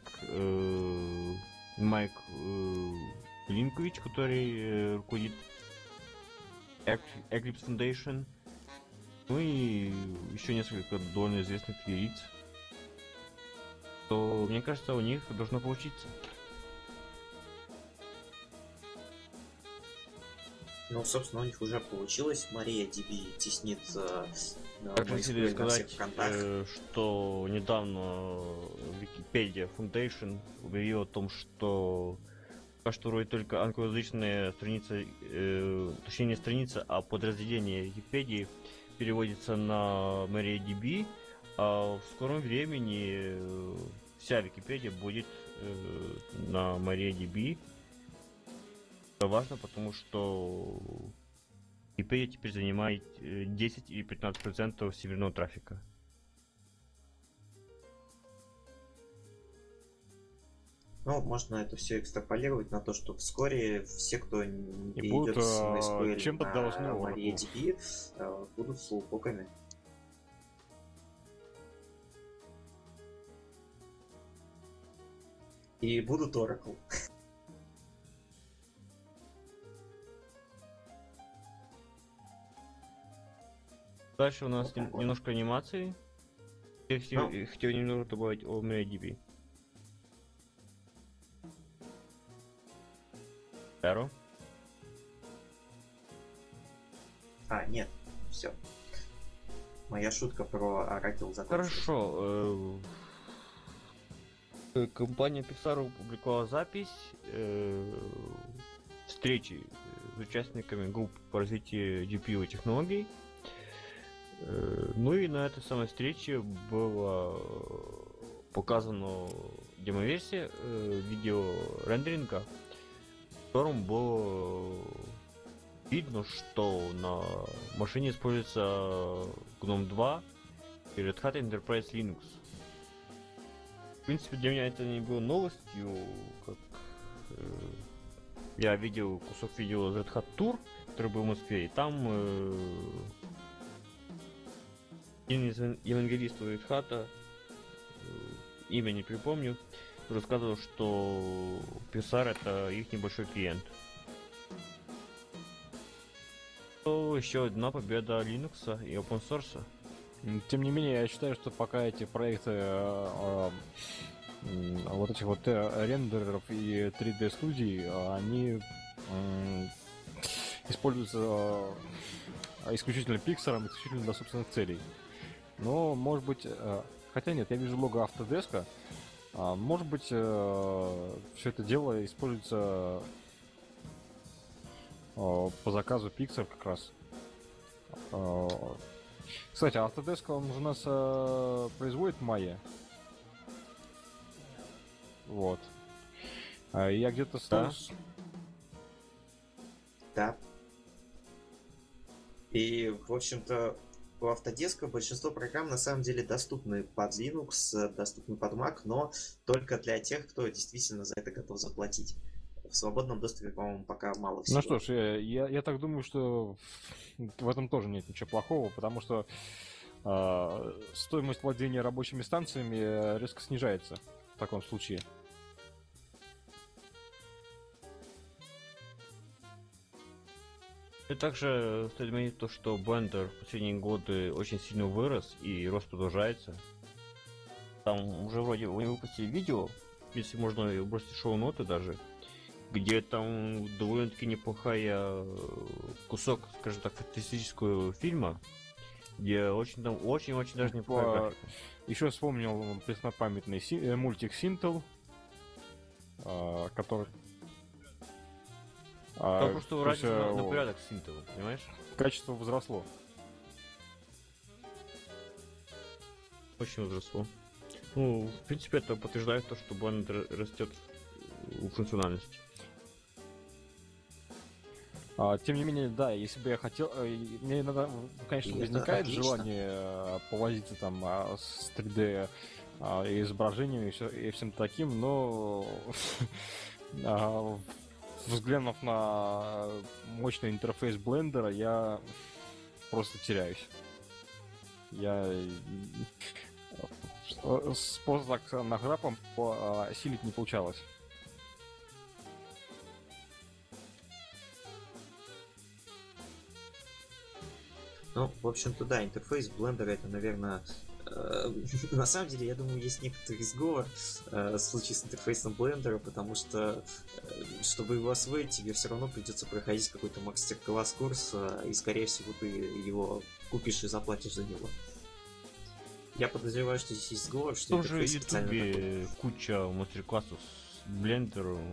Майк Линкович, который руководит Eclipse Foundation, ну и еще несколько довольно известных лиц, то, мне кажется, у них должно получиться. Ну, собственно, у них уже получилось. MariaDB теснит Также хотели на всех сказать, фронтах. что недавно Wikipedia Foundation объявила о том, что пока что вроде только англоязычная страница, точнее не страница, а подразделение Википедии переводится на MariaDB, а в скором времени вся Википедия будет на MariaDB. Это важно, потому что Википедия теперь занимает 10 или 15% всемирного трафика. Ну, можно это все экстраполировать на то, что вскоре все, кто будут, идет с MySQL чем-то на должны MariaDB, будут слоупоками. И будут Oracle. Дальше у нас немножко анимации. Я хотел немного добавить о MariaDB. Эро? Нет, все. Моя шутка про Oracle закончилась. Хорошо. Компания Pixar опубликовала запись встречи с участниками групп по развитию GPU технологий. Ну и на этой самой встрече было показано демоверсия видео рендеринга, в котором было видно, что на машине используется GNOME 2 и Red Hat Enterprise Linux. В принципе, для меня это не было новостью, как я видел кусок видео Red Hat Tour, который был в Москве, и там один из евангелистов Red Hat, имя не припомню, рассказывал, что Pixar это их небольшой клиент. То еще одна победа Linux и open source. Тем не менее, я считаю, что пока эти проекты вот этих вот рендереров и 3D студий, они используются исключительно Pixar, исключительно для собственных целей. Но, может быть, хотя нет, я вижу лого Autodesk, может быть, все это дело используется по заказу Pixar как раз. Кстати, Autodesk, он же у нас производит Maya. Вот. Я где-то стал... Да. И, в общем-то, у Autodesk большинство программ на самом деле доступны под Linux, доступны под Mac, но только для тех, кто действительно за это готов заплатить. В свободном доступе, по-моему, пока мало всего. Ну что ж, я так думаю, что в этом тоже нет ничего плохого, потому что стоимость владения рабочими станциями резко снижается в таком случае. И также стоит отметить то, что Blender в последние годы очень сильно вырос и рост продолжается. Там уже вроде они выпустили видео, если можно бросить шоу-ноты даже, где там довольно-таки неплохая кусок, скажем так, фантастического фильма, где очень даже неплохая графика. Еще вспомнил преснопамятный мультик Синтел, который... Там просто разница на порядок с Intel, понимаешь? Качество возросло. Очень возросло. Ну, в принципе, это подтверждает то, что Blender растет в функциональности. Тем не менее, да, если бы я хотел... Мне иногда, конечно, возникает желание повозиться там с 3D изображением и всем таким, но взглянув на мощный интерфейс блендера, я просто теряюсь. Просто так нахрапом осилить не получалось. Ну, в общем-то, да, интерфейс блендера это, наверное, на самом деле, я думаю, есть некоторый сговор в случае с интерфейсом блендера, потому что, чтобы его освоить, тебе все равно придется проходить какой-то мастер-класс курс, и, скорее всего, ты его купишь и заплатишь за него. Я подозреваю, что здесь есть сговор, что тоже интерфейс специально в Ютубе куча мастер-классов с блендером.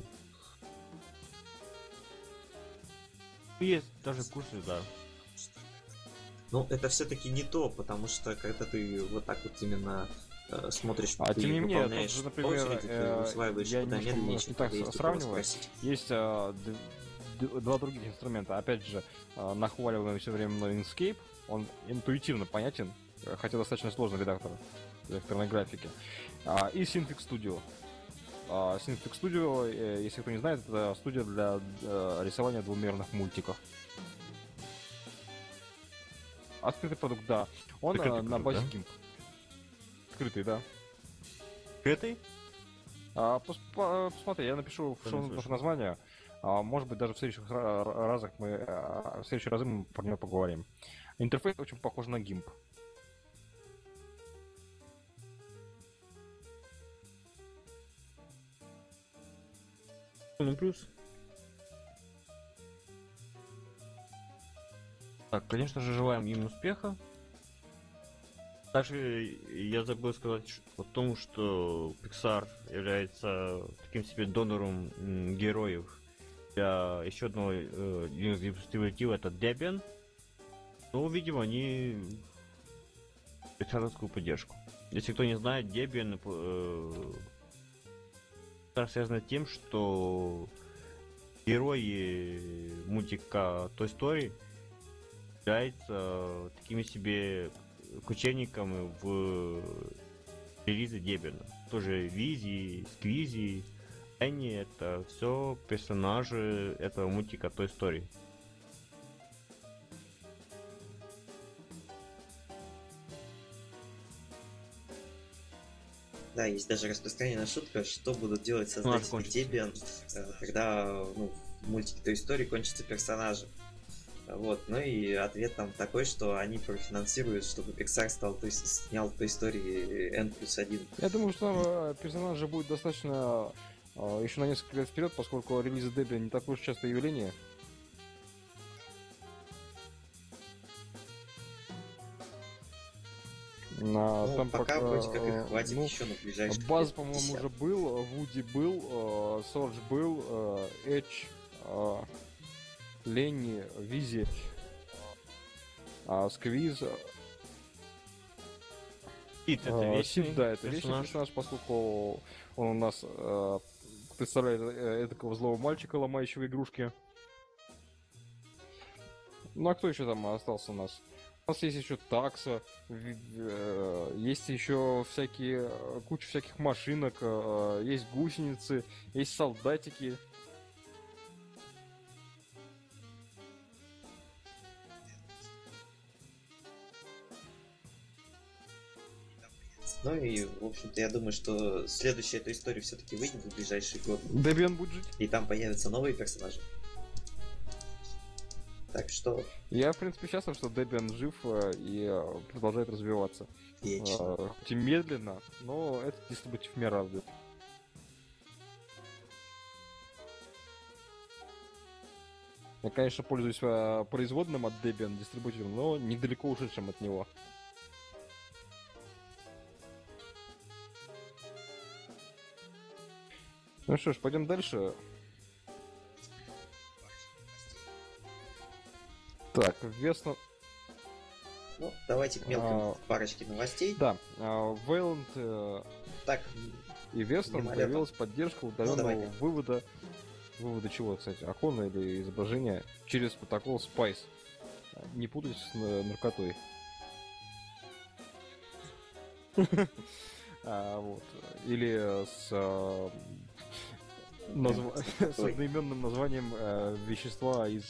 Есть даже курсы, да. Ну, это все-таки не то, потому что когда ты вот так вот именно смотришь, ты тем не менее, выполняешь тут же, например, очередь, ты усваиваешь я куда медленнее, чем так когда есть у кого сравниваю. спросить. Есть два других инструмента. Опять же, нахваливаемый все время мной Inkscape, он интуитивно понятен, хотя достаточно сложный редактор векторной графики. И Synfig Studio. Synfig Studio, если кто не знает, это студия для рисования двумерных мультиков. Открытый продукт, да. Он на базе GIMP. Открытый, да. Открытый? Посмотри, я напишу в шоу-нотах название. Может быть, даже в следующих разах в следующие разы мы про него поговорим. Интерфейс очень похож на GIMP. Ну, плюс. Так, конечно же, желаем им успеха. Также я забыл сказать о том, что Pixar является таким себе донором героев для еще одного Linux дистрибутива, это Debian. Ну, видимо, они пиратскую поддержку. Если кто не знает, Debian связано с тем, что герои мультика Toy Story являются такими себе кочевниками в релизе Debian. Тоже Визи, Сквизи, Энни — это все персонажи этого мультика Toy Story. Да, есть даже распространенная шутка, что будут делать создатели Debian, когда в мультике Toy Story кончатся персонажи. Вот, ну и ответ там такой, что они профинансируют, чтобы Pixar снял Toy Story N+1. Я думаю, что там персонажа будет достаточно еще на несколько лет вперед, поскольку релизы Debian не такое уж частое явление. Там пока вроде как их хватит еще на ближайшие. Баз, по-моему, уже был, Вуди был, Сордж был, Эдж, Ленни, Визи, Сквиз. Сид — это вечный да, это вечный персонаж, поскольку он у нас представляет такого злого мальчика, ломающего игрушки. Ну а кто еще там остался у нас? У нас есть еще такса, есть еще куча всяких машинок, есть гусеницы, есть солдатики. Ну и, в общем-то, я думаю, что следующая эта история все-таки выйдет в ближайший год. Debian будет жить. И там появятся новые персонажи. Так что... Я, в принципе, счастлив, что Debian жив и продолжает развиваться. Вечно. Хоть и медленно, но этот дистрибутив меня радует. Я, конечно, пользуюсь производным от Debian дистрибутивом, но недалеко ушедшим от него. Ну что ж, пойдем дальше. Так, весно... Ну, давайте к мелким парочке новостей. Да, Wayland Так, и Вестон мимолетом. появилась поддержка удаленного давай. вывода чего, кстати, окона или изображения через протокол SPICE. Не путать с наркотой. Вот. Или с с одноименным названием вещества из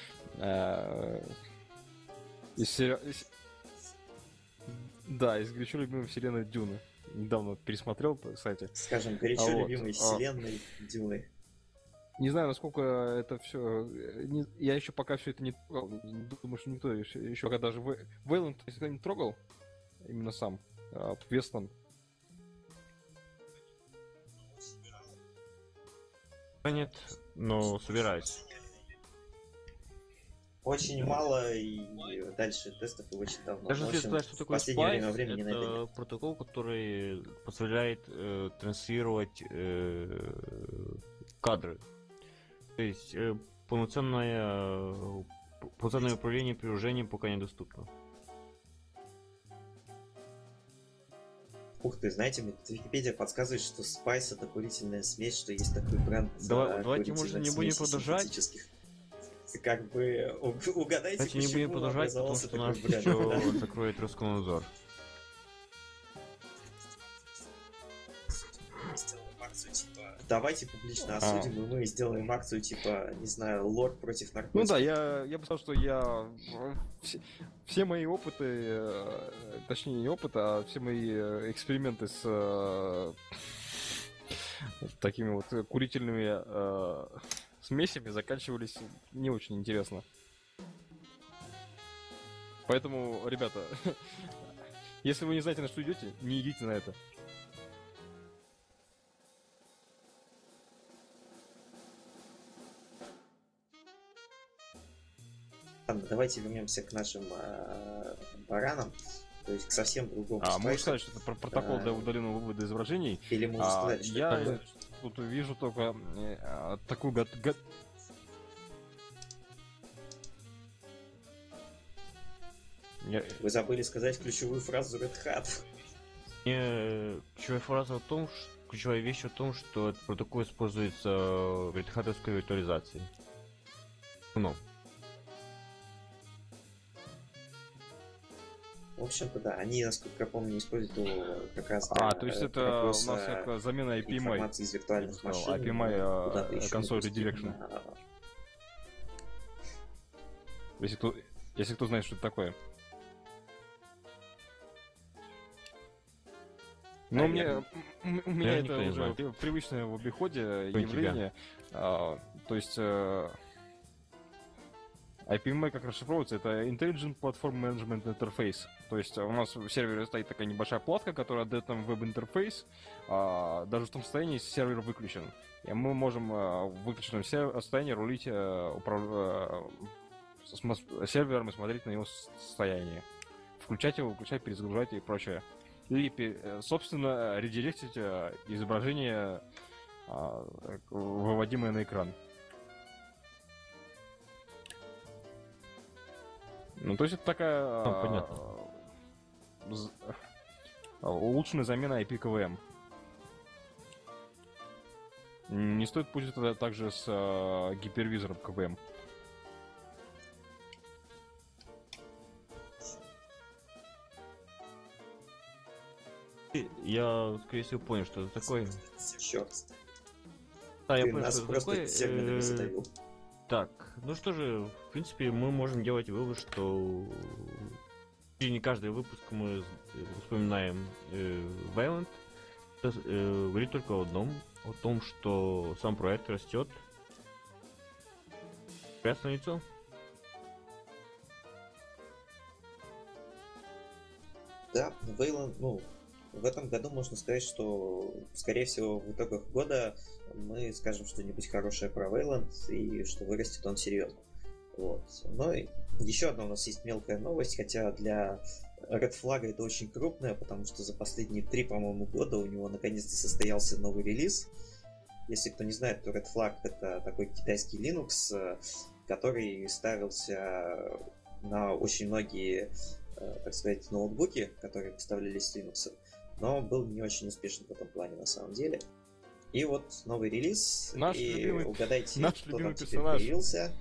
горячо любимой вселенной Дюны. Недавно пересмотрел, кстати. Скажем, горячо любимой вселенной Дюны. Не знаю, насколько это все. Я еще пока все это не трогал. Думаю, что никто еще пока даже Вейланд не трогал. Именно сам. Вестон. Нет, но собираюсь. Очень мало и дальше тестов и очень давно. Даже если сказать, что такое последнее время SPICE, времени на это это нет. протокол, который позволяет транслировать кадры. То есть полноценное управление приложением пока недоступно. Ух ты, знаете, мне тут Википедия подсказывает, что Spice — это курительная смесь, что есть такой бренд. Давайте, может, не будем продолжать. Как бы угадайте, Давайте не будем продолжать, потому что нас еще закроет Роскомнадзор. Давайте публично осудим, и мы сделаем акцию типа, не знаю, лорд против наркотиков. Ну да, я бы сказал, что я все мои опыты, точнее не опыты, а все мои эксперименты с такими вот курительными смесями заканчивались не очень интересно. Поэтому, ребята, если вы не знаете, на что идете, не идите на это. Ладно, давайте вернемся к нашим баранам, то есть к совсем другому Можно сказать, что это протокол для удаленного вывода изображений. Или мы уже сказали, что я это тут вижу только такую Вы забыли сказать ключевую фразу Red Hat. Ключевая вещь в том, что этот протокол используется в Red Hat-овской виртуализации. Ну. В общем-то, да, они, насколько я помню, используют его как раз то есть это у нас как замена IPMI. Информации из виртуальных машин. IPMI Console Redirection. Если кто знает, что это такое. Но у меня это уже привычное в обиходе явление. То есть IPMI как расшифровывается, это Intelligent Platform Management Interface. То есть у нас в сервере стоит такая небольшая платка, которая отдает нам веб-интерфейс, даже в том состоянии, если сервер выключен. И мы можем в выключенном состоянии рулить сервером и смотреть на его состояние. Включать его, выключать, перезагружать и прочее. Или, собственно, редиректить изображение, выводимое на экран. Ну, то есть это такая улучшенная замена IP-КВМ. Не стоит путать это также с гипервизором КВМ. Я, скорее всего, понял, что это такое. Черт. Да, я Ты понял, нас что это просто такое. терминами задавил. Так, ну что же, в принципе, мы можем делать вывод, что в течение каждого выпуска мы вспоминаем Wayland. Говорит только о одном, о том, что сам проект растет. Красное лицо. Да, Wayland, в этом году можно сказать, что, скорее всего, в итогах года мы скажем что-нибудь хорошее про Wayland и что вырастет он серьезно. Вот. Но еще одна у нас есть мелкая новость, хотя для Red Flag это очень крупная, потому что за последние 3, по-моему, года у него наконец-то состоялся новый релиз. Если кто не знает, то Red Flag это такой китайский Linux, который ставился на очень многие, так сказать, ноутбуки, которые поставлялись с Linux, но был не очень успешен в этом плане на самом деле. И вот новый релиз, угадайте, кто там теперь появился.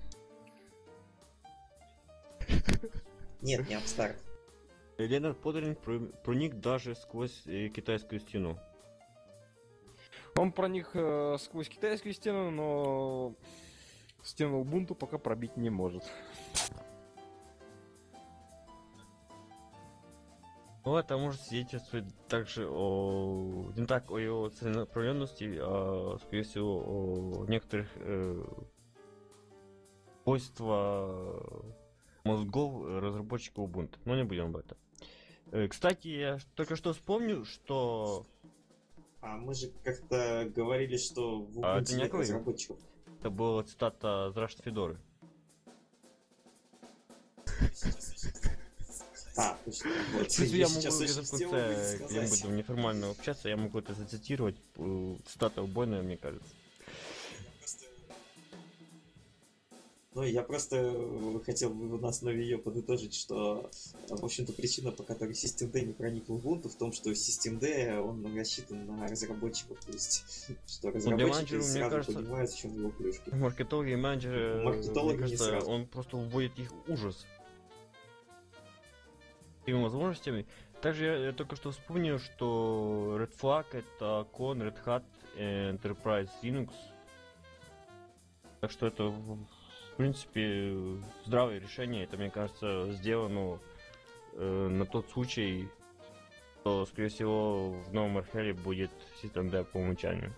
Нет, не Upstart. Ленард Подеринг проник даже сквозь китайскую стену. Он проник сквозь китайскую стену, но стену Ubuntu пока пробить не может. Ну, это может свидетельствовать также не так о его целенаправленности, а, скорее всего, о некоторых свойствах мозгов разработчиков Ubuntu. Но не будем об этом. Кстати, я только что вспомнил, что... А мы же как-то говорили, что в Ubuntu нет разработчиков. Это была цитата Зрашт Федоры. Точно. Вот. Я могу где-то в конце, где мы будем неформально общаться, я могу это зацитировать. Цитата убойная, мне кажется. Я просто хотел бы на основе ее подытожить, что, в общем-то, причина, по которой Systemd не проник в Ubuntu, в том, что Systemd, он рассчитан на разработчиков, то есть, что разработчики сразу понимают, в чем его плюшки. Маркетологи и менеджеры, мне кажется, он просто вводит их в ужас этими возможностями. Также я только что вспомнил, что Red Flag это клон Red Hat Enterprise Linux. Так что это, в принципе, здравое решение. Это, мне кажется, сделано на тот случай, что, скорее всего, в новом Археле будет Systemd по умолчанию.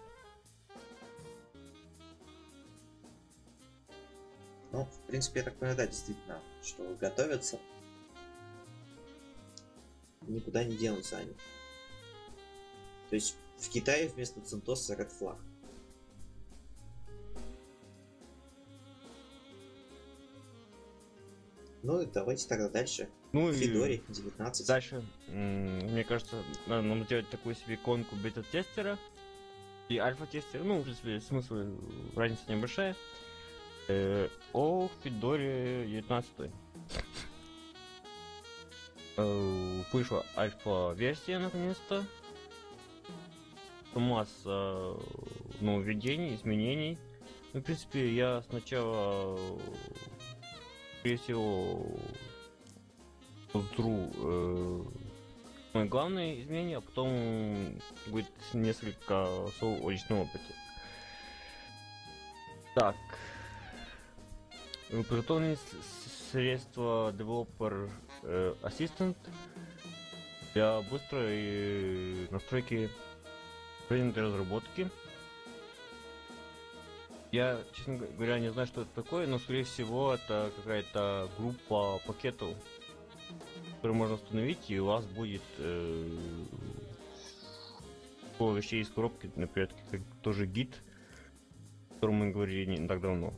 В принципе, я так понимаю, да, действительно, что готовятся. Никуда не денутся они. То есть в Китае вместо CentOS Red Flag. Давайте тогда дальше. Федоре 19. Дальше, мне кажется, надо нам сделать такую себе иконку бета-тестера и альфа-тестера. В принципе, смысл, разница небольшая. О Федоре 19. Вышла альфа-версия наконец-то. Масса нововведений, изменений. Ну, в принципе, я сначала, прежде всего, разберу самые главные изменения, а потом будет несколько слов о личном опыте. Так. Подготовлены средства Developer Assistant для быстрой настройки для разработки. Я, честно говоря, не знаю, что это такое, но, скорее всего, это какая-то группа пакетов, которые можно установить, и у вас будет вещей из коробки, например, как тоже гид, о котором мы говорили не так давно.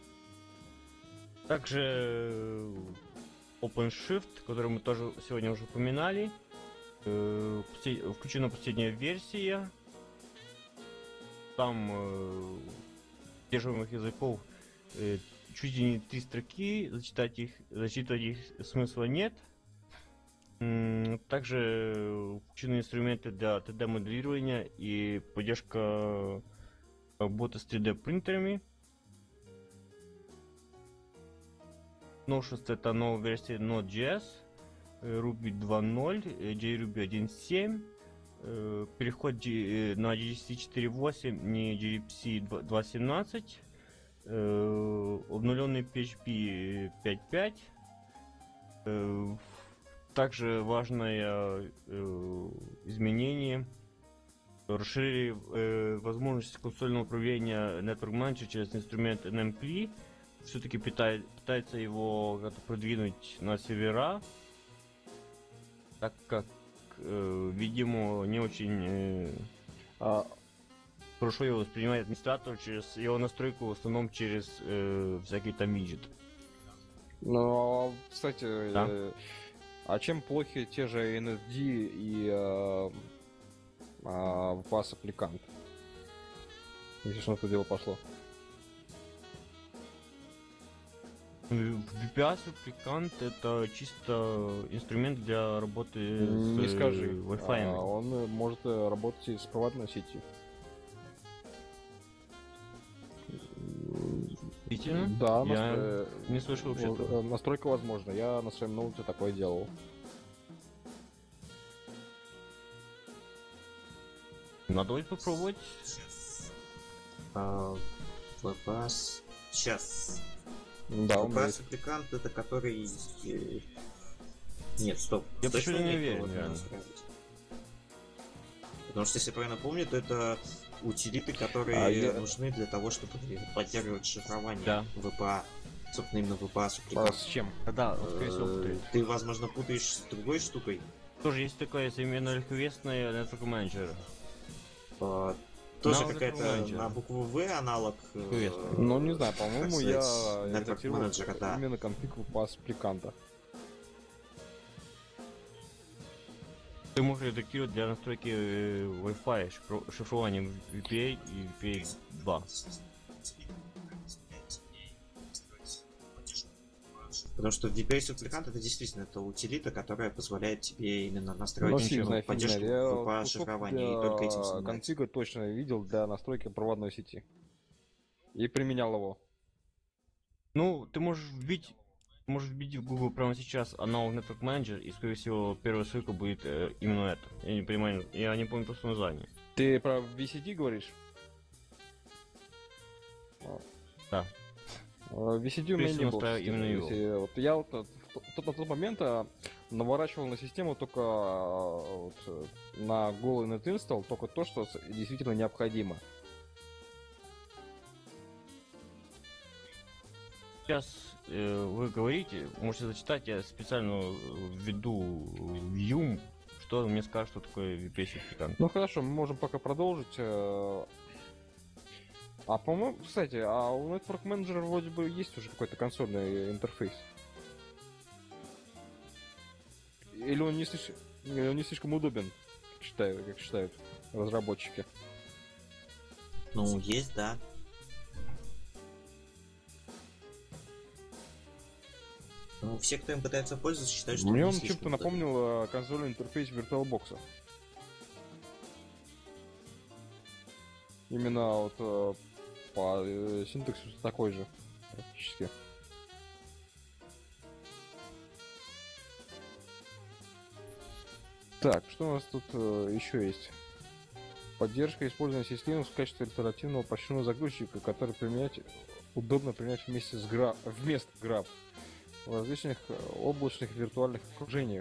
Также OpenShift, который мы тоже сегодня уже упоминали, включена последняя версия. Там поддерживаемых языков чуть ли не 3 строки, зачитывать их смысла нет. Также включены инструменты для 3D-моделирования и поддержка работы с 3D-принтерами. Новшество — это новая версия Node.js, Ruby 2.0, JRuby 1.7, переход на gRPC 4.8, не gRPC 2.17, обновленный PHP 5.5. Также важное изменение: расширили возможности консольного управления Network Manager через инструмент NMP. Все-таки пытается его как-то продвинуть на сервера, так как, видимо, не очень хорошо его воспринимает администратор через его настройку, в основном через всякие там виджеты. Ну, кстати, Да? А чем плохи те же NSD и VPAS аппликант? Если что, это дело пошло. VPAS аппликант — это чисто инструмент для работы Не с скажи. Wi-Fi. Он может работать и с проводной сетью. Действительно? Да, Я не слышал вообще-то. настройка возможна. Я на своем ноуте такое делал. Надо будет попробовать. VPAS. Сейчас. Да, у меня VPAS есть. аппликант это который... Нет, стоп. Я Точно почему-то не нет уверен, кого-то реально. сразить. Потому что, если я правильно помню, то это утилиты, которые нужны для того, чтобы поддерживать шифрование Да. VPA. Собственно, именно VPA А аппликант. с чем? Да, вот, скорее всего, путаю. Ты, возможно, путаешь с другой штукой. Тоже есть такое современно легковесное Network Manager. Тоже Network какая-то Manager. на букву В аналог. Легковесное. Ну, не знаю, по-моему, я Network редактировал Manager, да. именно конфиг VPAS аппликанта. Ты можешь редактировать для настройки Wi-Fi шифрования VPA и VPA 2. Потому что VPS аппликант это действительно это утилита, которая позволяет тебе именно настроить Массивная поддержку фигня. Я VPA кусок шифрования, и только этим занимается. конфига точно видел для настройки проводной сети. И применял его. Ну, ты можешь вбить в Google прямо сейчас аналог Network Manager, и, скорее всего, первая ссылка будет именно это. Я не понимаю, я не помню просто название. Ты про VCT говоришь? Да. VCT у меня не было. Именно его. Вот я вот на тот момент наворачивал на систему только на голый net install, только то, что действительно необходимо. Сейчас вы говорите, можете зачитать, я специально введу в Yum, что мне скажет, что такое VPS аппликант. Ну хорошо, мы можем пока продолжить. А по-моему, кстати, а у Network Manager вроде бы есть уже какой-то консольный интерфейс. Или он не слишком удобен, как считают разработчики. Ну, есть, да. Ну, все, кто им пытается пользоваться, считают, что Мне не он слишком чем-то удобно. напомнил консольный интерфейс VirtualBox. Именно вот по синтаксису такой же практически. Так, что у нас тут еще есть? Поддержка использования Linux в качестве альтернативного упрощенного загрузчика, который удобно применять вместо граф в различных облачных виртуальных окружениях.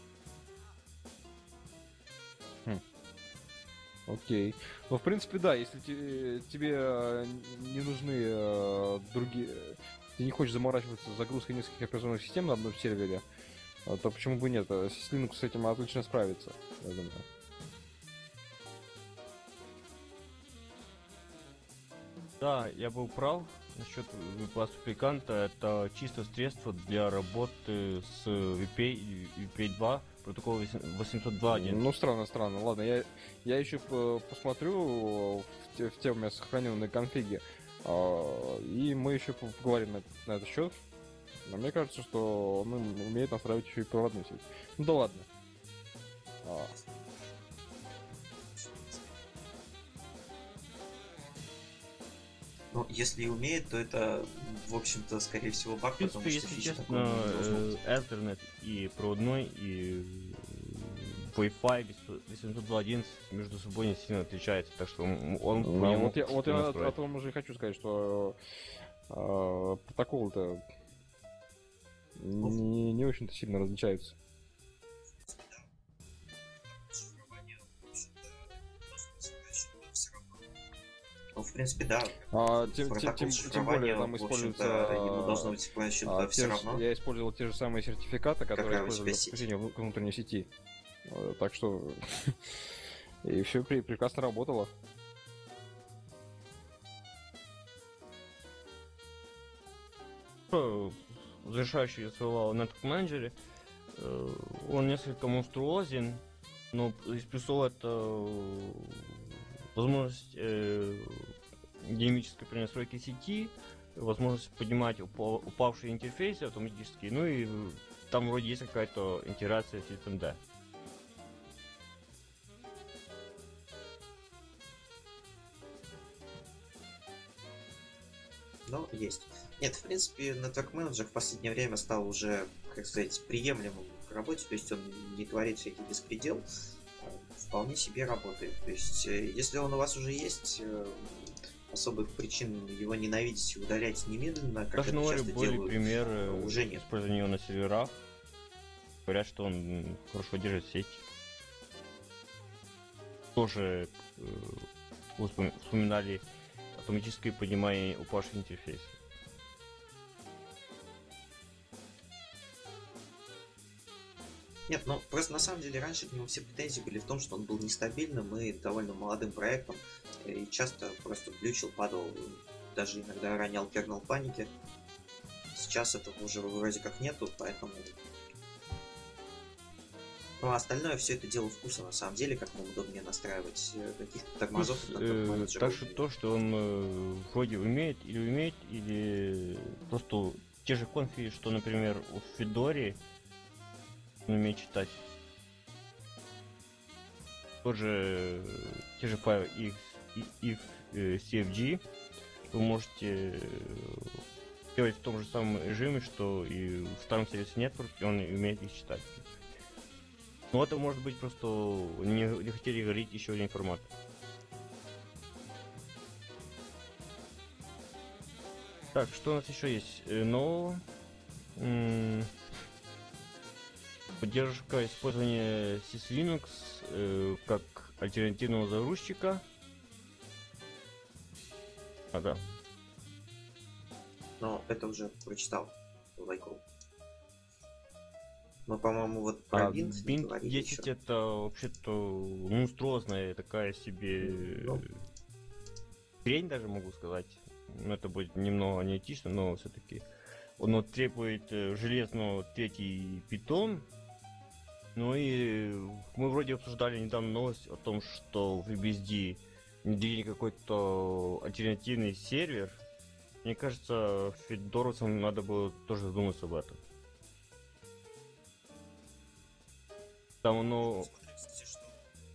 Окей. Ну, в принципе, да, если тебе не нужны другие... Ты не хочешь заморачиваться с загрузкой нескольких операционных систем на одном сервере, то почему бы нет? Linux с этим отлично справится, я думаю. Да, я был прав насчет класса репликанта. Это чисто средство для работы с VPA 2, протокол 802.1. Ну, странно. Ладно, я еще посмотрю в те у меня сохраненные конфиги, и мы еще поговорим на этот счет. Но мне кажется, что он умеет настраивать еще и проводную сеть. Ну да ладно. Ну, если и умеет, то это, в общем-то, скорее всего, баг, В принципе, потому что если фича честно, такого не должно быть. Ethernet и проводной, и Wi-Fi 802.11 между собой не сильно отличается, так что он по нему Вот я настроить. о том уже и хочу сказать, что протоколы-то не очень-то сильно различаются. Ну, в принципе, да. Тем Протокол более шифрования, там в используется... общем-то, ему должно быть все равно. Я использовал те же самые сертификаты, которые Какая у тебя используют для сеть? подключения внутренней сети. Так что... И все прекрасно работало. Завершающий SLA в Network Manager, он несколько монструозен, но из плюсов это возможность динамической перенастройки сети, возможность поднимать упавшие интерфейсы автоматически, ну и там вроде есть какая-то интеграция с SystemD. Ну, есть. Нет, в принципе, Network Manager в последнее время стал уже, как сказать, приемлемым в работе, то есть он не творит всякий беспредел, вполне себе работает. То есть, если он у вас уже есть, особых причин его ненавидеть и удалять немедленно, как Даже это Нори часто были делают, примеры уже нет. использования его на серверах. Говорят, что он хорошо держит сеть. Тоже вспоминали автоматическое поднимание упавших интерфейсов. Нет, ну просто на самом деле раньше к нему все претензии были в том, что он был нестабильным и довольно молодым проектом, и часто просто глючил, падал, даже иногда ронял кернел паники. Сейчас этого уже вроде как нету, поэтому... Ну, а остальное все это дело вкуса, на самом деле, как нам удобнее настраивать каких-то тормозов. Так что то, что он вроде умеет, или просто те же конфи, что, например, у Федоре он умеет читать. Тоже те же файлы if CFG вы можете делать в том же самом режиме, что и в старом сервисе Network, и он умеет их читать. Но это может быть просто не хотели говорить еще один формат. Так, что у нас еще есть? Поддержка использования SysLinux как альтернативного загрузчика. Да. Но это уже прочитал в Лайкру. Но, по-моему, вот про Bind не Bind говорили 10 еще. это вообще-то монструозная такая себе Ну. хрень, даже могу сказать. Это будет немного неэтично, но все-таки он требует железного третий питон. Ну и мы вроде обсуждали недавно новость о том, что в FreeBSD внедрили какой-то альтернативный сервер. Мне кажется, Федорусам надо было тоже задуматься об этом. Там оно... Смотрю, кстати, что...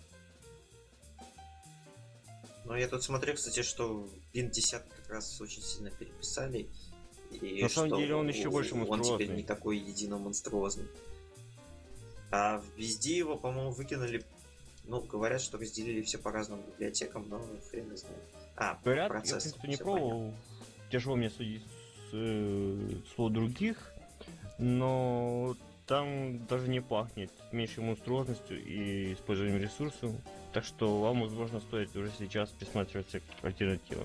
Но я тут смотрю, кстати, что Win 10 как раз очень сильно переписали. И На самом что деле он еще больше он теперь монструозный. не такой едино монструозный. А везде его, по-моему, выкинули. Ну, говорят, что разделили все по разным библиотекам, но хрен не знает. Говорят, я, в процесс. принципе, не всё пробовал. Тяжело мне судить слов других, но там даже не пахнет меньшей монструозностью и использованием ресурсов. Так что вам, возможно, стоит уже сейчас присматриваться к альтернативам.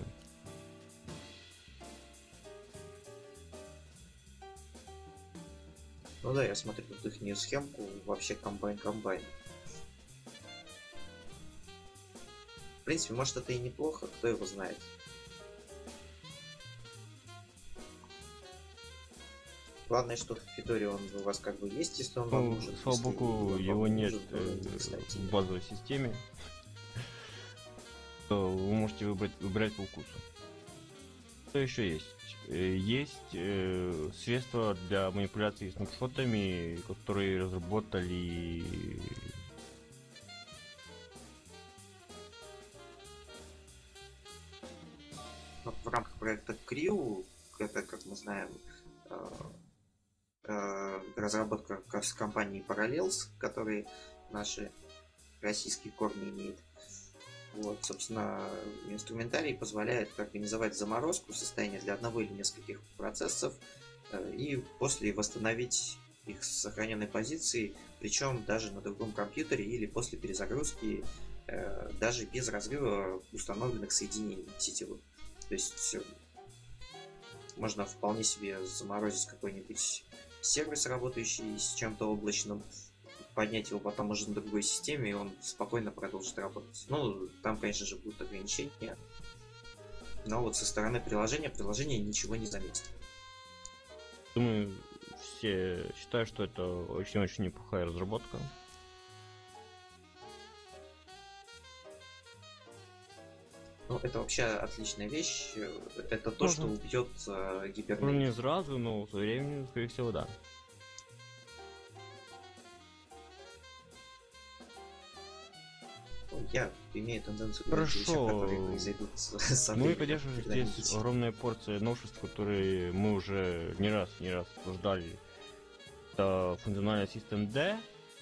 Ну да, я смотрю тут их схемку, вообще комбайн. В принципе, может это и неплохо, кто его знает. Главное, что в Федоре он у вас как бы есть, если он вам Ну, нужен. слава Если богу, он его вам нет нужен, то, кстати, в базовой системе. То вы можете выбирать по вкусу. Что еще есть? Есть средства для манипуляции снапшотами, которые разработали в рамках проекта Crew, это, как мы знаем, разработка с компанией Parallels, которые наши российские корни имеют. Вот, собственно, инструментарий позволяет организовать заморозку состояния для одного или нескольких процессов и после восстановить их с сохраненной позиции, причем даже на другом компьютере или после перезагрузки, даже без разрыва установленных соединений сетевых. То есть можно вполне себе заморозить какой-нибудь сервис, работающий с чем-то облачным, поднять его потом уже на другой системе, и он спокойно продолжит работать. Ну, там, конечно же, будут ограничения. Но вот со стороны приложение ничего не заметит. Думаю, все считают, что это очень-очень неплохая разработка. Ну, это вообще отличная вещь. Это то, что убьет Ну, гибернетику. не сразу, но со временем, скорее всего, да. Я имею тенденцию говорить о вещах, Хорошо. которые произойдут со Ну и, временем конечно же, когда-нибудь. здесь огромная порция новшеств, которые мы уже не раз обсуждали. Это функциональный System D.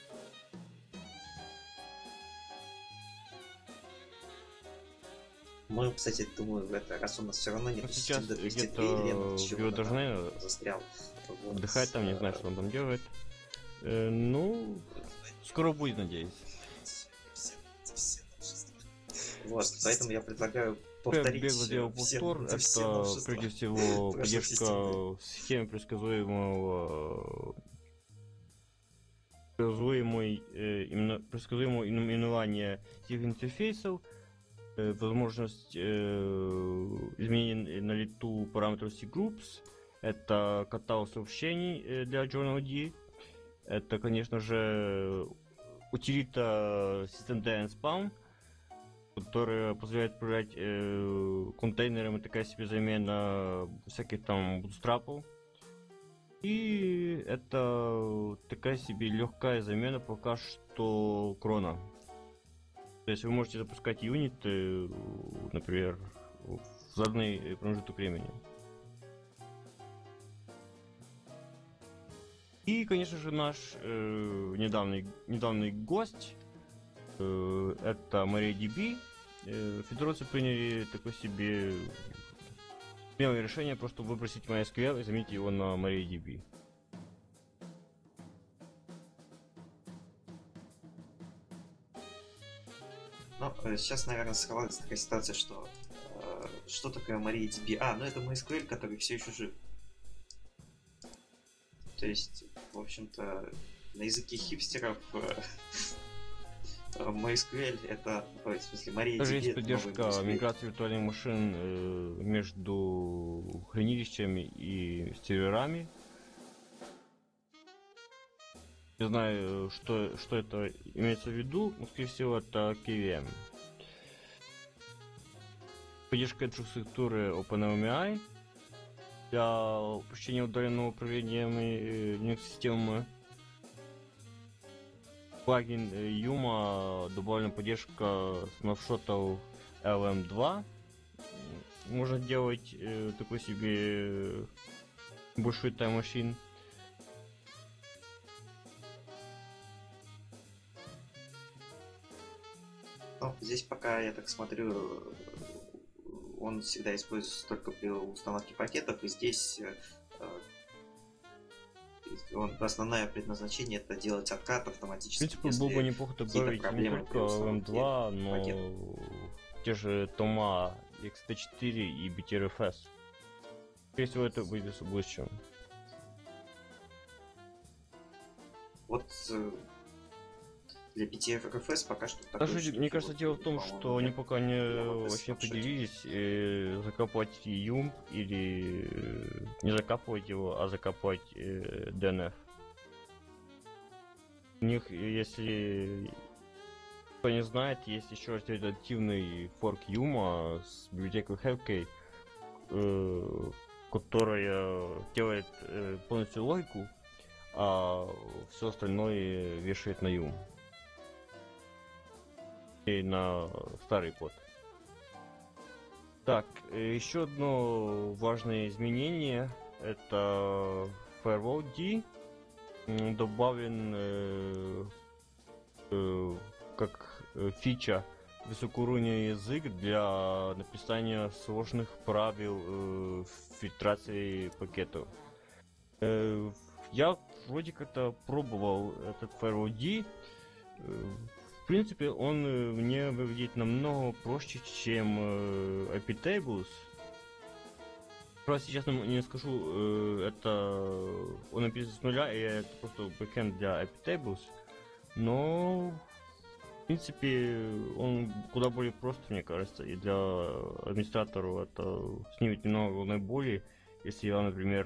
Мы, кстати, думаю, раз у нас все равно нет Ну, сейчас Steam Deck где-то 203, Лена, чего Био она должны там застрял. Вот. отдыхать там, не знаю, что он там делает. Ну, скоро будет, надеюсь. Вот, поэтому я предлагаю Я повторить бегло делал все повтор. все Это, новшества. прежде всего, Прошлой поддержка системы. схемы предсказуемого именования всех интерфейсов, возможность изменения на лету параметров cgroups, это каталог сообщений для Journal D, это, конечно же, утилита systemd spawn, которая позволяет управлять контейнерами, такая себе замена всяких там бутстрапов. И это такая себе легкая замена пока что крона. То есть вы можете запускать юниты, например, в заданный промежуток времени. И, конечно же, наш недавний гость, это MariaDB. Федерации приняли такое себе смелое решение просто выбросить MySQL и заменить его на MariaDB. Ну, сейчас, наверное, складывается такая ситуация, что что такое MariaDB? Ну это MySQL, который все еще жив. То есть, в общем-то, на языке хипстеров MySQL это, в смысле, MariaDB. Также есть это поддержка новый MySQL. миграции виртуальных машин между хранилищами и серверами. Не знаю, что это имеется в виду, но, скорее всего, это KVM. Поддержка инфраструктуры OpenMMI для упрощения удаленного управления Linux-системами. плагин Yuma добавлена поддержка снапшотов LM2. Можно делать такой себе большой тайм-машин. Ну, здесь пока, я так смотрю, он всегда используется только при установке пакетов, и здесь основное предназначение это делать откат автоматически. В принципе, было бы неплохо добавить не только LM2, но те же тома XT4 и BTRFS. Скорее всего, это будет в будущем. Вот для BTRFS пока что такой. Даже, мне кажется, дело в том, что они пока не вообще определились, закапывать Юм или не закапывать его, а закапывать DNF. У них, если кто не знает, есть еще альтернативный форк Юма с библиотекой Hevkey, которая делает полностью логику, а все остальное вешает на Юм. И на старый код. Так, еще одно важное изменение — это Firewall D. Добавлен как фича высокоуровневый язык для написания сложных правил фильтрации пакетов. Я вроде как-то пробовал этот Firewall D. В принципе, он мне выглядит намного проще, чем iptables. Просто сейчас не скажу, это он написан с нуля, и это просто бэкэнд для iptables. Но, в принципе, он куда более прост, мне кажется, и для администратора это снимет немного головной боли, если я, например,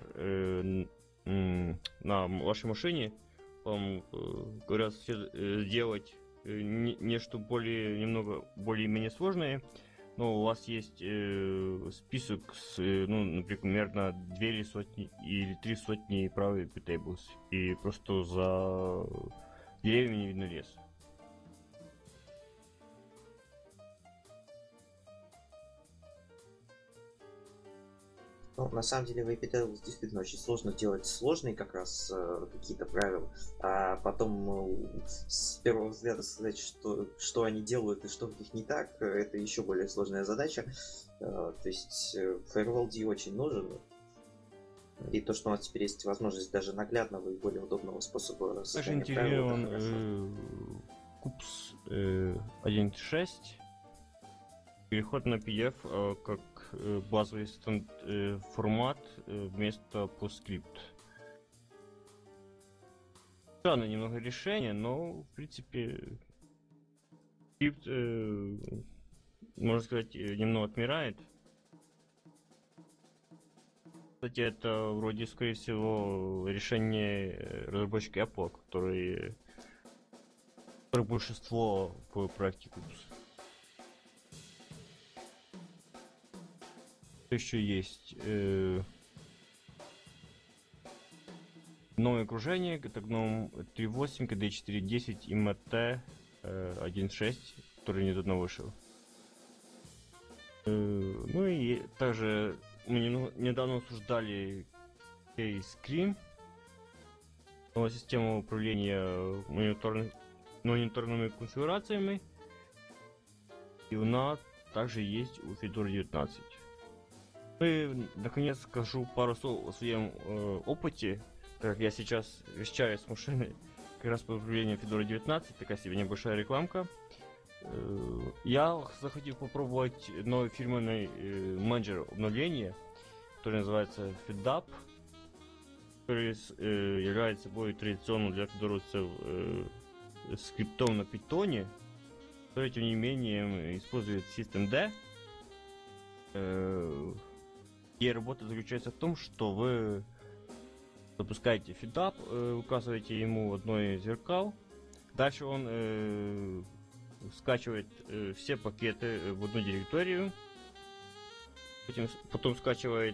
на вашей машине вам говорят сделать нечто немного более-менее сложное, но у вас есть список с, например, примерно 2 сотни или 3 сотни правил iptables, и просто за деревьями не видно лес. Ну, на самом деле в iptables действительно очень сложно делать сложные как раз какие-то правила, а потом с первого взгляда сказать, что они делают и что в них не так, это еще более сложная задача. То есть Firewall D очень нужен, и то, что у нас теперь есть возможность даже наглядного и более удобного способа создания правил, это хорошо. Купс 1.6, переход на PDF как базовый формат вместо PostScript. Странное немного решение, но в принципе скрипт, можно сказать, немного отмирает. Кстати, это вроде, скорее всего, решение разработчика Apple, который большинство по проекте Купс. Еще есть новое окружение, это GNOME 3.8, KDE 4.10 и MT 1.6, который недавно вышел. Ну и также мы недавно обсуждали K-Screen, новая система управления мониторными конфигурациями, и у нас также есть у Fedora 19. И, наконец, скажу пару слов о своем опыте, так как я сейчас вещаю с машины как раз по управлению Fedora 19, такая себе небольшая рекламка. Я захотел попробовать новый фирменный менеджер обновления, который называется FedUp, который является собой традиционным для федоровцев скриптом на питоне, который, тем не менее, использует Systemd. И работа заключается в том, что вы запускаете FedUp, указываете ему одно из зеркал, дальше он скачивает все пакеты в одну директорию, потом скачивает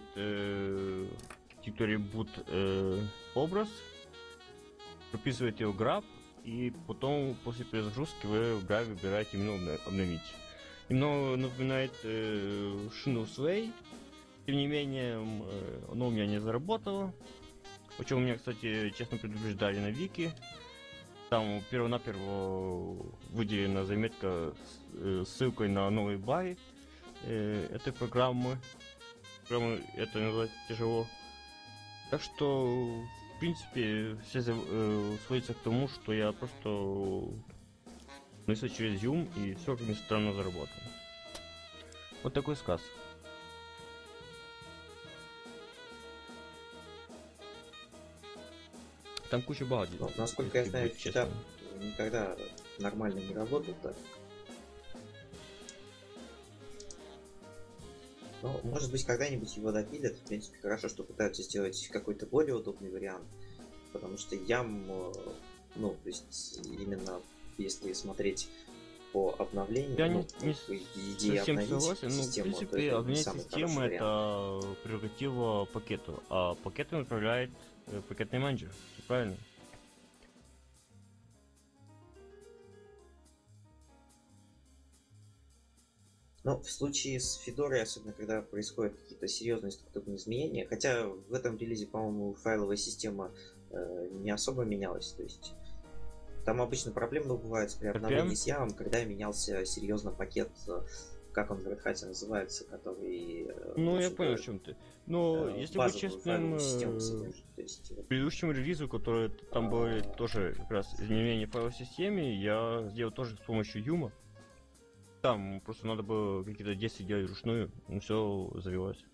директорию boot образ, прописывает его grab и потом после перезагрузки вы в Java выбираете именно обновить. Немного напоминает шину Sway, тем не менее, оно у меня не заработало. О чем меня, кстати, честно предупреждали на вики. Там перво-наперво выделена заметка с ссылкой на новый баг этой программы. Это назвать тяжело. Так что, в принципе, все сводится к тому, что я просто несу через Zoom и все как ни странно заработано. Вот такой сказ. Там куча багов. Ну, насколько я знаю, читап никогда нормально не работал так. Но, может быть, когда-нибудь его допилят. В принципе, хорошо, что пытаются сделать какой-то более удобный вариант. Потому что ям, ну, то есть, именно если смотреть по обновлению, я ну, не идея совсем обновить согласен. Ну, в систему, то принципе, это не обновление самый системы хороший вариант. это прерогатива пакету, а пакетом управляет пакетный менеджер. Все правильно? Но в случае с Федорой, особенно когда происходят какие-то серьезные структурные изменения, хотя в этом релизе, по-моему, файловая система не особо менялась, то есть там обычно проблемы бывают при обновлении с Явом, когда менялся серьезно пакет, как он в Red Hat называется, который... Ну, я понял, о чем ты. Но, если быть честным, в предыдущему релизу, который там были тоже как раз изменения в файловой системе, я сделал тоже с помощью Юма. Там просто надо было какие-то действия делать вручную, но все завелось.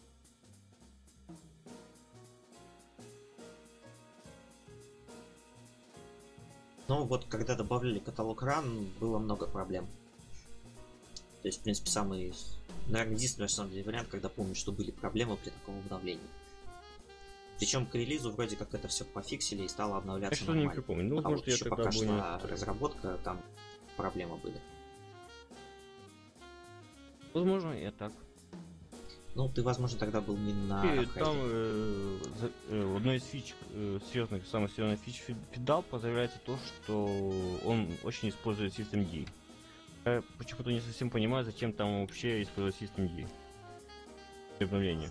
Но вот когда добавляли каталог ран, было много проблем. То есть, в принципе, самый, наверное, единственный на самом деле вариант, когда помню, что были проблемы при таком обновлении. Причем к релизу вроде как это все пофиксили и стало обновляться что нормально. Не припомню. Ну, а может, вот я еще тогда пока был шла не... разработка, там проблемы были. Возможно, и так. Ну, ты, возможно, тогда был не на Red Hat. Там одной из фич, серьезных, самых серьезных фич фидапа заявляется то, что он очень использует Systemd. Я почему-то не совсем понимаю, зачем там вообще использовать Systemd для обновления.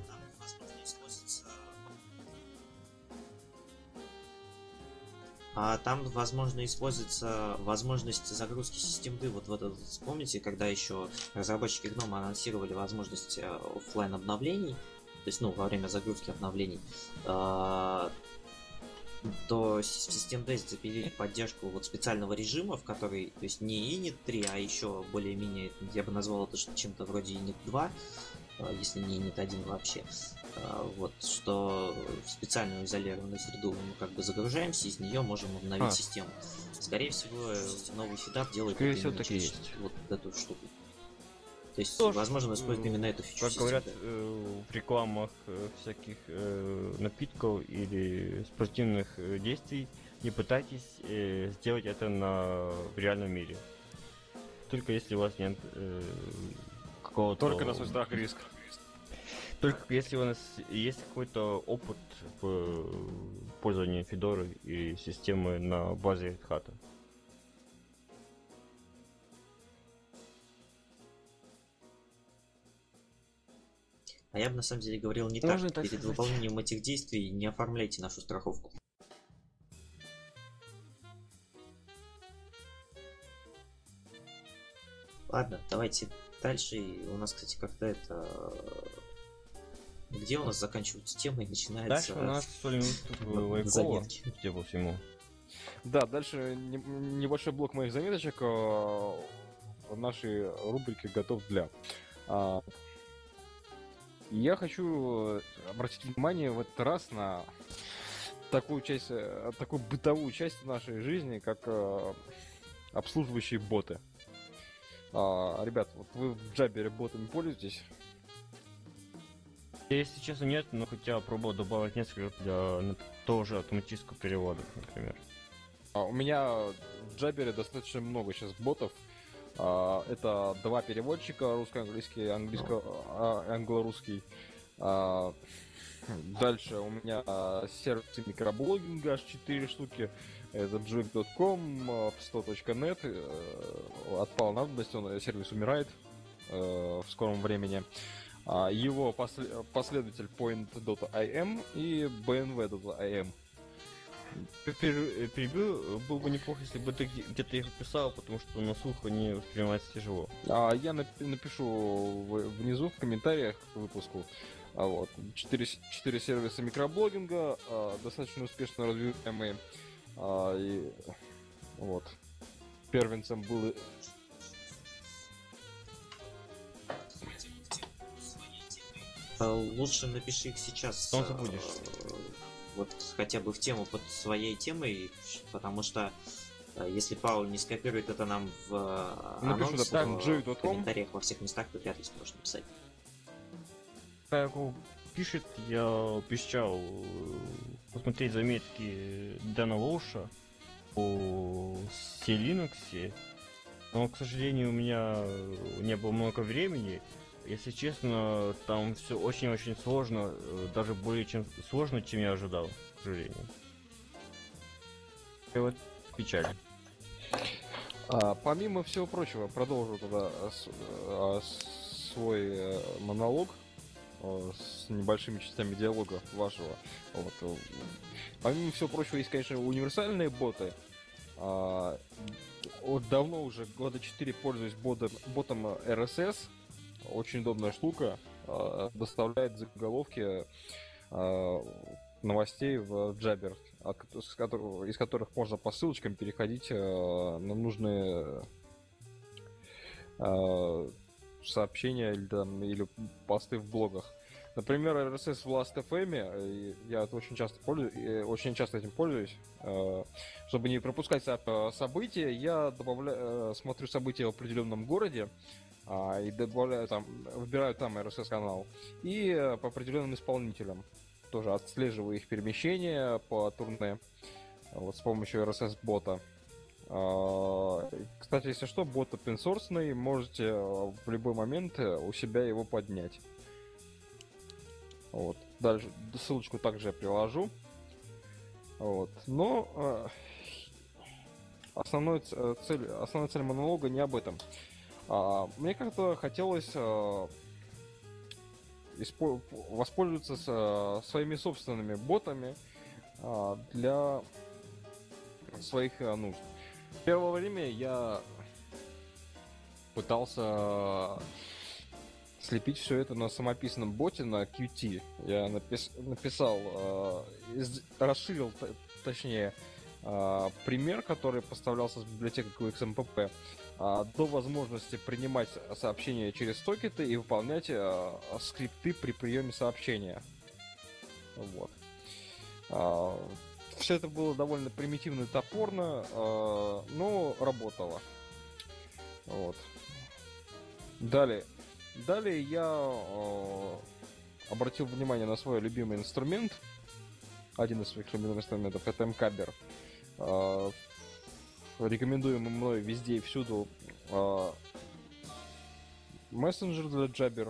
А там, возможно, используется возможность загрузки системы. Вот в этот, вспомните, когда еще разработчики GNOME анонсировали возможность оффлайн обновлений, то есть, ну, во время загрузки обновлений, то в Systemd запилили поддержку вот специального режима, в который, то есть не init 3, а еще более-менее, я бы назвал это чем-то вроде init 2, если не init 1 вообще. Вот, что в специальную изолированную среду мы как бы загружаемся, и из нее можем обновить систему. Скорее всего, новый фидап делает вот эту штуку. То есть, тоже, возможно, использует именно эту фичу. Как говорят в рекламах всяких напитков или спортивных действий, не пытайтесь сделать это в реальном мире. Только если у вас нет какого-то... Только на свой страх и риск. Только если у нас есть какой-то опыт в пользовании Федоры и системы на базе Red Hat. А я бы на самом деле говорил не так. Перед выполнением этих действий не оформляйте нашу страховку. Ладно, давайте дальше. У нас, кстати, как-то это... Где у нас заканчиваются темы и начинается... Дальше у нас сольный Вайкова, где по всему. Да, дальше небольшой блок моих заметочек в нашей рубрике «Готов для». Я хочу обратить внимание в этот раз на такую часть, такую бытовую часть нашей жизни, как обслуживающие боты. Ребят, вот вы в Jabber ботами пользуетесь? Если честно, нет, но хотя пробовал добавить несколько для тоже автоматического перевода, например. У меня в Jabber достаточно много сейчас ботов. Это два переводчика, русско-английский, англо-русский. Дальше у меня сервисы микроблогинга аж 4 штуки. это joik.com, 100.net, отпала надобность, сервис умирает в скором времени. Его последователь point.im и bnv.im. Перебил, было бы неплохо, если бы ты где-то их описал, потому что на слух они воспринимаются тяжело. Я напишу внизу в комментариях к выпуску. Вот. 4 сервиса микроблогинга, достаточно успешно развиваемые. И вот. Первенцем был... Лучше напиши их сейчас. Что забудешь? Вот хотя бы в тему под своей темой, потому что если Пауль не скопирует это нам в Напишу, анонс, да, в joy.com. комментариях во всех местах, то вряд ли сможешь написать. Как он пишет, я обещал посмотреть заметки Дэна Лоуша по C-Linux, но, к сожалению, у меня не было много времени. Если честно, там все очень-очень сложно, даже более чем сложно, чем я ожидал, к сожалению. И вот печаль. Помимо всего прочего, продолжу тогда свой монолог с небольшими частями диалога вашего. Вот. Помимо всего прочего, есть, конечно, универсальные боты. Давно уже, года 4 пользуюсь ботом RSS. Очень удобная штука. Доставляет заголовки новостей в Jabber, из которых можно по ссылочкам переходить на нужные сообщения или посты в блогах. Например, RSS в Last.fm, я очень часто этим пользуюсь. Чтобы не пропускать события, я смотрю события в определенном городе и выбираю там RSS-канал. И по определенным исполнителям тоже отслеживаю их перемещения по турне с помощью RSS-бота. Кстати, если что, бот open source, можете в любой момент у себя его поднять. Вот. Дальше ссылочку также я приложу. Вот. Но основная цель монолога не об этом. Мне как-то хотелось воспользоваться своими собственными ботами для своих нужд. Первое время я пытался слепить все это на самописном боте на Qt. Я расширил, точнее, пример, который поставлялся с библиотекой QXMPP, до возможности принимать сообщения через сокеты и выполнять скрипты при приеме сообщения. Вот. Все это было довольно примитивно и топорно, но работало. Вот. Далее я обратил внимание на свой любимый инструмент. Один из своих любимых инструментов — это mKabber. Рекомендуемый мной везде и всюду мессенджер для Jabber.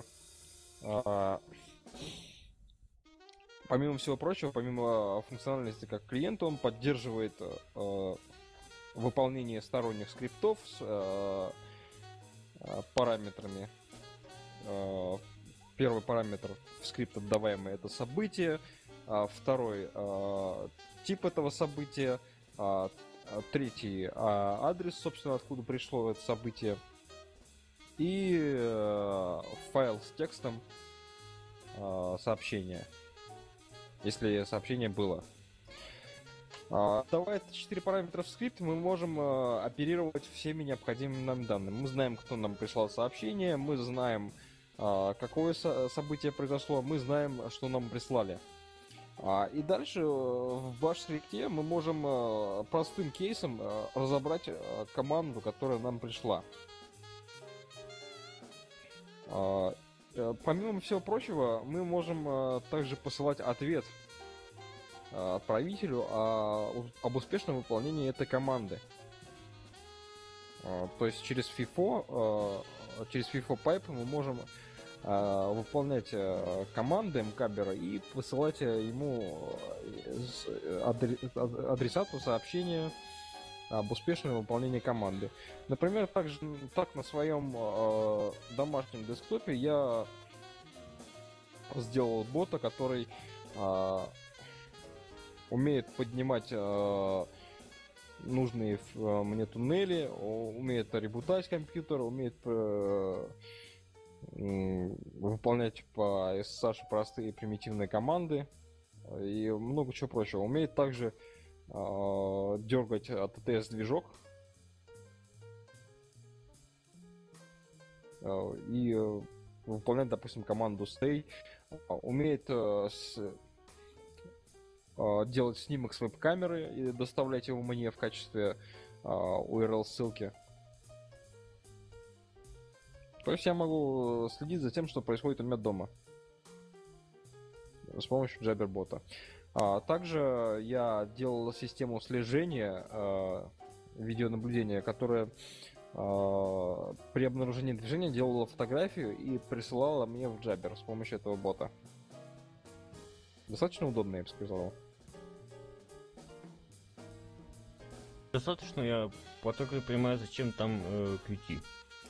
Помимо всего прочего, помимо функциональности как клиент, он поддерживает выполнение сторонних скриптов с параметрами. Первый параметр в скрипт отдаваемый — это событие, второй тип этого события, третий адрес, собственно, откуда пришло это событие, и файл с текстом сообщения, если сообщение было. Давая 4 параметра в скрипт, мы можем оперировать всеми необходимыми нам данными. Мы знаем, кто нам прислал сообщение, мы знаем, какое событие произошло, мы знаем, что нам прислали. И дальше в баш-скрипте мы можем простым кейсом разобрать команду, которая нам пришла. Помимо всего прочего, мы можем также посылать ответ отправителю об успешном выполнении этой команды. То есть через FIFO Pipe мы можем выполнять команды мкабера и посылать ему адресату сообщение об успешном выполнении команды. Например, так на своем домашнем десктопе я сделал бота, который умеет поднимать нужные мне туннели, умеет ребутать компьютер, умеет выполнять по SSH простые примитивные команды и много чего прочего. Умеет также дергать TTS-движок и выполнять, допустим, команду stay. Умеет делать снимок с веб-камеры и доставлять его мне в качестве URL-ссылки. То есть я могу следить за тем, что происходит у меня дома с помощью Jabber-бота. Также я делал систему слежения, видеонаблюдения, которая при обнаружении движения делала фотографию и присылала мне в Jabber с помощью этого бота. Достаточно удобно, я бы сказал. Достаточно, я только не понимаю, зачем там QT.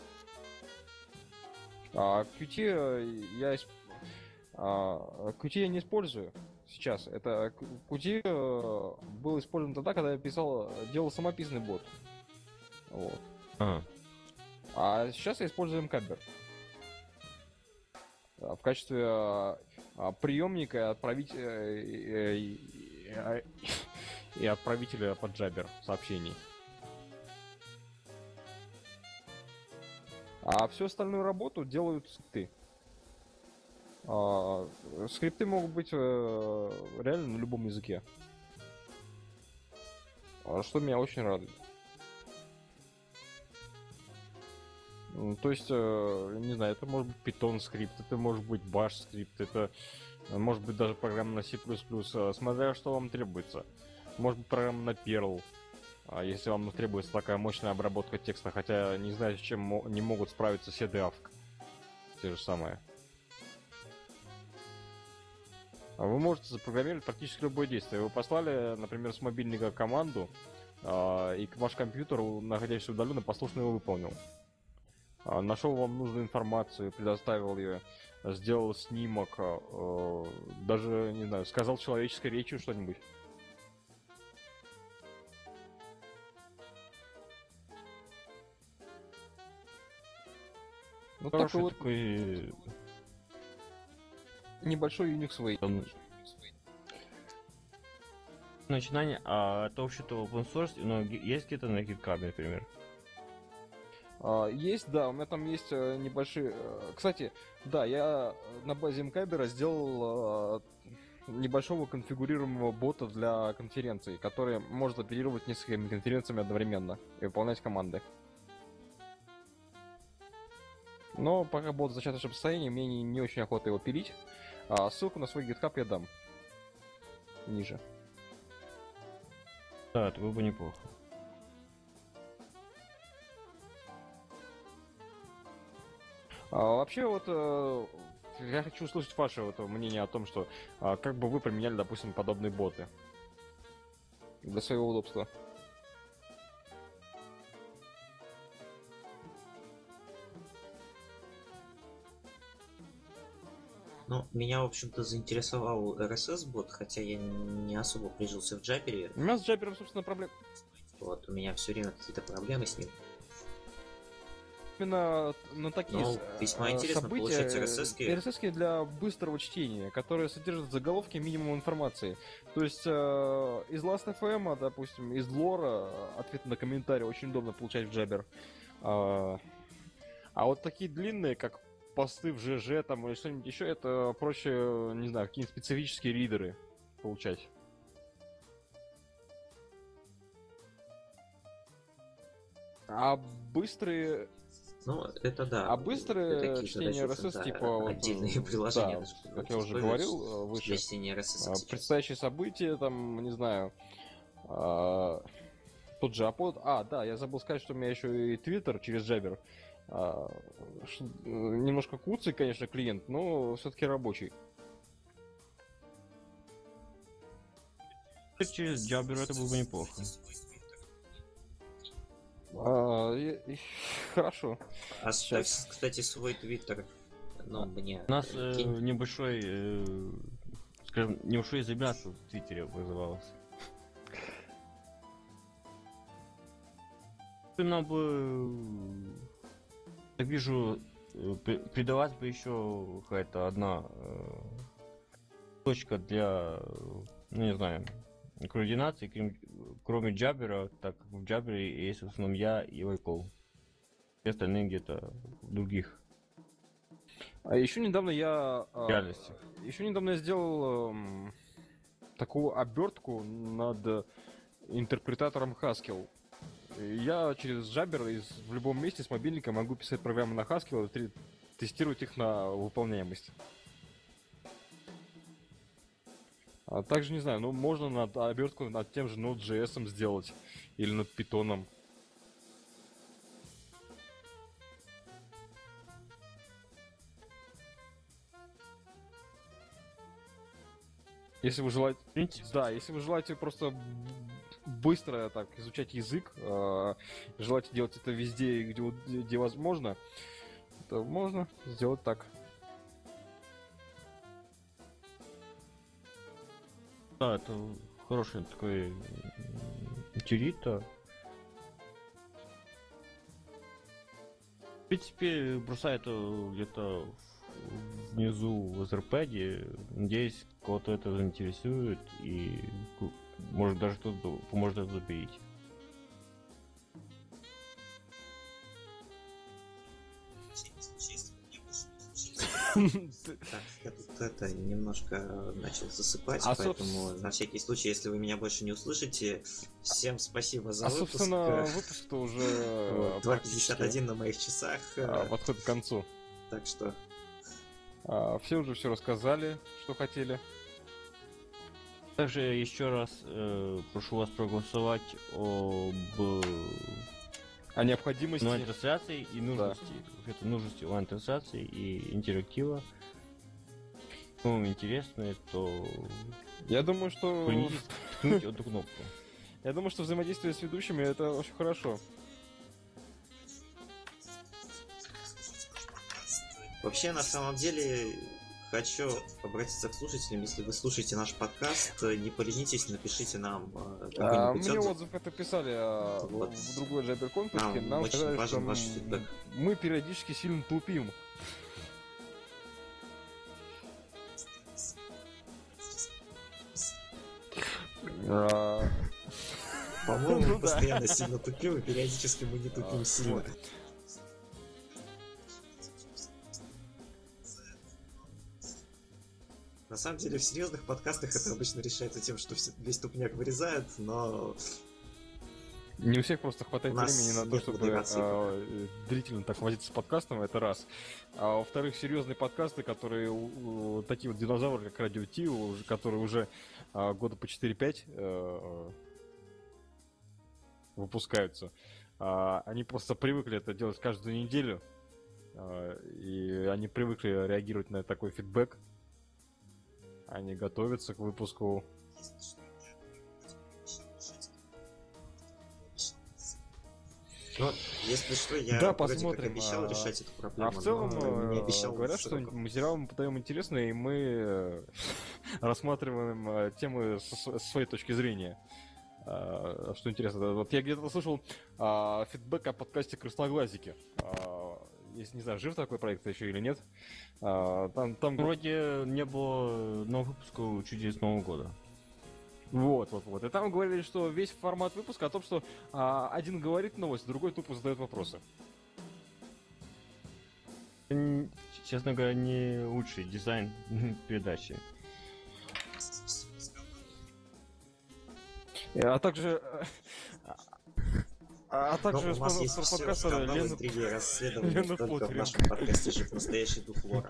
QT я не использую сейчас. Это QT был использован тогда, когда я делал самописный бот. Вот. А сейчас я использую мкабер в качестве приемника и отправителя под Jabber сообщений. А всю остальную работу делают скрипты. Скрипты могут быть реально на любом языке. Что меня очень радует. То есть, не знаю, это может быть Python скрипт, это может быть Bash скрипт, это может быть даже программа на C++, смотря что вам требуется. Может быть программа на Perl, если вам требуется такая мощная обработка текста, хотя не знаю, с чем не могут справиться CDAV. Те же самые. Вы можете запрограммировать практически любое действие. Вы послали, например, с мобильника команду, и ваш компьютер, находящийся удаленно, послушно его выполнил. Нашел вам нужную информацию, предоставил ее, сделал снимок, даже, не знаю, сказал человеческой речью что-нибудь. Ну, такой вот небольшой Unix Way. Начинание, это вообще-то open source, но есть где-то на GitHub, например? Есть, да, у меня там есть небольшие... Кстати, да, я на базе мкабера сделал небольшого конфигурируемого бота для конференций, который может оперировать несколькими конференциями одновременно и выполнять команды. Но пока бот в зачаточном состоянии, мне не очень охота его пилить. Ссылку на свой GitHub я дам ниже. Да, это было бы неплохо. Вообще вот я хочу услышать ваше мнение о том, что как бы вы применяли, допустим, подобные боты для своего удобства. Ну, меня, в общем-то, заинтересовал RSS-бот, хотя я не особо прижился в Jabber. У меня с Jabber, собственно, проблем. Вот, у меня все время какие-то проблемы с ним. Именно на такие весьма интересно, события, получается, RSS для быстрого чтения, которые содержат заголовки минимум информации. То есть из Last.fm, допустим, из лора ответы на комментарии очень удобно получать в Jabber. А вот такие длинные, как посты в ЖЖ там или что-нибудь еще, это проще, не знаю, какие-нибудь специфические ридеры получать. А быстрые... Ну, это да. А быстрое чтение RSS, да, типа... Отдельные приложения. Да, как я уже говорил выше, предстоящие события, там, не знаю, тот же Апод... да, я забыл сказать, что у меня еще и Twitter через Jabber. Немножко куцый, конечно, клиент, но все-таки рабочий. Через Jabber это было бы неплохо. Хорошо. Оставь, кстати, свой твиттер. Ну, мне. У нас кинь. небольшой, скажем, небольшой изъян в Твиттере вызывался. Нам бы, так вижу, придалась бы еще какая-то одна точка для, ну не знаю, координации, кроме Джаббера, так как в Джаббере есть в основном я и Вайкол. И остальные где-то в других А еще недавно я реальностях. Еще недавно я сделал такую обертку над интерпретатором Haskell. Я через Jabber в любом месте с мобильника могу писать программы на Haskell и тестировать их на выполняемость. А также, не знаю, ну можно над обертку над тем же Node.js сделать или над Python. Если вы желаете, да, если вы желаете просто быстро так изучать язык, желаете делать это везде, где возможно, то можно сделать так. Да, это хороший такой утилита. В принципе, бросаю это где-то внизу в Etherpad. Надеюсь, кого-то это заинтересует и может даже кто-то поможет это запилить. Так, я тут это немножко начал засыпать, А, поэтому на всякий случай, если вы меня больше не услышите, всем спасибо за выпуск. собственно, выпуск-то уже Вот, 2:51 на моих часах. подходит к концу. Так что Все уже все рассказали, что хотели. Также еще раз прошу вас проголосовать об О необходимости. онлайн-трансляции и нужности, нужности онлайн-трансляции и интерактива. Если вам интересно, то Я думаю, что ткнуть эту кнопку. я думаю, что взаимодействие с ведущими это очень хорошо. вообще, на самом деле, хочу обратиться к слушателям. Если вы слушаете наш подкаст, не поленитесь, напишите нам какой-нибудь Мне отзыв. отзыв это писали Вот. в другой JabberConf. Нам Нам очень сказали, важен что ваш фидбэк. мы периодически сильно тупим. По-моему, Ну мы да. постоянно сильно тупим, и периодически мы не тупим сильно. вот. На самом деле, в серьезных подкастах это обычно решается тем, что весь тупняк вырезают, но Не у всех просто хватает У нас времени на то, нет чтобы модерации длительно так возиться с подкастом, это раз. А во-вторых, серьезные подкасты, которые такие вот динозавры, как Радио Ти, которые уже года по 4-5 выпускаются, они просто привыкли это делать каждую неделю, и они привыкли реагировать на такой фидбэк. Они готовятся к выпуску. ну, если что, я Да, вроде посмотрим. как обещал решать эту проблему, А в целом но не обещал говорят, что сроков. материал мы подаем интересные, и мы рассматриваем темы с своей точки зрения. Что интересно, вот я где-то слышал фидбэк о подкасте «Красноглазики». Если не знаю, жив такой проект еще или нет. Там Вроде не было нового выпуска чуть ли с Нового года. Вот. И там говорили, что весь формат выпуска о том, что один говорит новость, другой тупо задает вопросы. Честно говоря, не лучший дизайн передачи. А также... А Ну, также у нас есть спонсор все подкаста скандалы, Лена... интриги и расследования, Лена только в Потреб. нашем подкасте жив настоящий дух лора.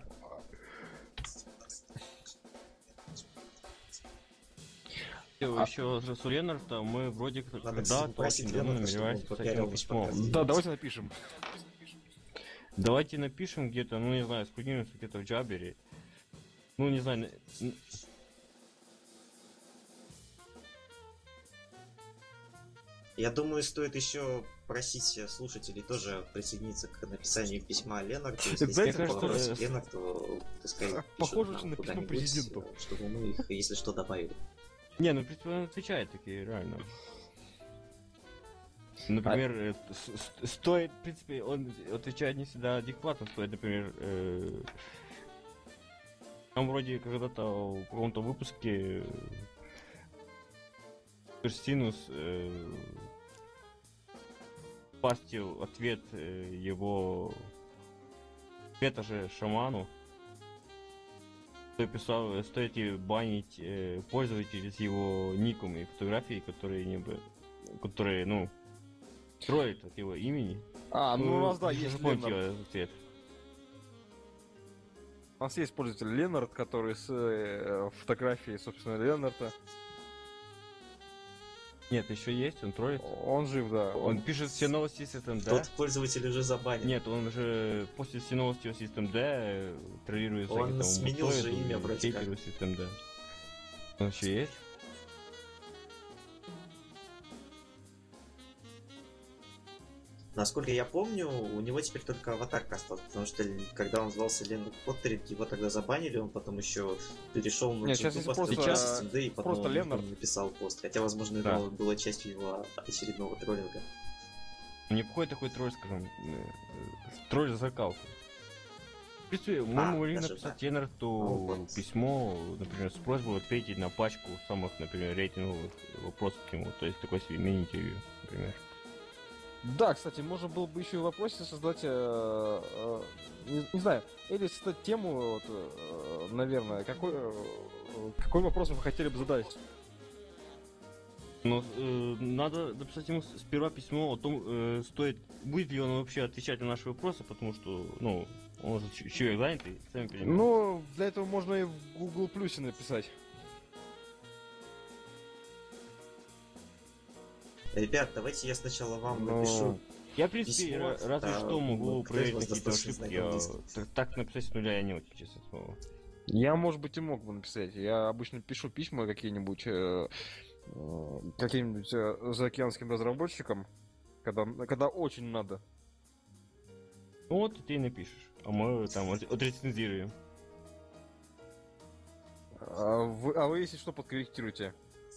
Еще с Ленарта мы вроде Надо когда-то попросить очень давно Ленарта, чтобы он намеревались писать попиарил ему наш письмо. подкаст. Да, давайте напишем. Давайте напишем где-то, ну не знаю, скрутимся где-то в Джабере. Ну не знаю, Я думаю, стоит еще просить слушателей тоже присоединиться к написанию письма Ленарту. Если Знаете, есть что, вопросы к Ленарту, пускай пишут Похоже нам очень на письмо куда-нибудь, президенту. чтобы мы их, если что, добавили. не, ну в принципе он отвечает такие, реально. Например, стоит, в принципе, он отвечает не всегда адекватно, стоит, например, там вроде когда-то в каком-то выпуске Синус пастил ответ его ответа же шаману, кто писал, стоите банить пользователей с его ником и фотографией, которые, ну, строят от его имени. Ну у нас, да, не есть запомните Ленард. его ответ. У нас есть пользователь Ленард, который с фотографией, собственно, Ленарда. Нет, еще есть, он троллит. Он жив, да. Он пишет все новости с SMD. Тот пользователь уже забанен. Нет, он же после все новости с SMD троллирует всякие Он там сменил же мутоиды, имя вроде как. хейтеры с SMD. Он еще есть? Насколько я помню, у него теперь только аватарка осталась, потому что когда он звался Ленард Поттеринг, его тогда забанили, он потом еще перешел на Нет, сейчас Джинту, если поставил просто- SMD, и потом просто он Ленард. написал пост. Хотя, возможно, Да. это была частью его очередного троллинга. Неплохой такой тролль, скажем, тролль за закалку. В принципе, мы могли даже написать да. Ленарту Вот. письмо, например, с просьбой ответить на пачку самых, например, рейтинговых вопросов к нему. То есть такой себе мини-интервью, например. Да, кстати, можно было бы еще и в вопросе создать, не знаю, или создать тему, вот, наверное, какой вопрос вы хотели бы задать? Но надо написать ему сперва письмо о том, будет ли он вообще отвечать на наши вопросы, потому что, ну, он же человек занятый, сами понимаете. Ну, для этого можно и в Google Плюсе написать. Ребят, давайте я сначала вам Ну, напишу. Я, в принципе, письмо, разве да, что могу кто из проверить вас какие-то достаточно ошибки, знает английский? так написать с нуля я не очень, честно слово. Я, может быть, и мог бы написать. Я обычно пишу письма какие-нибудь заокеанским разработчикам, когда очень надо. Ну вот, ты и напишешь, а мы там отрецензируем. А вы, если что, подкорректируете.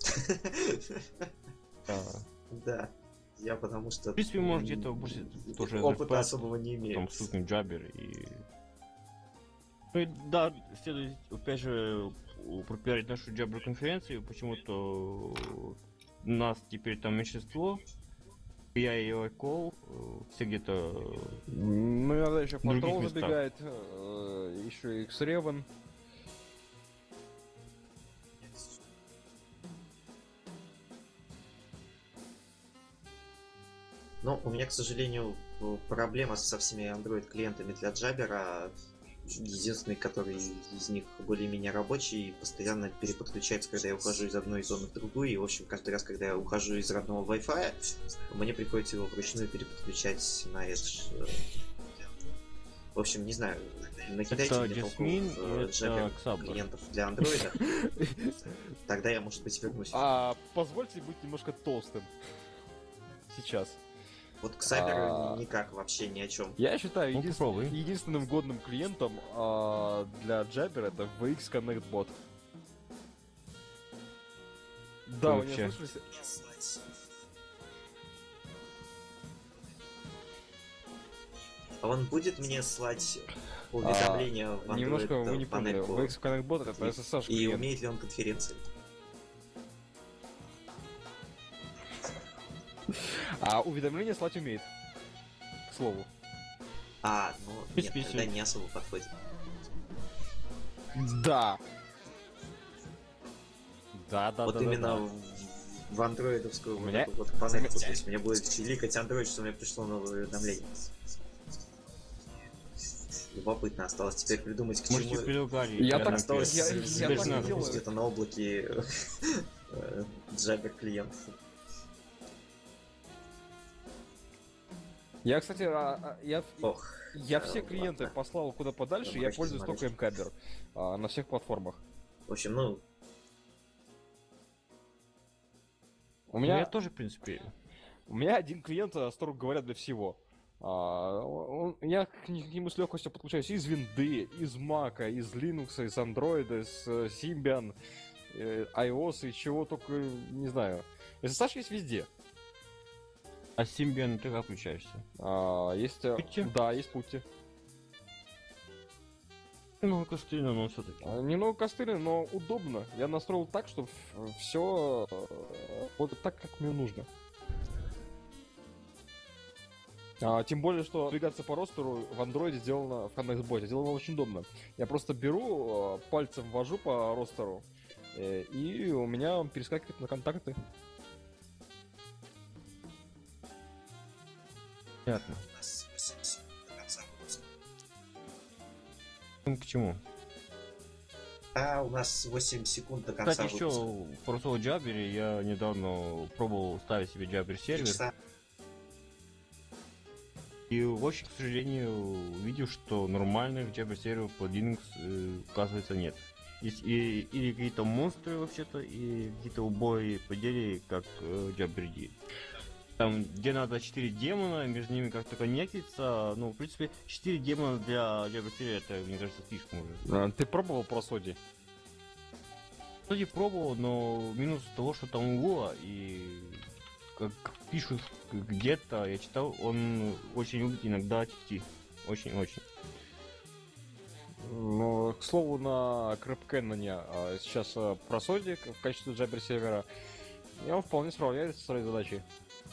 Да. Я потому что... В принципе, можете это больше тоже опыта ZP, особого не имею. там стукнем Джабер и... Ну и да, следует, опять же, пропиарить нашу Джабер конференцию, почему-то нас теперь там меньшинство. Я и Айкол, все где-то... Ну, иногда еще В других Патрол местах. забегает, еще и X-Raven. Но у меня, к сожалению, проблема со всеми Android-клиентами для Jabber. Единственный, который из них более-менее рабочий, постоянно переподключается, когда я ухожу из одной зоны в другую. И, в общем, каждый раз, когда я ухожу из родного Wi-Fi, мне приходится его вручную переподключать на Edge. В общем, не знаю, накидайте Это мне Jasmine толковых и это Jabber Xabber. клиентов для Android. Тогда я, может быть, вернусь. Позвольте быть немножко толстым. Сейчас. Вот к Cyber никак вообще ни о чем. Я считаю, Ну, попробуй. единственным годным клиентом для Jabber это VX Connect Bot. Да, вы не вообще? слышали? А он будет мне слать уведомления в Android Немножко вы не поняли. панельку? VX Connect Bot это SSH И клиент. умеет ли он конференции? А уведомления слать умеет. К слову. Ну, нет, принципе, тогда если- не особо подходит. Да. Да. Вот именно в андроидовскую У вот меня- эту вот панельку, то есть мне будет чиликать Android, что мне пришло новое уведомление. Любопытно осталось теперь придумать, к Можете чему... переугарить. Я так Осталось я себе так и надо. делаю. где-то на облаке Jabber клиент. Я, кстати, я Ох, Я все клиенты послал куда подальше, я пользуюсь только mKabber на всех платформах. В общем, ну, У Я меня, тоже, в принципе, у меня один клиент, строго говоря, для всего. Я к нему с легкостью подключаюсь из винды, из Мака, из Linux, из Android, из Symbian, iOS и чего только, не знаю. SSH есть везде. а с Symbian ты как включаешься? Есть... Путти? Да, есть Путти. Ну, костыльно, но все-таки. Немного костыльно, но удобно. Я настроил так, что все вот так, как мне нужно. Тем более, что навигация по ростеру в андроиде сделана в ConnectBot. Сделано очень удобно. Я просто беру, пальцем ввожу по ростеру, и у меня он перескакивает на контакты. Понятно. У нас 80 до конца выпуска. К чему? у нас 8 секунд до конца Кстати, еще выпуска. в Просто Jabber я недавно пробовал ставить себе Jabber 3 сервер. часа. И очень, к сожалению, видел, что нормальных Jabber серверов под Linux, оказывается, нет. Есть или какие-то монстры вообще-то, и какие-то убогие поделия, как Jabber. Там, где надо 4 демона, между ними как-то коннектиться. Ну, в принципе, 4 демона для Jabber сервера, это, мне кажется, слишком уже. Ты пробовал просоди? Кстати, пробовал, но минус того, что там угла, и как пишут где-то, я читал, он очень любит иногда текти. Очень-очень. Ну, к слову, на CryptCannon сейчас просоди в качестве Jabber сервера, и он вполне справляется со своей задачей.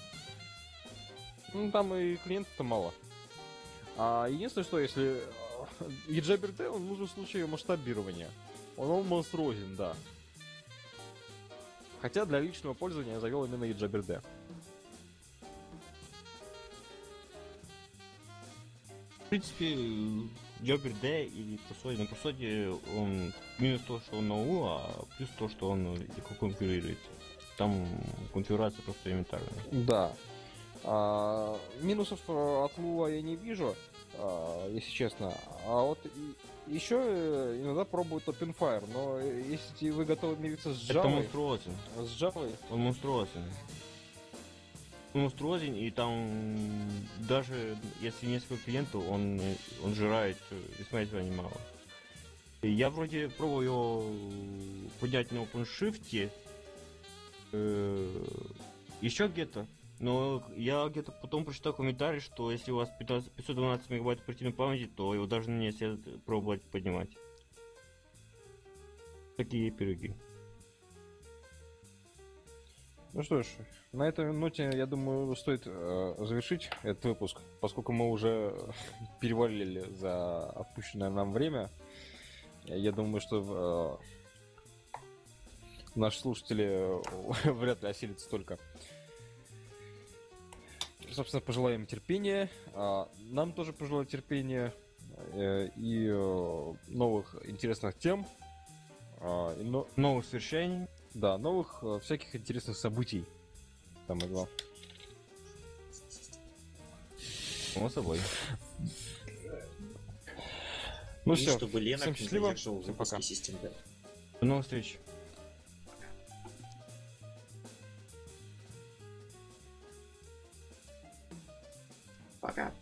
Ну, там и клиентов-то мало. Единственное, что если и JabberD, он нужен в случае масштабирования. Он монструозен, да. Хотя для личного пользования я завел именно и JabberD. В принципе, Jabber D или Просоди, на Просоди он минус то, что он на УЛ, а плюс то, что он легко конфигурирует. Там конфигурация просто элементарная. Да. Минусов от Луа я не вижу, если честно. А вот еще иногда пробуют OpenFire, но если вы готовы мириться с Это Java, монструозен. с Java, Он монструозен. Он монструозен, и там даже если несколько клиентов, он жирает весьма немало. И я вроде пробовал его поднять на OpenShift, еще где-то. Но я где-то потом прочитал комментарий, что если у вас 512 мегабайт оперативной памяти, то его даже не следует пробовать поднимать. Такие пироги. Ну что ж, на этой ноте, я думаю, стоит завершить этот выпуск, поскольку мы уже перевалили за отпущенное нам время. Я думаю, что наши слушатели вряд ли осилят столько. Собственно, пожелаем терпения. Нам тоже пожелаю терпения и новых интересных тем. Новых свершений. Да, новых всяких интересных событий. Там и два. Само собой. Ну И все, чтобы Ленок всем не счастливо, задерживал всем выпуски пока. System D. До новых встреч. Пока.